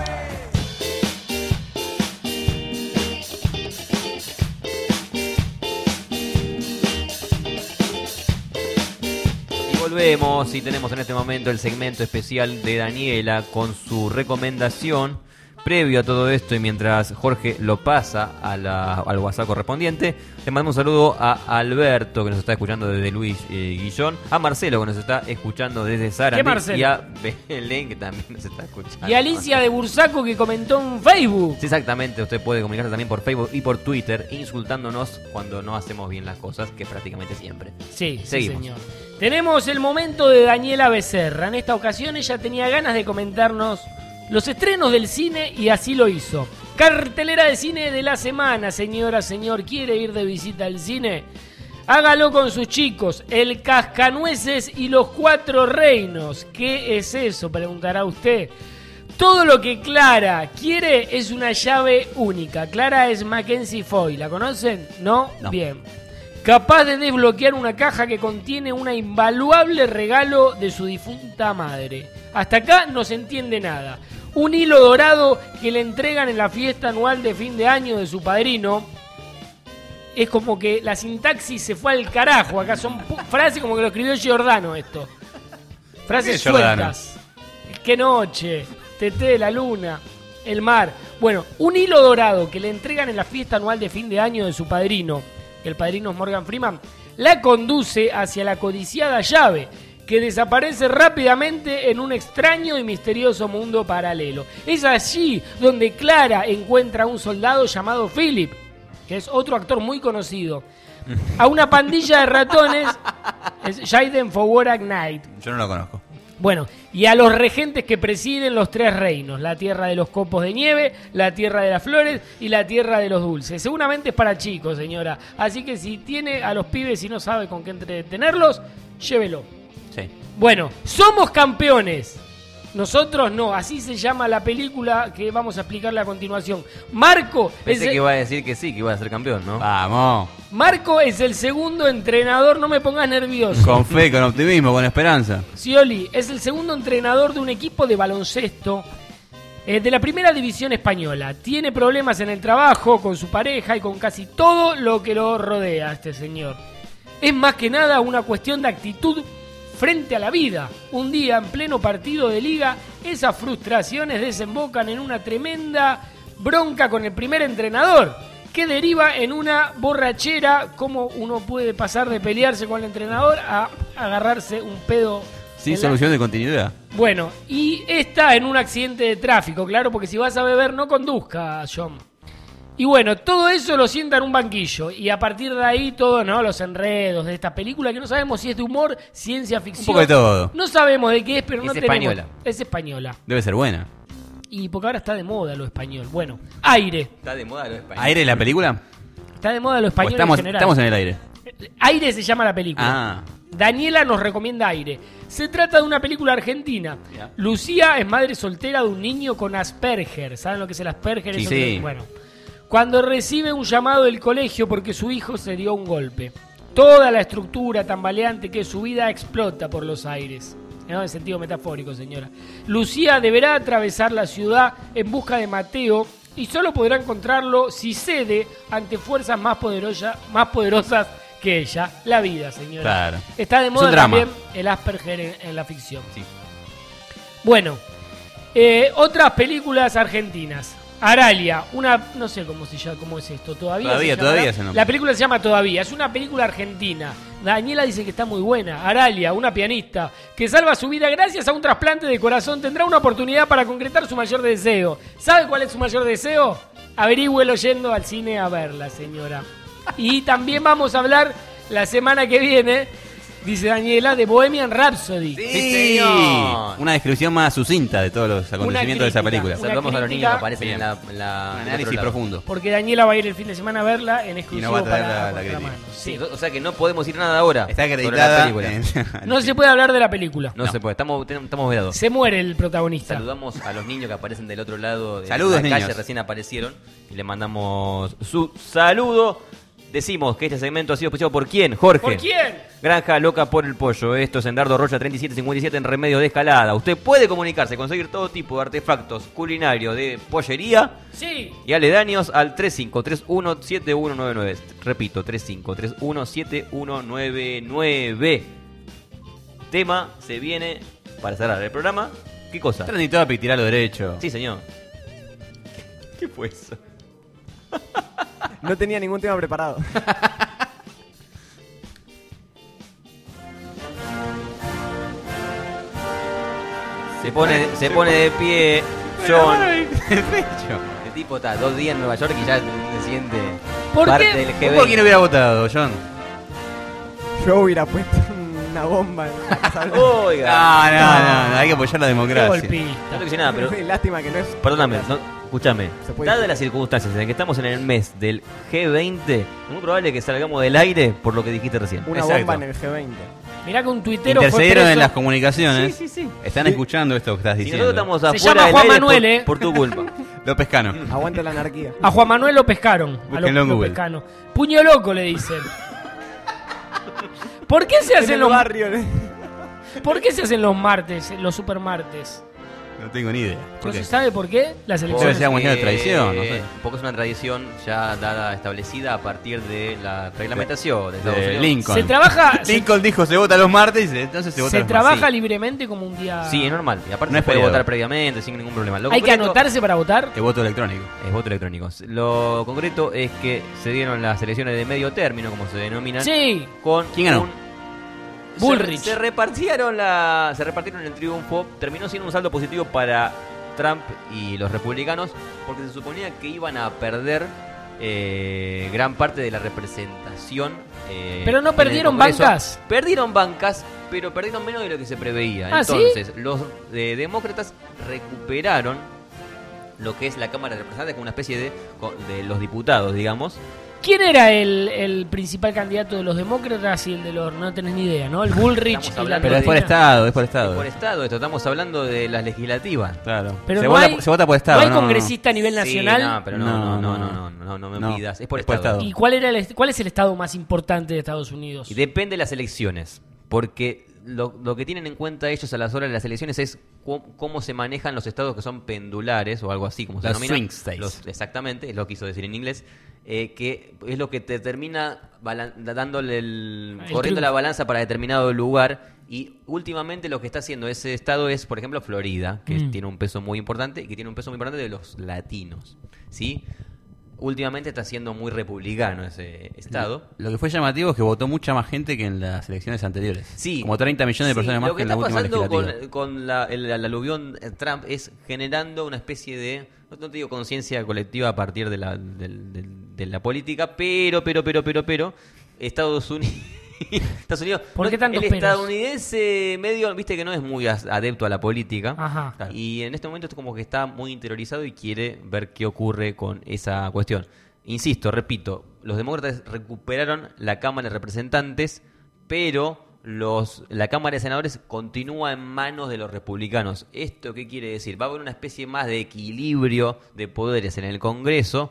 Y volvemos y tenemos en este momento el segmento especial de Daniela con su recomendación. Previo a todo esto y mientras Jorge lo pasa a la, al WhatsApp correspondiente, le mando un saludo a Alberto, que nos está escuchando desde Luis eh, Guillón, a Marcelo, que nos está escuchando desde Sarandí, y a Belén, que también nos está escuchando. Y a Alicia de Bursaco, que comentó en Facebook. Sí, exactamente, usted puede comunicarse también por Facebook y por Twitter, insultándonos cuando no hacemos bien las cosas, que prácticamente siempre. Sí, seguimos. Sí, señor. Tenemos el momento de Daniela Becerra. En esta ocasión ella tenía ganas de comentarnos los estrenos del cine y así lo hizo. Cartelera de cine de la semana, señora, señor. ¿Quiere ir de visita al cine? Hágalo con sus chicos. El Cascanueces y los Cuatro Reinos. ¿Qué es eso?, preguntará usted. Todo lo que Clara quiere es una llave única. Clara es Mackenzie Foy. ¿La conocen? ¿No? No. Bien. Capaz de desbloquear una caja que contiene un invaluable regalo de su difunta madre. Hasta acá no se entiende nada. Un hilo dorado que le entregan en la fiesta anual de fin de año de su padrino. Es como que la sintaxis se fue al carajo. Acá son pu- frases como que lo escribió Giordano esto. Frases ¿Qué Giordano? sueltas. Qué noche, Teté de la luna, el mar. Bueno, un hilo dorado que le entregan en la fiesta anual de fin de año de su padrino, que el padrino es Morgan Freeman, la conduce hacia la codiciada llave, que desaparece rápidamente en un extraño y misterioso mundo paralelo. Es allí donde Clara encuentra a un soldado llamado Philip, que es otro actor muy conocido, a una pandilla de ratones, es Jaden Foworak Knight. Yo no lo conozco. Bueno, y a los regentes que presiden los tres reinos, la tierra de los copos de nieve, la tierra de las flores y la tierra de los dulces. Seguramente es para chicos, señora, así que si tiene a los pibes y no sabe con qué entretenerlos, llévelo. Sí. Bueno, somos campeones. Nosotros no, así se llama la película que vamos a explicarle a continuación. Marco Pensé es que el, iba a decir que sí, que iba a ser campeón, ¿no? Vamos. Marco es el segundo entrenador, no me pongas nervioso. Con fe, con optimismo, con esperanza. Scioli es el segundo entrenador de un equipo de baloncesto eh, de la primera división española. Tiene problemas en el trabajo, con su pareja y con casi todo lo que lo rodea a este señor. Es más que nada una cuestión de actitud frente a la vida. Un día en pleno partido de liga, esas frustraciones desembocan en una tremenda bronca con el primer entrenador, que deriva en una borrachera. ¿Cómo uno puede pasar de pelearse con el entrenador a agarrarse un pedo? Sin en la- solución de continuidad. Bueno, y está en un accidente de tráfico, claro, porque si vas a beber no conduzca, John. Y bueno, todo eso lo sienta en un banquillo. Y a partir de ahí, todo, ¿no? Los enredos de esta película, que no sabemos si es de humor, ciencia ficción. Un poco de todo. No sabemos de qué es, pero Es no española. tenemos. Es española. Debe ser buena. Y porque ahora está de moda lo español. Bueno, aire. Está de moda lo español. ¿Aire la película? Está de moda lo ¿O español estamos, en general. estamos en el aire? Aire se llama la película. Ah. Daniela nos recomienda Aire. Se trata de una película argentina. Ya. Lucía es madre soltera de un niño con Asperger. ¿Saben lo que es el Asperger? Sí, Eso sí. que- Bueno. Cuando recibe un llamado del colegio porque su hijo se dio un golpe. Toda la estructura tambaleante que es su vida explota por los aires. ¿No? En sentido metafórico, señora. Lucía deberá atravesar la ciudad en busca de Mateo y solo podrá encontrarlo si cede ante fuerzas más, poderosa- más poderosas que ella. La vida, señora. Claro. Está de Es moda un drama. también el Asperger en, en la ficción. Bueno, eh, otras películas argentinas. Aralia, una, no sé cómo se llama, cómo es esto, todavía. Todavía, se llamará? todavía se nombra. La película se llama Todavía, es una película argentina. Daniela dice que está muy buena. Aralia, una pianista que salva su vida gracias a un trasplante de corazón, tendrá una oportunidad para concretar su mayor deseo. ¿Sabe cuál es su mayor deseo? Averígüelo yendo al cine a verla, señora. Y también vamos a hablar la semana que viene, dice Daniela, de Bohemian Rhapsody. Sí, una descripción más sucinta de todos los acontecimientos de esa crítica, película. una Saludamos a los crítica. niños que aparecen en Bien. la, en la- Un del análisis otro lado. profundo. Porque Daniela va a ir el fin de semana a verla en exclusivo va a traer para la- la Contramano. crítica. Sí, o sea que no podemos ir nada ahora. Está sobre la acreditada. película. en- No se puede hablar de la película. No, se puede, estamos, ten- estamos vedados. Se muere el protagonista. Saludamos a los niños que aparecen del otro lado de Saludos, la calle, niños. recién aparecieron. Y le mandamos su saludo. Decimos que este segmento ha sido auspiciado por quién, Jorge. ¿Por quién? Granja Loca por el Pollo. Esto es en Dardo Rocha treinta y siete cincuenta y siete en Remedio de Escalada. Usted puede comunicarse, conseguir todo tipo de artefactos culinarios de pollería Sí. y aledaños al tres cinco tres uno siete uno nueve nueve. Repito, tres cinco tres uno siete uno nueve nueve. Tema se viene para cerrar el programa. ¿Qué cosa? Trending Topic, tiralo derecho. Sí, señor. ¿Qué fue eso? No tenía ningún tema preparado. Se pone, se pone de pie John. El pecho. El tipo está dos días en Nueva York y ya se siente ¿Por parte qué? del G veinte. ¿Por quién hubiera votado, John? Yo hubiera puesto una bomba en la Casa Blanca. Oiga. No, no, no, hay que apoyar la Qué democracia. golpista. No te dice nada, pero Lástima que no es. perdóname, no, escúchame. Se puede Dadas decir. las circunstancias en las que estamos en el mes del G veinte, es muy probable que salgamos del aire por lo que dijiste recién. Una Exacto. bomba en el G veinte. Mirá que un tuitero fue Intercedieron preso. en las comunicaciones. Sí, sí, sí. Están escuchando esto que estás Si diciendo. nosotros estamos Se afuera llama del Juan aire Manuel, por, ¿eh? por tu culpa. López Cano. Aguanta la anarquía. A Juan Manuel lo pescaron. A Búsquenlo en lo, lo Google. pescaron. Puño loco le dicen. ¿Por qué se En hacen el los barrio. ¿Por qué se hacen los martes, los supermartes? No tengo ni idea. ¿No ¿Por se qué? sabe por qué? Las Debe elecciones. ser una cuestión de tradición, no sé. Eh, Porque es una tradición ya dada, establecida a partir de la reglamentación de Estados De Unidos. Lincoln. Se trabaja, se, Lincoln dijo se vota los martes y entonces se vota se los trabaja martes. libremente como un día. Sí, es normal. Y aparte No se es puede feriado. votar previamente sin ningún problema. Lo Hay que concreto- anotarse para votar. El voto electrónico. Es voto electrónico. Lo concreto es que se dieron las elecciones de medio término, como se denominan. Sí. Con ¿Quién ganó? un- Bullrich. Se, se repartieron la, se repartieron el triunfo. Terminó siendo un saldo positivo para Trump y los republicanos, porque se suponía que iban a perder eh, gran parte de la representación. eh, Pero no en el perdieron Congreso. bancas. Perdieron bancas, pero perdieron menos de lo que se preveía. Ah, ¿sí? Entonces, los eh, demócratas recuperaron lo que es la Cámara de Representantes como una especie de, de los diputados, digamos. ¿Quién era el, el principal candidato de los demócratas y el de los... No tenés ni idea, ¿no? El Bullrich Estamos y la hablando Pero es por Cristina. estado, es por estado. Por estado, esto estamos hablando de las legislativas. Claro. Pero se, no vota, hay- se vota por estado. ¿No hay no, congresista a nivel Sí, nacional? no, pero no, no, no, no, no, no, no me No, pidas. Es por es por estado. estado. ¿Y cuál, era el, est- cuál es el estado más importante de Estados Unidos? Y depende de las elecciones, porque lo, lo que tienen en cuenta ellos a las horas de las elecciones es cu- cómo se manejan los estados que son pendulares o algo así, como se Los denomina. swing states. Los- exactamente, es lo que quiso decir en inglés, eh, que es lo que te termina balan- dándole el, El corriendo triunfo. la balanza para determinado lugar. Y últimamente lo que está haciendo ese estado es, por ejemplo, Florida, que Mm. tiene un peso muy importante y que tiene un peso muy importante de los latinos, ¿sí? últimamente está siendo muy republicano ese estado. Lo que fue llamativo es que votó mucha más gente que en las elecciones anteriores. Sí. Como treinta millones de Sí, personas más lo que que en la está última pasando legislativa. con, con la, el, el aluvión Trump es generando una especie de, no te digo conciencia colectiva a partir de la, del- del- de la política, pero, pero, pero, pero, pero, Estados Unidos... Estados Unidos, ¿Por no- qué tantos el peros? estadounidense medio, viste que no es muy as- adepto a la política. Ajá. Y en este momento es como que está muy interiorizado y quiere ver qué ocurre con esa cuestión. Insisto, repito, los demócratas recuperaron la Cámara de Representantes, pero los la Cámara de Senadores continúa en manos de los republicanos. ¿Esto qué quiere decir? Va a haber una especie más de equilibrio de poderes en el Congreso,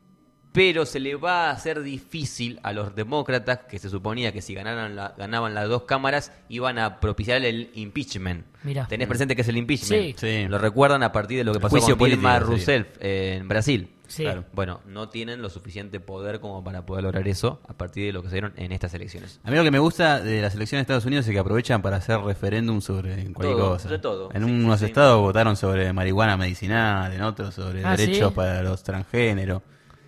pero se le va a hacer difícil a los demócratas, que se suponía que si ganaran la- ganaban las dos cámaras, iban a propiciar el impeachment. Mirá. ¿Tenés presente qué es el impeachment? Sí. Sí. Lo recuerdan a partir de lo que El pasó juicio con Dilma político, sí. Rousseff eh, en Brasil. Sí. Claro. Bueno, no tienen lo suficiente poder como para poder lograr eso a partir de lo que se dieron en estas elecciones. A mí lo que me gusta de las elecciones de Estados Unidos es que aprovechan para hacer referéndum sobre cualquier Todo, cosa. sobre todo. En Sí, unos sí, sí. estados votaron sobre marihuana medicinal, en otros sobre Ah, derechos ¿sí? para los transgéneros.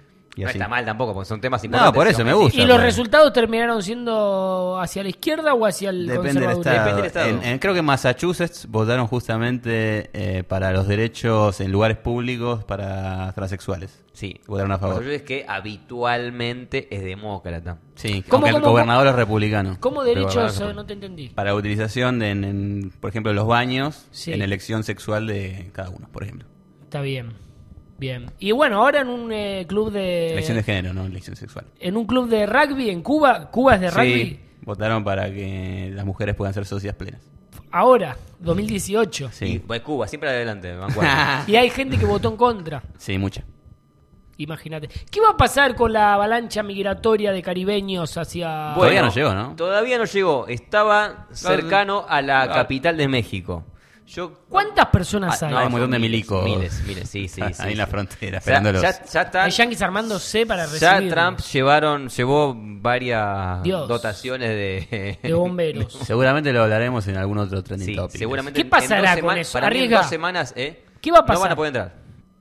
Y No así. está mal tampoco, porque son temas importantes. No, por eso me aún así. gusta. ¿Y los pues. resultados terminaron siendo hacia la izquierda o hacia el Depende del conservadurismo? estado. Depende del estado. En- en- creo que en Massachusetts votaron justamente eh, para los derechos en lugares públicos para transexuales. Sí. Votaron a favor. Yo es que habitualmente es demócrata. Sí, ¿Cómo, aunque el cómo, gobernador es republicano. ¿Cómo El derechos? gobernador es eh, No te entendí. Para utilización, de, en, en, por ejemplo, los baños, Sí. en elección sexual de cada uno, por ejemplo. Está bien. Bien. Y bueno, ahora en un eh, club de... Elección de género, no elección sexual. En un club de rugby en Cuba. ¿Cuba es de rugby? Sí, votaron para que las mujeres puedan ser socias plenas. Ahora, dos mil dieciocho. Y Sí, pues, Cuba, siempre adelante, vanguardia. Y hay gente que votó en contra. sí, mucha. Imagínate. ¿Qué va a pasar con la avalancha migratoria de caribeños hacia... Todavía no llegó, ¿no? Todavía no llegó. Estaba cercano a la Claro. capital de México. Yo ¿Cuántas personas Ah, hay? no, Hay un montón de miles, milicos. Miles, miles, sí, sí. Ahí sí, en la sí. frontera, O sea, esperándolos. ya, ya están- Hay yanquis armándose para ya recibir. Trump llevaron, llevó varias Dios. dotaciones de, De bomberos. Seguramente lo hablaremos en algún otro trending Sí, topic. seguramente ¿Qué en- en pasará dos con sema- eso? Para mí en Arriesga. dos semanas, ¿eh? ¿Qué va a No van pasar? a poder entrar.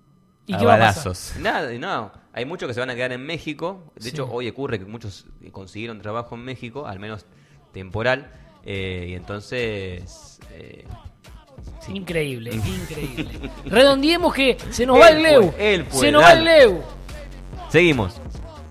¿Y A qué va a pasar? balazos. Nada, no. Hay muchos que se van a quedar en México. De Sí. hecho, hoy ocurre que muchos consiguieron trabajo en México, al menos temporal. eh, y entonces... eh, sí. Increíble, increíble. Redondeemos que se nos va Él el Leu. fue, él fue, se nos va el dale. Leu. Seguimos.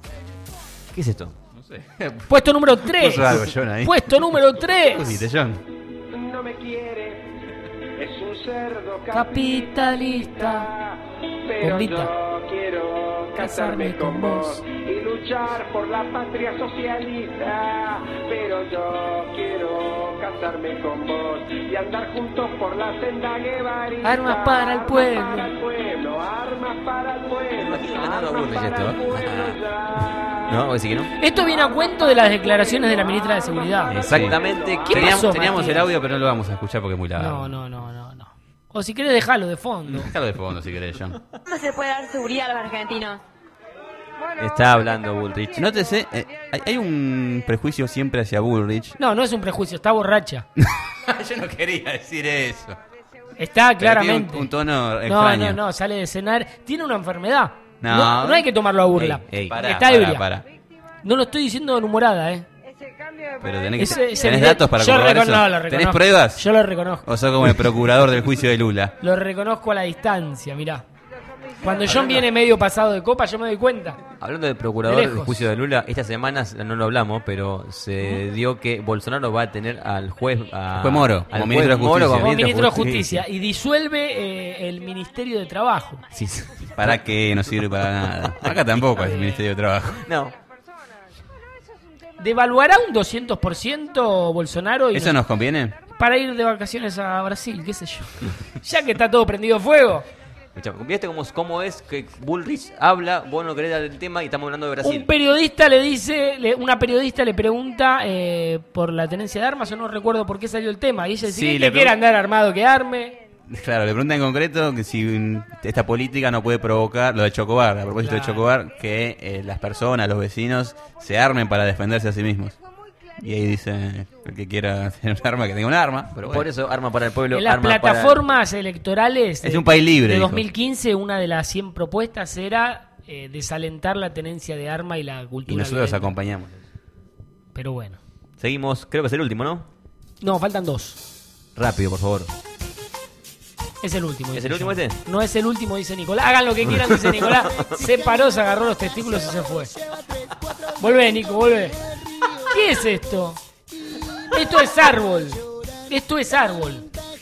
¿Qué es esto? No sé. Puesto número tres. Puso algo, John, ahí. Puesto número tres. Pusiste, John. No me quiere, es un cerdo Capitalista. pero Bombita. yo quiero casarme con vos y luchar por la patria socialista. Pero yo quiero casarme con vos y andar juntos por la senda guevarista. Armas para el pueblo. Armas para el pueblo, armas para el pueblo. Imagino ganando a armas Bullrich para esto, el ¿eh? pueblo ya. ¿No? ¿Voy a decir que no? Esto viene a cuento de las declaraciones de la ministra de Seguridad. Exactamente. ¿Qué Teníamos, pasó, teníamos Matías? el audio, pero no lo vamos a escuchar porque es muy largo. No, no, no, no, no. O si querés dejarlo de fondo. Déjalo de fondo si querés, John. ¿Cómo se puede dar seguridad a los argentinos? Está hablando Bullrich. No te sé, eh, hay, hay un prejuicio siempre hacia Bullrich. No, no es un prejuicio, está borracha. Yo no quería decir eso. Está Pero claramente. tiene un, un tono No, extraño. no, no, sale de cenar. Tiene una enfermedad. No. No, no hay que tomarlo a burla. Ey, ey. Pará, Está pará, ebria. pará. No lo estoy diciendo enhumorada, ¿eh? Pero tenés, que, Ese- tenés ese video- datos para yo comprobar recono- eso. no, lo ¿Tenés reconozco. pruebas? Yo lo reconozco. O sos como el procurador del juicio de Lula. Lo reconozco a la distancia, mirá. Cuando John viene medio pasado de copa, yo me doy cuenta. Hablando del procurador De del lejos. juicio de Lula, esta semana no lo hablamos, pero se dio que Bolsonaro va a tener al juez, a, Juez Moro, al como juez ministro de Moro Justicia. como Como ministro de Justicia. Y disuelve eh, el Ministerio de Trabajo. Sí, sí. ¿Para qué? No sirve para nada. Acá tampoco es el Ministerio de Trabajo. No, ¿Devaluará un doscientos por ciento Bolsonaro? Y ¿Eso nos conviene? para ir de vacaciones a Brasil, qué sé yo. Ya que está todo prendido a fuego. escuchame, ¿viste cómo, cómo es que Bullrich habla, vos no querés dar el tema y estamos hablando de Brasil? Un periodista le dice, le- una periodista le pregunta eh, por la tenencia de armas, o no recuerdo por qué salió el tema. Y ella dice, Sí, ¿qué le quiere pregun- andar armado que arme? Claro, le pregunta en concreto que si mm, esta política no puede provocar, lo de Chocobar, a propósito Claro. de Chocobar, que eh, las personas, los vecinos, se armen para defenderse a sí mismos. Y ahí dice, el que quiera tener un arma, que tenga un arma. Pero bueno. Por eso, arma para el pueblo, En las arma plataformas electorales Es de- un país libre, de dijo. dos mil quince, una de las cien propuestas era eh, desalentar la tenencia de arma y la cultura Y nosotros los violenta. acompañamos. Pero bueno. Seguimos, creo que es el último, ¿no? No, faltan dos. Rápido, por favor. Es el último. ¿Es dice el último yo. este? No es el último, dice Nicolás. Hagan lo que quieran, dice Nicolás. Se paró, se agarró los testículos y se fue. Volvé, Nico, volvé. ¿Qué es esto? Esto es árbol. Esto es árbol.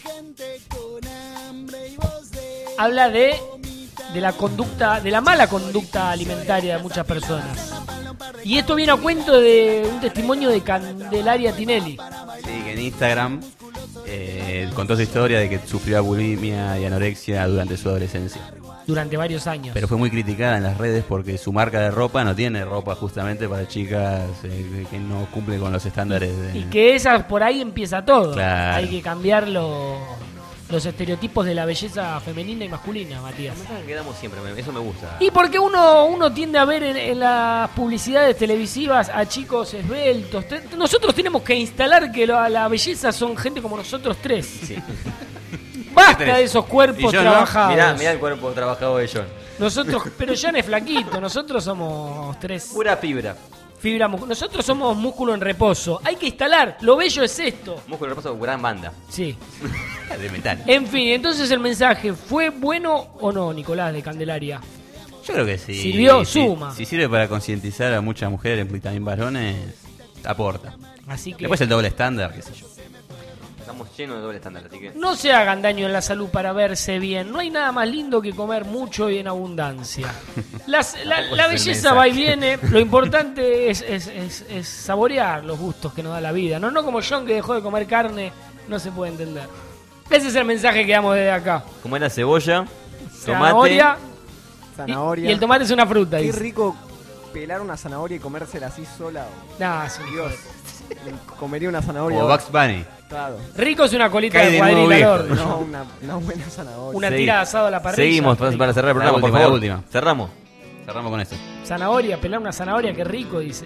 Habla de, de la conducta, de la mala conducta alimentaria de muchas personas. Y esto viene a cuento de un testimonio de Candelaria Tinelli. Sí, que en Instagram eh, contó su historia de que sufrió bulimia y anorexia durante su adolescencia. Durante varios años. Pero fue muy criticada en las redes porque su marca de ropa no tiene ropa justamente para chicas eh, que no cumple con los estándares de... Y que esa por ahí empieza todo. Claro. Hay que cambiar lo- los estereotipos de la belleza femenina y masculina, Matías. Quedamos siempre, me- eso me gusta. Y porque uno, uno tiende a ver en, en las publicidades televisivas a chicos esbeltos. Te- Nosotros tenemos que instalar que la, la belleza son gente como nosotros tres. Sí. Basta de esos cuerpos Y yo no. trabajados. Mirá, mirá el cuerpo trabajado de John. Nosotros, pero John es flaquito, nosotros somos tres. Pura fibra. Fibra mu- Nosotros somos músculo en reposo. Hay que instalar. Lo bello es esto. Músculo de reposo, gran banda. Sí. de metal. En fin, entonces el mensaje, ¿fue bueno o no, Nicolás de Candelaria? Yo creo que sí. Sirvió, Si- suma. Si sirve para concientizar a muchas mujeres y también varones, aporta. Así que Después el doble estándar, qué sé yo. Estamos llenos de doble estándar, así que... no se hagan daño en la salud para verse bien. No hay nada más lindo que comer mucho y en abundancia. Las- la, Tampoco la es el belleza mensaje. va y viene. Lo importante es, es- es- es saborear los gustos que nos da la vida. No, no como John que dejó de comer carne, no se puede entender. Ese es el mensaje que damos desde acá. Como era cebolla, tomate... Zanahoria. Zanahoria. Y, y el tomate es una fruta. Qué dice. rico pelar una zanahoria y comérsela así sola. Nah, es un Dios. Comería una zanahoria. O Bugs Bunny. Claro. Rico es una colita Cae de de nuevo cuadril al viejo. orden. No, una, una buena zanahoria. Una Segui- tira de asado a la parrilla. Seguimos para, rico. para cerrar el La programa, por última, la favor. última. Cerramos. Cerramos con esto. Zanahoria, pelar una zanahoria, qué rico, dice.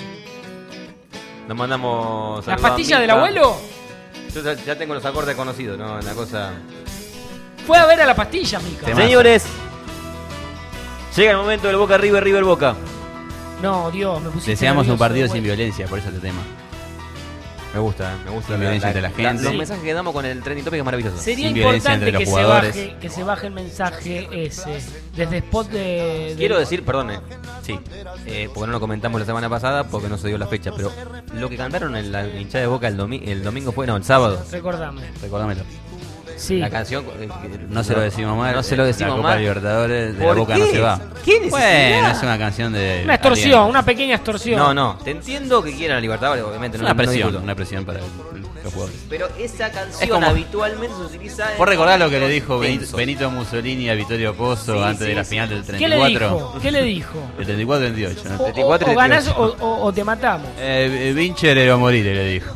Nos mandamos... ¿Las saludos a pastillas del Mica. abuelo? Yo ya, ya tengo los acordes conocidos, ¿no? Una cosa... Fue a ver a la pastilla, Mica. Temazo. Señores, llega el momento del Boca River, River Boca. No, Dios, me pusiste Deseamos un nervioso, partido güey. sin violencia, por eso este tema. Me gusta, eh, me gusta. Sin violencia entre la gente. Los Sí. mensajes que damos con el trending topic es maravilloso. Sería Sin violencia importante entre los que se, jugadores. baje, que se baje el mensaje ese. Desde spot de... de- Quiero decir, perdón, eh, sí, eh, porque no lo comentamos la semana pasada porque no se dio la fecha, pero lo que cantaron en la hinchada de Boca el, domi- el domingo fue, no, el sábado. Recordame. Recordámelo. Sí. La canción... eh, que- No se lo decimos mal. No se lo eh, decimos La Copa mal. Libertadores de la ¿Por Boca qué? no se va. ¿Qué necesidad? Bueno, es una canción de... Una extorsión, aliento. una pequeña extorsión. No, no, te entiendo que quieran a Libertadores, obviamente. Es no una no presión, discuto. una presión para el- los jugadores. Pero esa canción Es como- habitualmente se utiliza en... ¿Vos recordás lo que le dijo Benito, tensos. Benito Mussolini a Vittorio Pozzo Sí, antes sí, de la sí. final del ¿Qué treinta y le cuatro? dijo? ¿Qué le dijo? El treinta y cuatro treinta y ocho. ¿no? O, treinta y cuatro, o- o treinta y ganás ocho. o, o- o te matamos. Eh, eh, Vincher era morir, le dijo.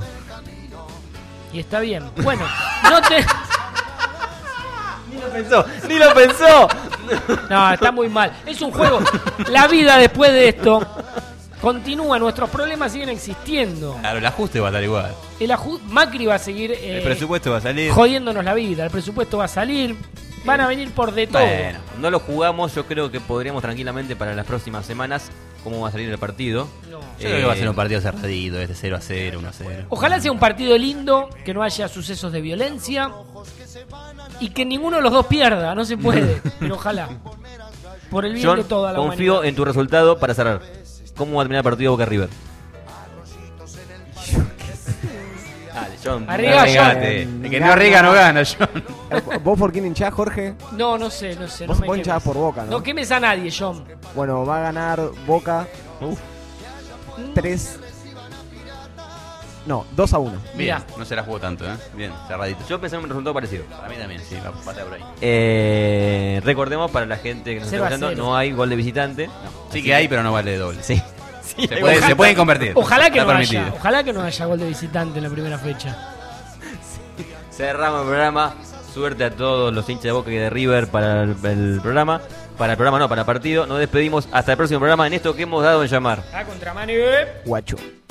Y está bien. Bueno, no te... Ni lo pensó, ni lo pensó. No, está muy mal. Es un juego. La vida después de esto continúa. Nuestros problemas siguen existiendo. Claro, el ajuste va a estar igual. El aju- Macri va a seguir eh, El presupuesto va a salir. jodiéndonos la vida. El presupuesto va a salir. Van a venir por de todo. Bueno, no lo jugamos, yo creo que podríamos tranquilamente para las próximas semanas cómo va a salir el partido. No. Yo creo que va a ser un partido cerradito, este cero a cero, uno a cero. Ojalá sea un partido lindo, que no haya sucesos de violencia y que ninguno de los dos pierda. No se puede, pero ojalá. Por el bien John, de toda la confío humanidad. en tu resultado para cerrar. ¿Cómo va a terminar el partido Boca River? Dale, John. Arriba, Arrigate. John. El que no arriesga no gana, John. ¿Vos por quién hinchás, Jorge? No, no sé, no sé. Vos, no me vos quemes. hinchás por Boca, ¿no? No quemes a nadie, John. Bueno, va a ganar Boca. tres. No, dos a uno. Bien, Mirá. no se la jugó tanto, ¿eh? Bien, cerradito. Yo pensé en un resultado parecido. Para mí también, sí, va va a estar por ahí. Eh, recordemos para la gente que nos Cero está a escuchando, cero. no hay gol de visitante. Sí que hay, pero no vale doble. Sí. Se, puede- se pueden convertir. Ojalá que Está no permitido. haya. Ojalá que no haya gol de visitante en la primera fecha. Cerramos el programa. Suerte a todos los hinchas de Boca y de River para el, el programa. Para el programa no, para el partido. Nos despedimos hasta el próximo programa en esto que hemos dado en llamar. A contramano. Guacho.